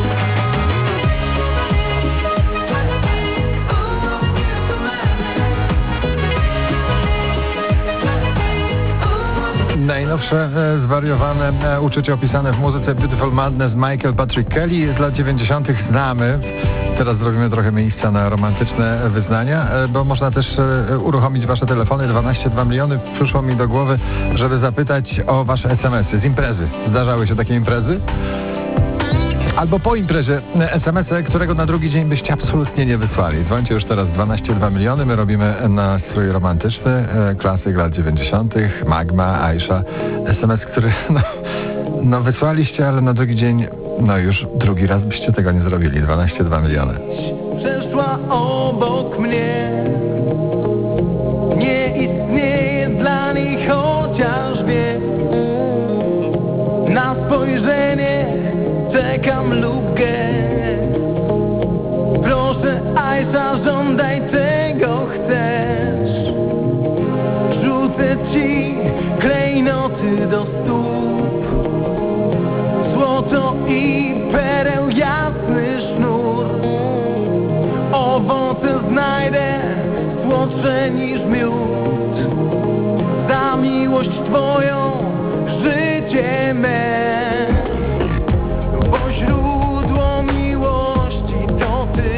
Najnowsze zwariowane uczucie opisane w muzyce Beautiful Madness Michael Patrick Kelly z lat 90. znamy. Teraz zrobimy trochę miejsca na romantyczne wyznania, bo można też uruchomić wasze telefony. 12,2 miliony przyszło mi do głowy, żeby zapytać o wasze SMS-y z imprezy. Zdarzały się takie imprezy? Albo po imprezie SMS-y, którego na drugi dzień byście absolutnie nie wysłali. Dzwońcie już teraz 12,2 miliony. My robimy nastrój romantyczny, klasyk lat 90. Magma, Aisha. SMS, który no wysłaliście, ale na drugi dzień już drugi raz byście tego nie zrobili. 12,2 miliony. Przeszła obok mnie. Nie istnieje dla niej, chociaż wie. Na spojrzenie czekam lub gest. Proszę Aisha, żądaj czego chcesz. Rzucę ci klejnoty do stóp, złoto i pereł, jasny sznur. Owoce znajdę słodsze niż miód. Za miłość twoją życie me. Bo źródło miłości to ty.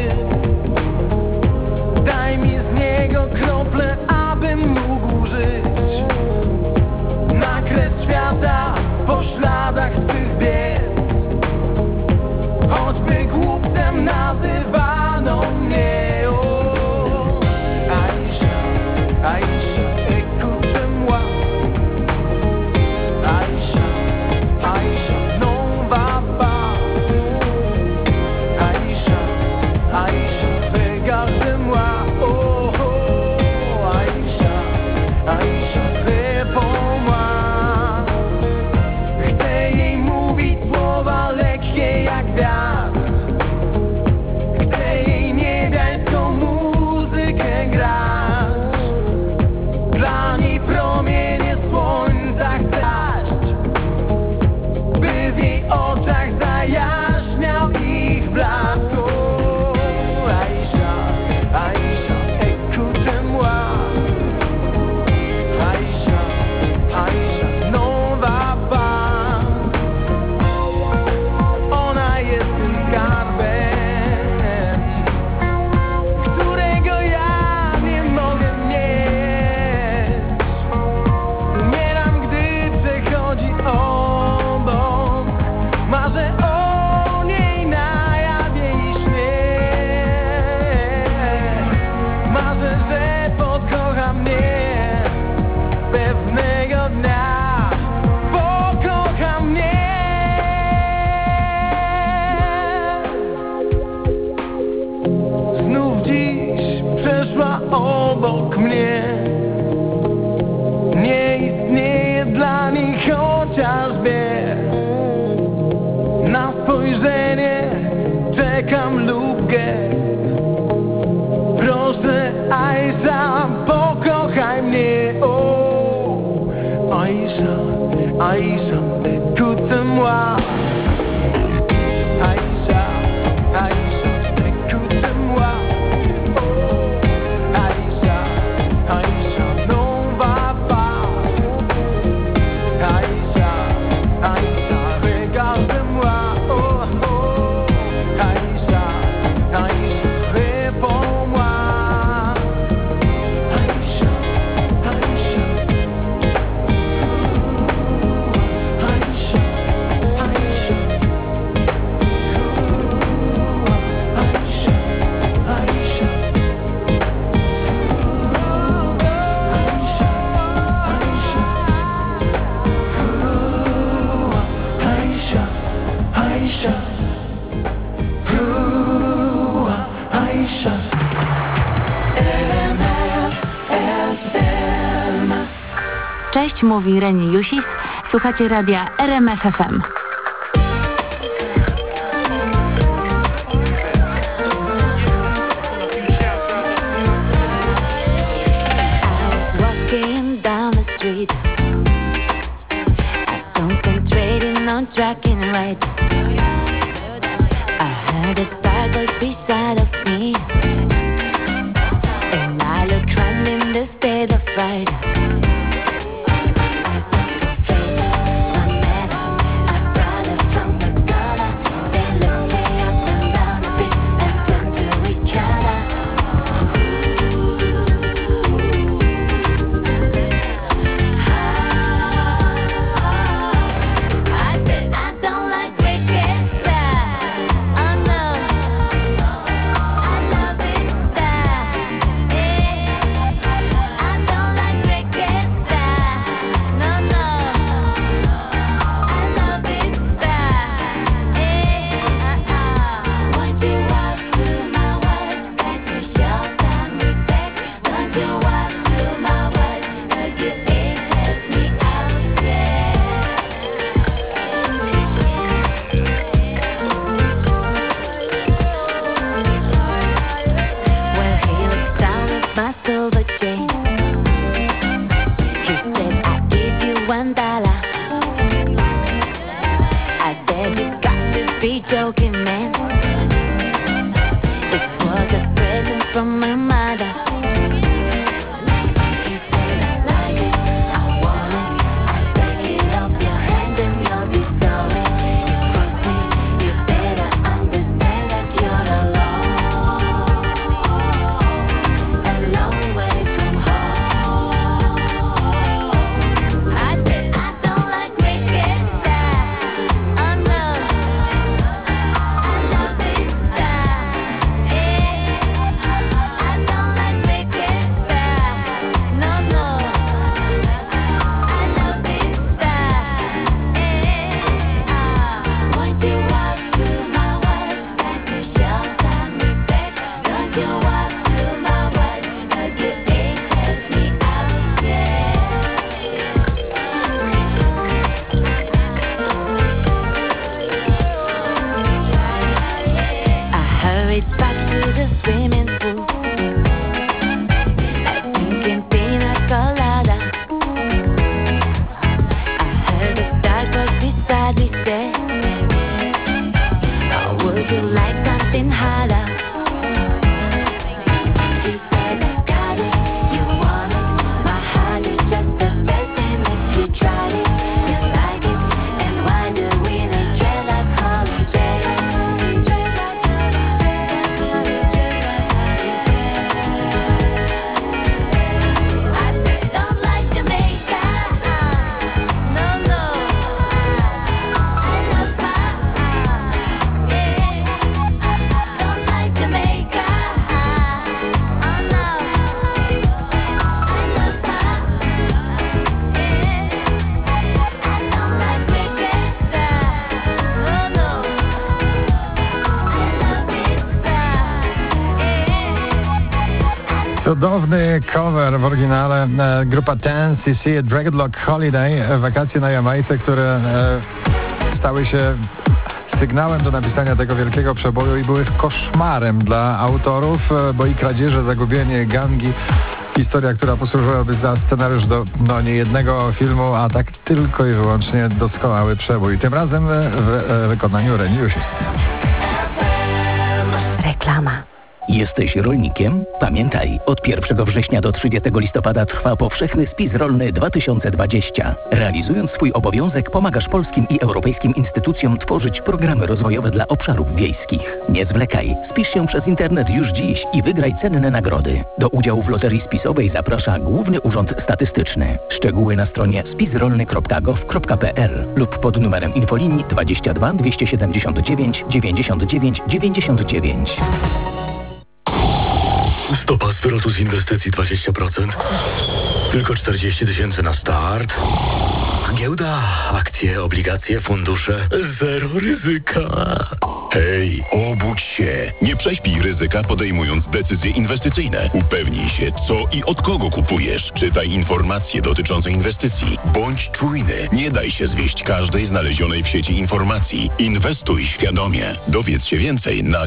Daj mi z niego kroplę, abym mógł żyć. Nakres świata po śladach twych biec. Choćby głupcem nazywano mnie. Aisha, Aisha, écoute-moi. Aisha, Aisha, non va pas. Aisha, Aisha, regarde-moi. Oh, oh, Aisha, Aisha, réponds-moi. Chcę jej mówić słowa lekkie jak wiatr. Chcę jej niebiańską muzykę grać. Dla niej promienie słońca chcę dać, by w jej oczach zajaśniał ich blask. Oh, Aisha, Aisha, écoute-moi. Aisha, Aisha, non va pas. spojrzenie, czekam lub gest. Proszę, Aisha, pokochaj mnie. Oh, Aisha, Aisha, écoute-moi. Aisha, Aisha, écoute-moi. Oh, Aisha, Aisha, non va pas. Aisha, Aisha, regarde-moi. Oh, oh, Aisha, Aisha, réponds-moi. Aisha, Aisha, Aisha, Aisha, Aisha, Aisha. Aisha, Aisha, Cześć, mówi Reni Jusis. Słuchacie radia RMF FM. Walking down the street, concentrating on tracking right. I heard a star goes beside of me, and I look round in the state of fright. I see two faces, one man, a brother from the gutter. They look me up and down a bit and turn to each other. I said I don't like wicked stuff. Oh no, I love it stuff. I don't like wicked stuff. No, no, I love it stuff. Won't you walk through my words? Got to show some respect. Don't you walk through my words? 'Cause you ain't helped me out yet. Well, he looks down at my silver chain. He said, I give you $1. I said, you got to be joking, man. It was a present from my mother. He said, I like it, I want it. I take it off your hand and you'll be sorry. You cross me, you better understand that you're alone. A long way from home. I said, I don't like wicked stuff. Oh no, I love it stuff. I don't like wicked stuff. No, no, I love it stuff. Won't you walk through my words? Got to show some respect. Don't you walk through my words? 'Cause you ain't helped me out yet. I hurried back to the swimming pool, drinking pina colada. I heard a star cross beside me say, oh, would you like something harder? He said, I got it, you want it. My heart is just the best, and if you tried it, you like it. And why do we need dreadlock holiday? I said, don't like Jamaica. No, no, I love my. Don't like Jamaica. Oh no, I love my. I don't like wicked stuff. No, no, I love it stuff. Cudowny cover w oryginale. Grupa 10cc, Dreadlock Holiday, wakacje na Jamajce, które stały się sygnałem do napisania tego wielkiego przeboju i były koszmarem dla autorów, bo i kradzieże, zagubienie, gangi. Historia, która posłużyłaby za scenariusz do niejednego filmu, a tak tylko i wyłącznie doskonały przebój. Tym razem w wykonaniu Reni Jusis. Reklama. Jesteś rolnikiem? Pamiętaj, od 1 września do 30 listopada trwa powszechny spis rolny 2020. Realizując swój obowiązek, pomagasz polskim i europejskim instytucjom tworzyć programy rozwojowe dla obszarów wiejskich. Nie zwlekaj, spisz się przez internet już dziś i wygraj cenne nagrody. Do udziału w loterii spisowej zaprasza Główny Urząd Statystyczny. Szczegóły na stronie spisrolny.gov.pl lub pod numerem infolinii 22 279 99 99. Stopa zwrotu z inwestycji 20%. Tylko 40 000 na start. Giełda, akcje, obligacje, fundusze. Zero ryzyka. Hej, obudź się. Nie prześpij ryzyka, podejmując decyzje inwestycyjne. Upewnij się, co i od kogo kupujesz. Czytaj informacje dotyczące inwestycji. Bądź czujny. Nie daj się zwieść każdej znalezionej w sieci informacji. Inwestuj świadomie. Dowiedz się więcej na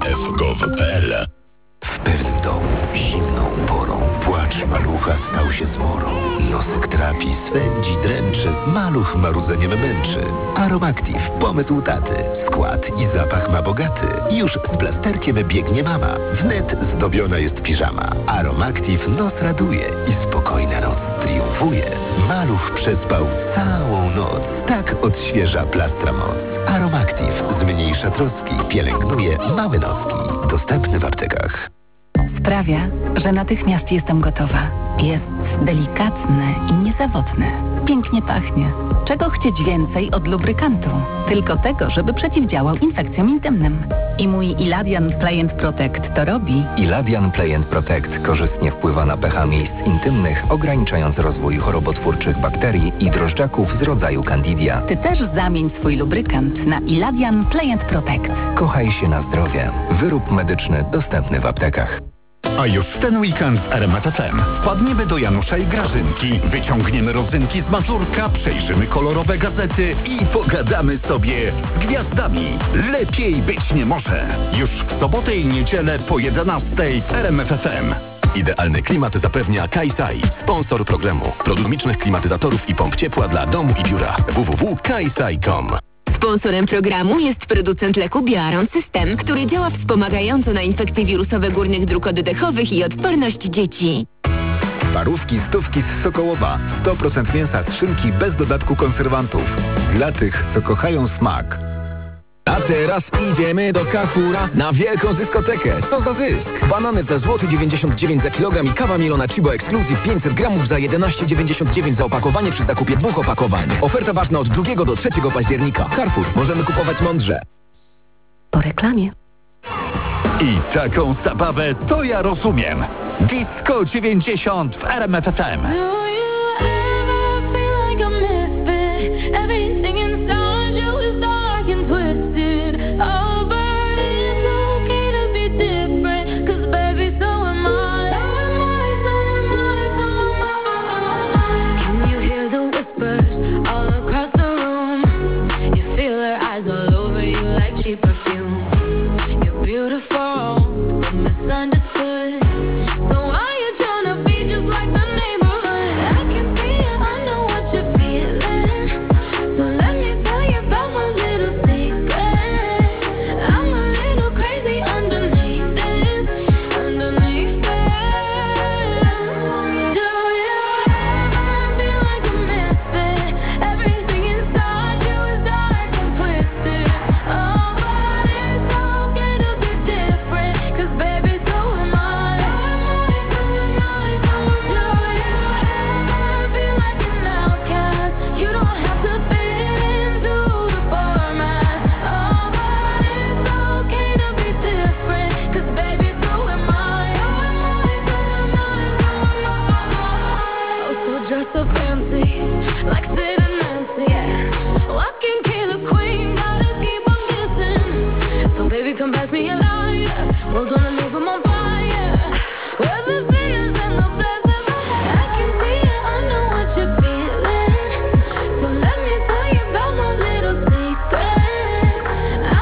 knf.gov.pl. W pewnym domu, zimną porą, płacz malucha stał się zmorą. Nosek trapi, swędzi, dręczy, maluch marudzeniem męczy. Aromactive, pomysł taty. Skład i zapach ma bogaty. Już z plasterkiem biegnie mama. Wnet zdobiona jest piżama. Aromactive nos raduje i spokojna noc triumfuje. Maluch przespał całą noc. Tak odświeża plastra moc. Aromactive zmniejsza troski, pielęgnuje małe noski. Dostępny w aptekach. Sprawia, że natychmiast jestem gotowa. Jest delikatny i niezawodny. Pięknie pachnie. Czego chcieć więcej od lubrykantu? Tylko tego, żeby przeciwdziałał infekcjom intymnym. I mój Iladian Play & Protect to robi. Iladian Play & Protect korzystnie wpływa na pH miejsc intymnych, ograniczając rozwój chorobotwórczych bakterii i drożdżaków z rodzaju Candidia. Ty też zamień swój lubrykant na Iladian Play & Protect. Kochaj się na zdrowie. Wyrób medyczny dostępny w aptekach. A już w ten weekend w RMF FM wpadniemy do Janusza i Grażynki, wyciągniemy rodzynki z Mazurka, przejrzymy kolorowe gazety i pogadamy sobie z gwiazdami. Lepiej być nie może. Już w sobotę i niedzielę po 11 w RMF FM. Idealny klimat zapewnia Kaisai, sponsor programu. Produkt chemicznych klimatyzatorów i pomp ciepła dla domu i biura. www.kaisai.com. Sponsorem programu jest producent leku Bioaron System, który działa wspomagająco na infekcje wirusowe górnych dróg oddechowych i odporność dzieci. Parówki stówki z Sokołowa. 100% mięsa z szynki bez dodatku konserwantów. Dla tych, co kochają smak. A teraz idziemy do Carrefoura na wielką dyskotekę. Co za zysk? Banany za złoty 99 za kilogram i kawa Milona Chibo Exclusive 500 gramów za 11,99 za opakowanie przy zakupie 2 opakowań. Oferta ważna od 2 do 3 października. Carrefour. Możemy kupować mądrze. Po reklamie. I taką zabawę to ja rozumiem. Disco 90 w RMF FM. Twisted, oh, but it's okay to be different, 'cause baby, so am I. Can you hear the whispers all across the room? You feel her eyes all over you like cheap perfume. You're beautiful, but misunderstood. So why you tryna be just like the neighborhood? I can see it, I know what you're feeling. So let me tell you about my little secret. So fancy, like Sid and Nancy, yeah. Walking killer queen, gotta keep on kissing. So baby, come pass me a lighter. We're gonna leave them on fire. With the fears and the blessings I had. I can see it, I know what you're feeling. So let me tell you about my little secret.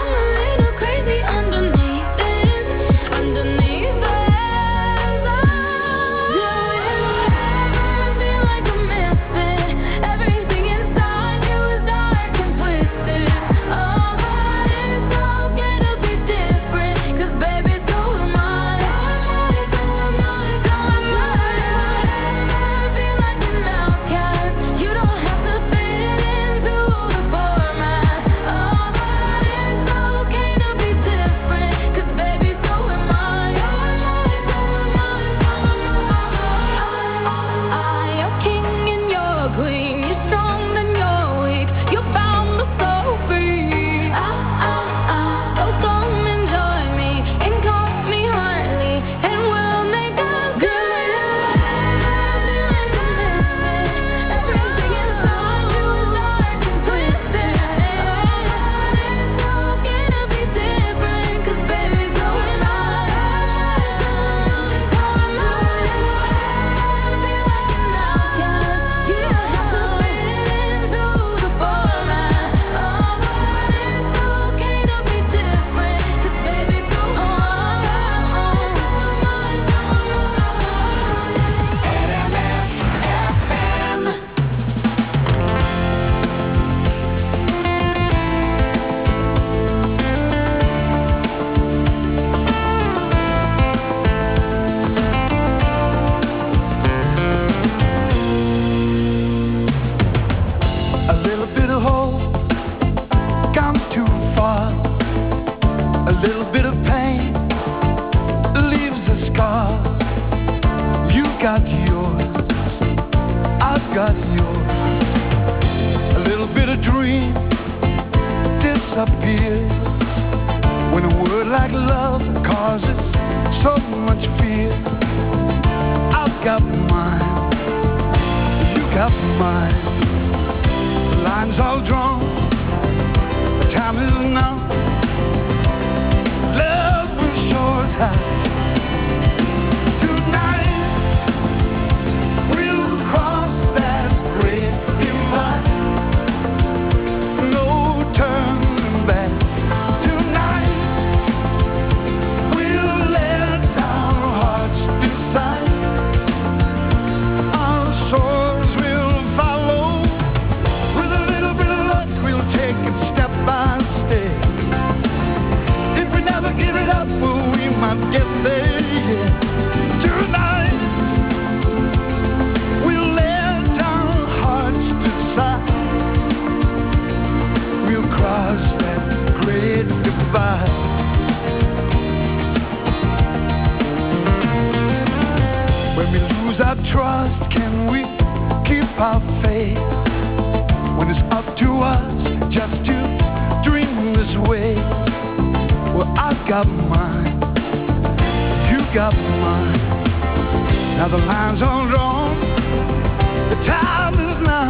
little bit of pain leaves a scar. You got yours, I've got yours. A little bit of dream disappears when a word like love causes so much fear. I've got mine, you got mine. The lines all drawn, the time is now. Love will show us how. Tonight we'll cross that great divide. No turning back. Tonight we'll let our hearts decide. Our swords will follow. With a little bit of luck, we'll take it step by step. If we never give it up, well, we might get there, yeah. Tonight we'll let our hearts decide. We'll cross that great divide. When we lose our trust, can we keep our faith? When it's up to us just to dream this way. Well, I've got mine, you got mine. Now the lines are drawn, the time is now.